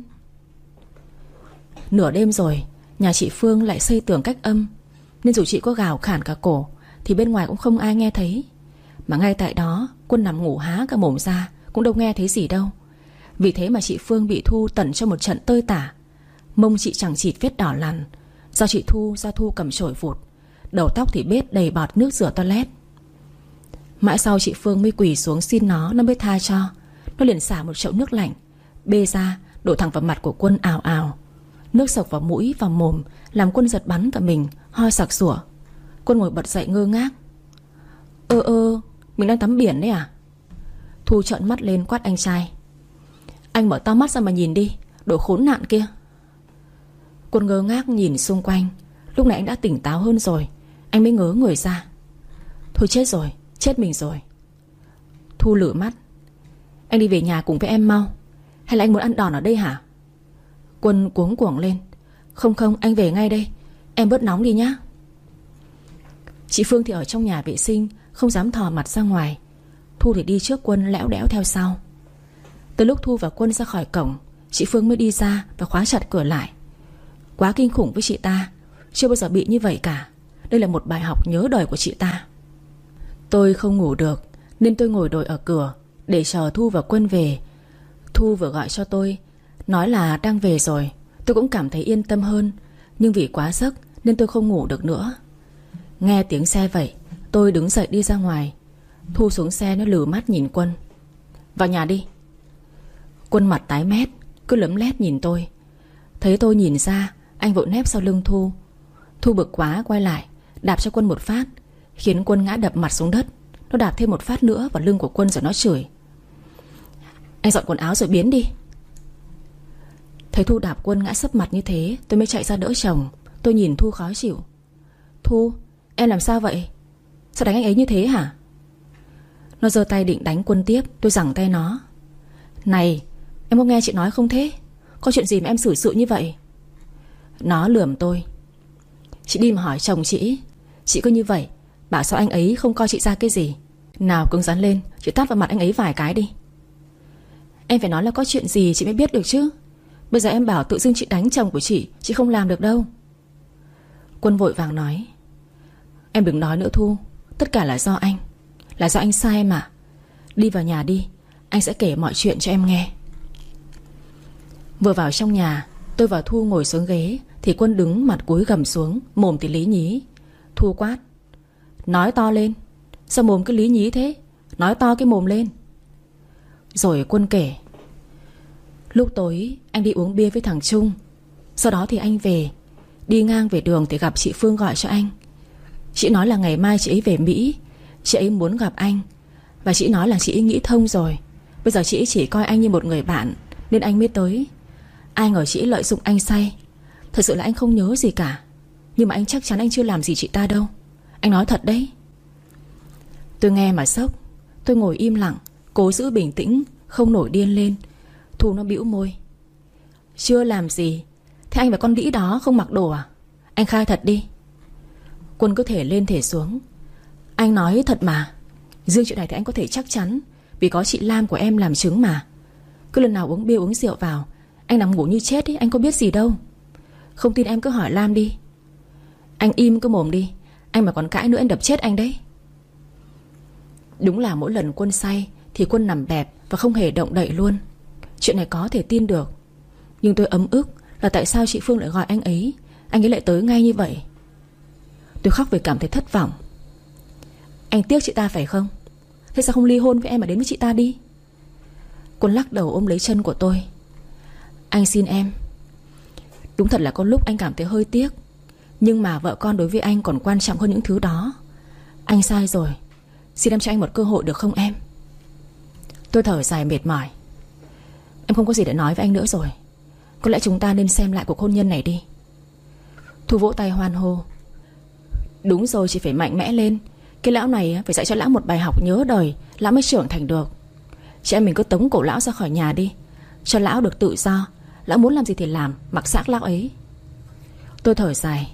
Nửa đêm rồi, nhà chị Phương lại xây tường cách âm, nên dù chị có gào khản cả cổ thì bên ngoài cũng không ai nghe thấy. Mà ngay tại đó Quân nằm ngủ há cả mồm ra, cũng đâu nghe thấy gì đâu. Vì thế mà chị Phương bị Thu tẩn cho một trận tơi tả. Mông chị chẳng chịt vết đỏ lằn do Thu cầm chổi vụt. Đầu tóc thì bết đầy bọt nước rửa toilet. Mãi sau chị Phương mới quỳ xuống xin nó mới tha cho. Nó liền xả một chậu nước lạnh, bê ra đổ thẳng vào mặt của Quân ào ào. Nước sộc vào mũi vào mồm, làm Quân giật bắn cả mình, ho sặc sủa. Quân ngồi bật dậy ngơ ngác. Mình đang tắm biển đấy à? Thu trợn mắt lên quát anh trai. Anh mở to mắt ra mà nhìn đi, đồ khốn nạn kia. Quân ngơ ngác nhìn xung quanh. Lúc này anh đã tỉnh táo hơn rồi. Anh mới ngớ người ra. Thôi chết rồi, chết mình rồi. Thu lử mắt. Anh đi về nhà cùng với em mau. Hay là anh muốn ăn đòn ở đây hả? Quân cuống cuồng lên. Không, anh về ngay đây. Em bớt nóng đi nhá. Chị Phương thì ở trong nhà vệ sinh, không dám thò mặt ra ngoài. Thu thì đi trước Quân lẽo đẽo theo sau. Từ lúc Thu và Quân ra khỏi cổng, chị Phương mới đi ra và khóa chặt cửa lại. Quá kinh khủng với chị ta. Chưa bao giờ bị như vậy cả. Đây là một bài học nhớ đời của chị ta. Tôi không ngủ được, nên tôi ngồi đợi ở cửa để chờ Thu và Quân về. Thu vừa gọi cho tôi, nói là đang về rồi. Tôi cũng cảm thấy yên tâm hơn. Nhưng vì quá giấc nên tôi không ngủ được nữa. Nghe tiếng xe vậy, tôi đứng dậy đi ra ngoài. Thu xuống xe nó lừ mắt nhìn Quân. Vào nhà đi. Quân mặt tái mét, cứ lấm lét nhìn tôi. Thấy tôi nhìn ra, anh vội nép sau lưng Thu. Thu bực quá quay lại, đạp cho Quân một phát, khiến Quân ngã đập mặt xuống đất. Nó đạp thêm một phát nữa vào lưng của Quân rồi nó chửi. Anh dọn quần áo rồi biến đi. Thấy Thu đạp Quân ngã sấp mặt như thế, tôi mới chạy ra đỡ chồng. Tôi nhìn Thu khó chịu. Thu, em làm sao vậy? Sao đánh anh ấy như thế hả? Nó giơ tay định đánh Quân tiếp. Tôi giằng tay nó. Này, em có nghe chị nói không thế? Có chuyện gì mà em xử sự như vậy? Nó lườm tôi. Chị đi mà hỏi chồng chị. Chị cứ như vậy, bảo sao anh ấy không coi chị ra cái gì. Nào cứng rắn lên, chị tát vào mặt anh ấy vài cái đi. Em phải nói là có chuyện gì chị mới biết được chứ. Bây giờ em bảo tự dưng chị đánh chồng của chị không làm được đâu. Quân vội vàng nói. Em đừng nói nữa Thu. Tất cả là do anh. Là do anh sai em à. Đi vào nhà đi, anh sẽ kể mọi chuyện cho em nghe. Vừa vào trong nhà, tôi và Thu ngồi xuống ghế thì Quân đứng mặt cúi gằm xuống, mồm thì lý nhí. Thu quát. Nói to lên. Sao mồm cứ lý nhí thế? Nói to cái mồm lên. Rồi Quân kể. Lúc tối anh đi uống bia với thằng Trung. Sau đó thì anh về. Đi ngang về đường thì gặp chị Phương gọi cho anh. Chị nói là ngày mai chị ấy về Mỹ. Chị ấy muốn gặp anh. Và chị nói là chị ấy nghĩ thông rồi. Bây giờ chị ấy chỉ coi anh như một người bạn, nên anh mới tới. Ai ngờ chị ấy lợi dụng anh say. Thật sự là anh không nhớ gì cả. Nhưng mà anh chắc chắn anh chưa làm gì chị ta đâu. Anh nói thật đấy. Tôi nghe mà sốc. Tôi ngồi im lặng, cố giữ bình tĩnh, không nổi điên lên. Thu nó bĩu môi. Chưa làm gì? Thế anh và con đĩ đó không mặc đồ à? Anh khai thật đi. Quân cứ thể lên thể xuống. Anh nói thật mà. Riêng chuyện này thì anh có thể chắc chắn, vì có chị Lam của em làm chứng mà. Cứ lần nào uống bia uống rượu vào, anh nằm ngủ như chết ấy, anh có biết gì đâu. Không tin em cứ hỏi Lam đi. Anh im cứ mồm đi. Anh mà còn cãi nữa em đập chết anh đấy. Đúng là mỗi lần Quân say thì Quân nằm bẹp và không hề động đậy luôn. Chuyện này có thể tin được. Nhưng tôi ấm ức là tại sao chị Phương lại gọi anh ấy lại tới ngay như vậy. Tôi khóc vì cảm thấy thất vọng. Anh tiếc chị ta phải không? Thế sao không ly hôn với em mà đến với chị ta đi? Quân lắc đầu ôm lấy chân của tôi. Anh xin em. Đúng thật là có lúc anh cảm thấy hơi tiếc, nhưng mà vợ con đối với anh còn quan trọng hơn những thứ đó. Anh sai rồi. Xin em cho anh một cơ hội được không em? Tôi thở dài mệt mỏi. Em không có gì để nói với anh nữa rồi. Có lẽ chúng ta nên xem lại cuộc hôn nhân này đi. Thu vỗ tay hoan hô. Đúng rồi, chị phải mạnh mẽ lên. Cái lão này phải dạy cho lão một bài học nhớ đời, lão mới trưởng thành được. Chị em mình cứ tống cổ lão ra khỏi nhà đi, cho lão được tự do. Lão muốn làm gì thì làm, mặc xác lão ấy. Tôi thở dài.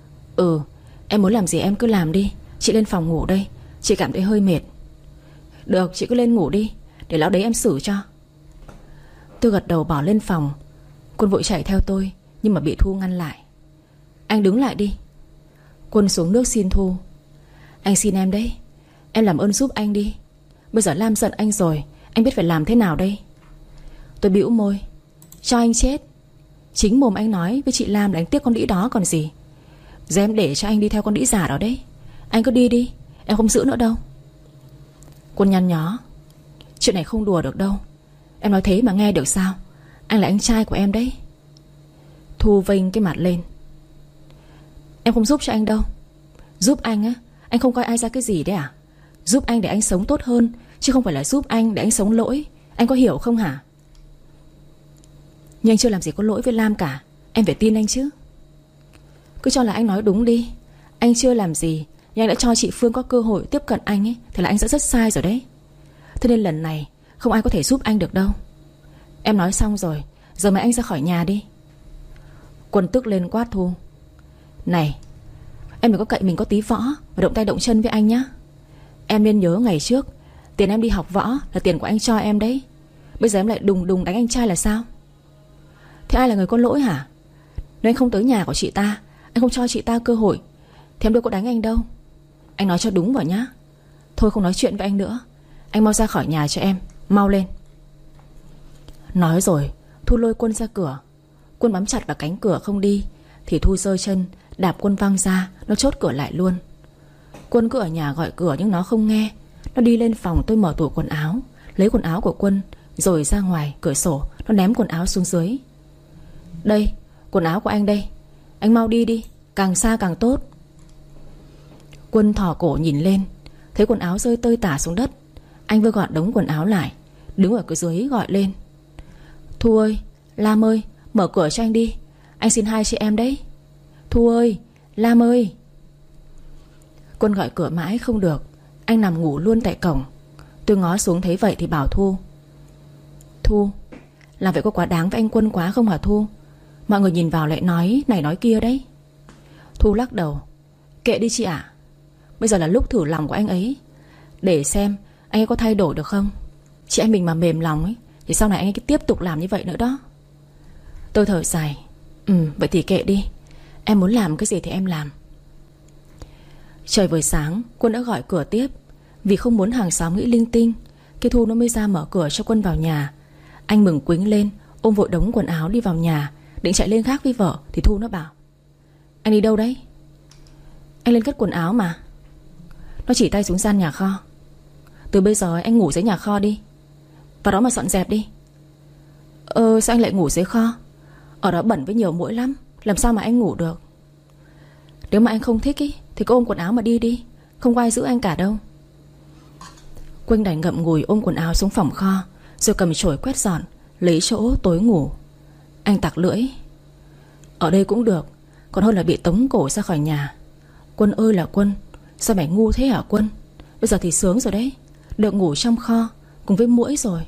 Em muốn làm gì em cứ làm đi. Chị lên phòng ngủ đây, chị cảm thấy hơi mệt. Được, chị cứ lên ngủ đi, để lão đấy em xử cho. Tôi gật đầu bỏ lên phòng. Quân vội chạy theo tôi, nhưng mà bị Thu ngăn lại. Anh đứng lại đi. Quân xuống nước xin Thu. Anh xin em đấy, em làm ơn giúp anh đi. Bây giờ Lam giận anh rồi, anh biết phải làm thế nào đây? Tôi bĩu môi. Cho anh chết. Chính mồm anh nói với chị Lam là anh tiếc con đĩ đó còn gì. Giờ em để cho anh đi theo con đĩ giả đó đấy. Anh cứ đi đi, em không giữ nữa đâu. Quân nhăn nhó. Chuyện này không đùa được đâu. Em nói thế mà nghe được sao? Anh là anh trai của em đấy. Thu vênh cái mặt lên. Em không giúp cho anh đâu. Giúp anh á? Anh không coi ai ra cái gì đấy à? Giúp anh để anh sống tốt hơn, chứ không phải là giúp anh để anh sống lỗi. Anh có hiểu không hả? Nhưng anh chưa làm gì có lỗi với Lam cả. Em phải tin anh chứ. Cứ cho là anh nói đúng đi. Anh chưa làm gì, nhưng anh đã cho chị Phương có cơ hội tiếp cận anh ấy, thì là anh đã rất sai rồi đấy. Thế nên lần này không ai có thể giúp anh được đâu. Em nói xong rồi, giờ mày anh ra khỏi nhà đi. Quân tức lên quát Thu. Này, em đừng có cậy mình có tí võ và động tay động chân với anh nhá. Em nên nhớ ngày trước tiền em đi học võ là tiền của anh cho em đấy. Bây giờ em lại đùng đùng đánh anh trai là sao? Thế ai là người có lỗi hả? Nếu anh không tới nhà của chị ta, anh không cho chị ta cơ hội, thì em đâu có đánh anh đâu. Anh nói cho đúng vào nhá. Thôi không nói chuyện với anh nữa. Anh mau ra khỏi nhà cho em. Mau lên. Nói rồi Thu lôi Quân ra cửa. Quân bám chặt vào cánh cửa không đi, thì Thu giơ chân đạp Quân văng ra. Nó chốt cửa lại luôn. Quân cứ ở nhà gọi cửa nhưng nó không nghe. Nó đi lên phòng tôi mở tủ quần áo, lấy quần áo của Quân, rồi ra ngoài cửa sổ. Nó ném quần áo xuống dưới. Đây, quần áo của anh đây. Anh mau đi đi, càng xa càng tốt. Quân thò cổ nhìn lên, thấy quần áo rơi tơi tả xuống đất. Anh vừa gọn đống quần áo lại, đứng ở cửa dưới gọi lên. Thu ơi, Lam ơi, mở cửa cho anh đi. Anh xin hai chị em đấy. Thu ơi, Lam ơi. Quân gọi cửa mãi không được. Anh nằm ngủ luôn tại cổng. Tôi ngó xuống thấy vậy thì bảo Thu. Thu, làm vậy có quá đáng với anh Quân quá không hả Thu? Mọi người nhìn vào lại nói này nói kia đấy. Thu lắc đầu. Kệ đi chị ạ. Bây giờ là lúc thử lòng của anh ấy, để xem anh ấy có thay đổi được không. Chị em mình mà mềm lòng ấy, thì sau này anh ấy cứ tiếp tục làm như vậy nữa đó. Tôi thở dài. Vậy thì kệ đi. Em muốn làm cái gì thì em làm. Trời vừa sáng Quân đã gọi cửa tiếp. Vì không muốn hàng xóm nghĩ linh tinh, cái Thu nó mới ra mở cửa cho Quân vào nhà. Anh mừng quính lên, ôm vội đống quần áo đi vào nhà, định chạy lên gác với vợ. Thì Thu nó bảo. Anh đi đâu đấy? Anh lên cất quần áo mà. Nó chỉ tay xuống gian nhà kho. Từ bây giờ anh ngủ dưới nhà kho đi, vào đó mà dọn dẹp đi. Sao anh lại ngủ dưới kho? Ở đó bẩn với nhiều muỗi lắm, làm sao mà anh ngủ được? Nếu mà anh không thích ý, thì cứ ôm quần áo mà đi đi, không có ai giữ anh cả đâu. Quỳnh đành ngậm ngùi ôm quần áo xuống phòng kho, rồi cầm chổi quét dọn, lấy chỗ tối ngủ. Anh tặc lưỡi. Ở đây cũng được, còn hơn là bị tống cổ ra khỏi nhà. Quân ơi là Quân, sao mày ngu thế hả Quân? Bây giờ thì sướng rồi đấy, được ngủ trong kho cùng với muỗi rồi.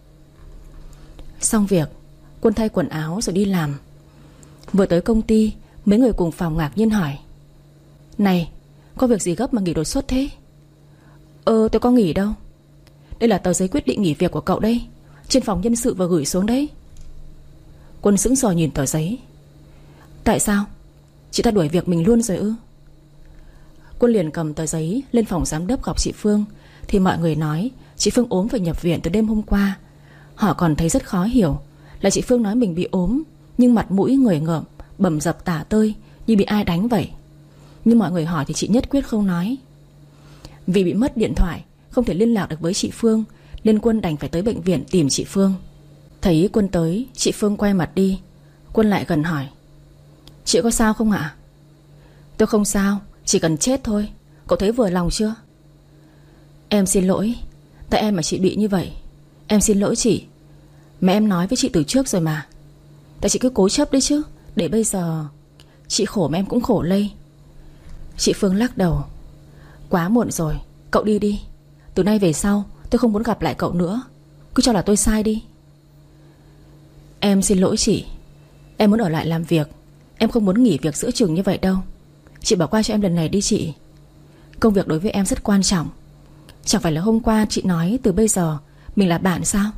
Xong việc, Quân thay quần áo rồi đi làm. Vừa tới công ty, mấy người cùng phòng ngạc nhiên hỏi. Này, có việc gì gấp mà nghỉ đột xuất thế? Tôi có nghỉ đâu. Đây là tờ giấy quyết định nghỉ việc của cậu đây, trên phòng nhân sự vừa gửi xuống đấy. Quân sững sờ nhìn tờ giấy. Tại sao? Chị ta đuổi việc mình luôn rồi ư? Quân liền cầm tờ giấy lên phòng giám đốc gặp chị Phương. Thì mọi người nói chị Phương ốm phải nhập viện từ đêm hôm qua. Họ còn thấy rất khó hiểu là chị Phương nói mình bị ốm, nhưng mặt mũi người ngợm, bầm dập tả tơi như bị ai đánh vậy. Nhưng mọi người hỏi thì chị nhất quyết không nói. Vì bị mất điện thoại, không thể liên lạc được với chị Phương, nên Quân đành phải tới bệnh viện tìm chị Phương. Thấy Quân tới, chị Phương quay mặt đi. Quân lại gần hỏi: Chị có sao không ạ? Tôi không sao, chỉ cần chết thôi. Cậu thấy vừa lòng chưa? Em xin lỗi, tại em mà chị bị như vậy. Em xin lỗi chị. Mẹ em nói với chị từ trước rồi mà. Tại chị cứ cố chấp đấy chứ. Để bây giờ chị khổ mà em cũng khổ lây. Chị Phương lắc đầu: Quá muộn rồi, cậu đi đi. Từ nay về sau tôi không muốn gặp lại cậu nữa. Cứ cho là tôi sai đi. Em xin lỗi chị. Em muốn ở lại làm việc. Em không muốn nghỉ việc giữa chừng như vậy đâu. Chị bỏ qua cho em lần này đi chị. Công việc đối với em rất quan trọng. Chẳng phải là hôm qua chị nói từ bây giờ mình là bạn sao?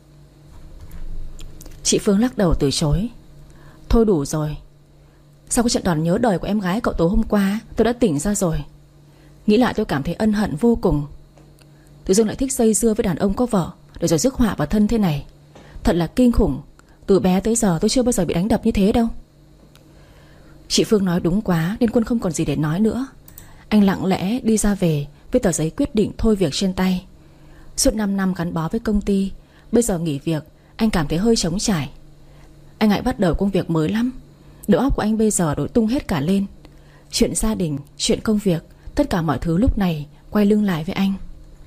Chị Phương lắc đầu từ chối: Thôi đủ rồi. Sau cái trận đòn nhớ đời của em gái cậu tối hôm qua, tôi đã tỉnh ra rồi. Nghĩ lại tôi cảm thấy ân hận vô cùng. Tự dưng lại thích dây dưa với đàn ông có vợ, để rồi rước họa vào thân thế này. Thật là kinh khủng. Từ bé tới giờ tôi chưa bao giờ bị đánh đập như thế đâu. Chị Phương nói đúng quá, nên Quân không còn gì để nói nữa. Anh lặng lẽ đi ra về với tờ giấy quyết định thôi việc trên tay. Suốt 5 năm gắn bó với công ty, bây giờ nghỉ việc, anh cảm thấy hơi trống trải. Anh ngại bắt đầu công việc mới lắm. Đầu óc của anh bây giờ đổi tung hết cả lên. Chuyện gia đình, chuyện công việc, tất cả mọi thứ lúc này quay lưng lại với anh.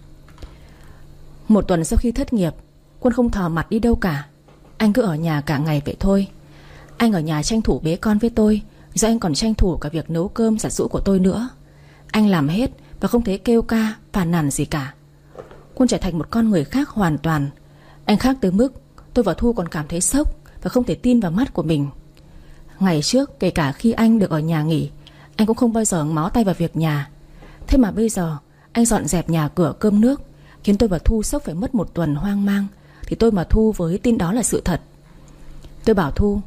Một tuần sau khi thất nghiệp, Quân không thò mặt đi đâu cả. Anh cứ ở nhà cả ngày vậy thôi. Anh ở nhà tranh thủ bế con với tôi, rồi anh còn tranh thủ cả việc nấu cơm giặt giũ của tôi nữa. Anh làm hết và không thấy kêu ca, phàn nàn gì cả. Quân trở thành một con người khác hoàn toàn. Anh khác tới mức tôi và Thu còn cảm thấy sốc và không thể tin vào mắt của mình. Ngày trước, kể cả khi anh được ở nhà nghỉ, anh cũng không bao giờ mó tay vào việc nhà. Thế mà bây giờ anh dọn dẹp nhà cửa cơm nước, khiến tôi và Thu sốc phải mất 1 tuần hoang mang. Thì tôi mà Thu với tin đó là sự thật. Tôi bảo Thu: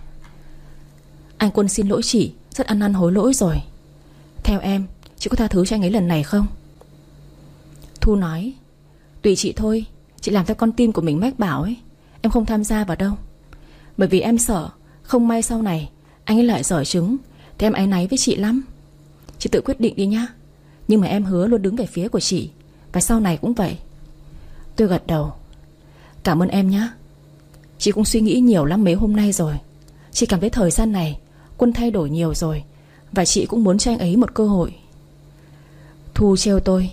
Anh Quân xin lỗi chị, rất ăn năn hối lỗi rồi. Theo em, chị có tha thứ cho anh ấy lần này không? Thu nói: Tùy chị thôi. Chị làm theo con tim của mình mách bảo ấy. Em không tham gia vào đâu. Bởi vì em sợ không may sau này anh ấy lại giở trứng thì em áy náy với chị lắm. Chị tự quyết định đi nhá. Nhưng mà em hứa luôn đứng về phía của chị. Và sau này cũng vậy. Tôi gật đầu: Cảm ơn em nhá. Chị cũng suy nghĩ nhiều lắm mấy hôm nay rồi. Chị cảm thấy thời gian này Quân thay đổi nhiều rồi, và chị cũng muốn cho anh ấy một cơ hội. Thu trêu tôi: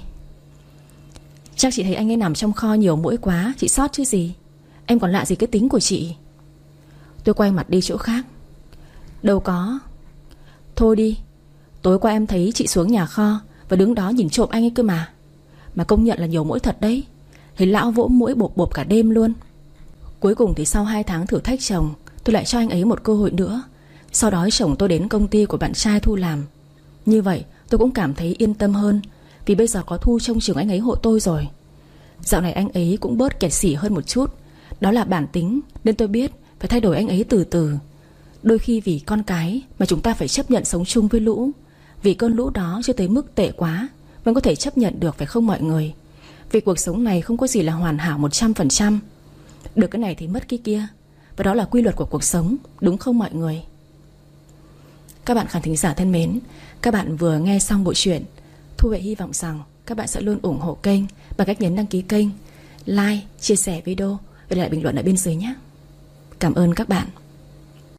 Chắc chị thấy anh ấy nằm trong kho nhiều muỗi quá, chị sót chứ gì. Em còn lạ gì cái tính của chị. Tôi quay mặt đi chỗ khác: Đâu có. Thôi đi. Tối qua em thấy chị xuống nhà kho và đứng đó nhìn trộm anh ấy cơ mà. Mà công nhận là nhiều muỗi thật đấy. Thấy lão vỗ muỗi bộp bộp cả đêm luôn. Cuối cùng thì sau 2 tháng thử thách chồng, tôi lại cho anh ấy một cơ hội nữa. Sau đó chồng tôi đến công ty của bạn trai Thu làm. Như vậy tôi cũng cảm thấy yên tâm hơn, vì bây giờ có Thu trông chừng anh ấy hộ tôi rồi. Dạo này anh ấy cũng bớt kẹt xỉ hơn một chút. Đó là bản tính, nên tôi biết phải thay đổi anh ấy từ từ. Đôi khi vì con cái mà chúng ta phải chấp nhận sống chung với lũ. Vì cơn lũ đó chưa tới mức tệ quá, vẫn có thể chấp nhận được, phải không mọi người? Vì cuộc sống này không có gì là hoàn hảo 100%. Được cái này thì mất cái kia. Và đó là quy luật của cuộc sống, đúng không mọi người? Các bạn khán thính giả thân mến, các bạn vừa nghe xong bộ truyện. Thu Huệ hy vọng rằng các bạn sẽ luôn ủng hộ kênh bằng cách nhấn đăng ký kênh, like, chia sẻ video và để lại bình luận ở bên dưới nhé. Cảm ơn các bạn.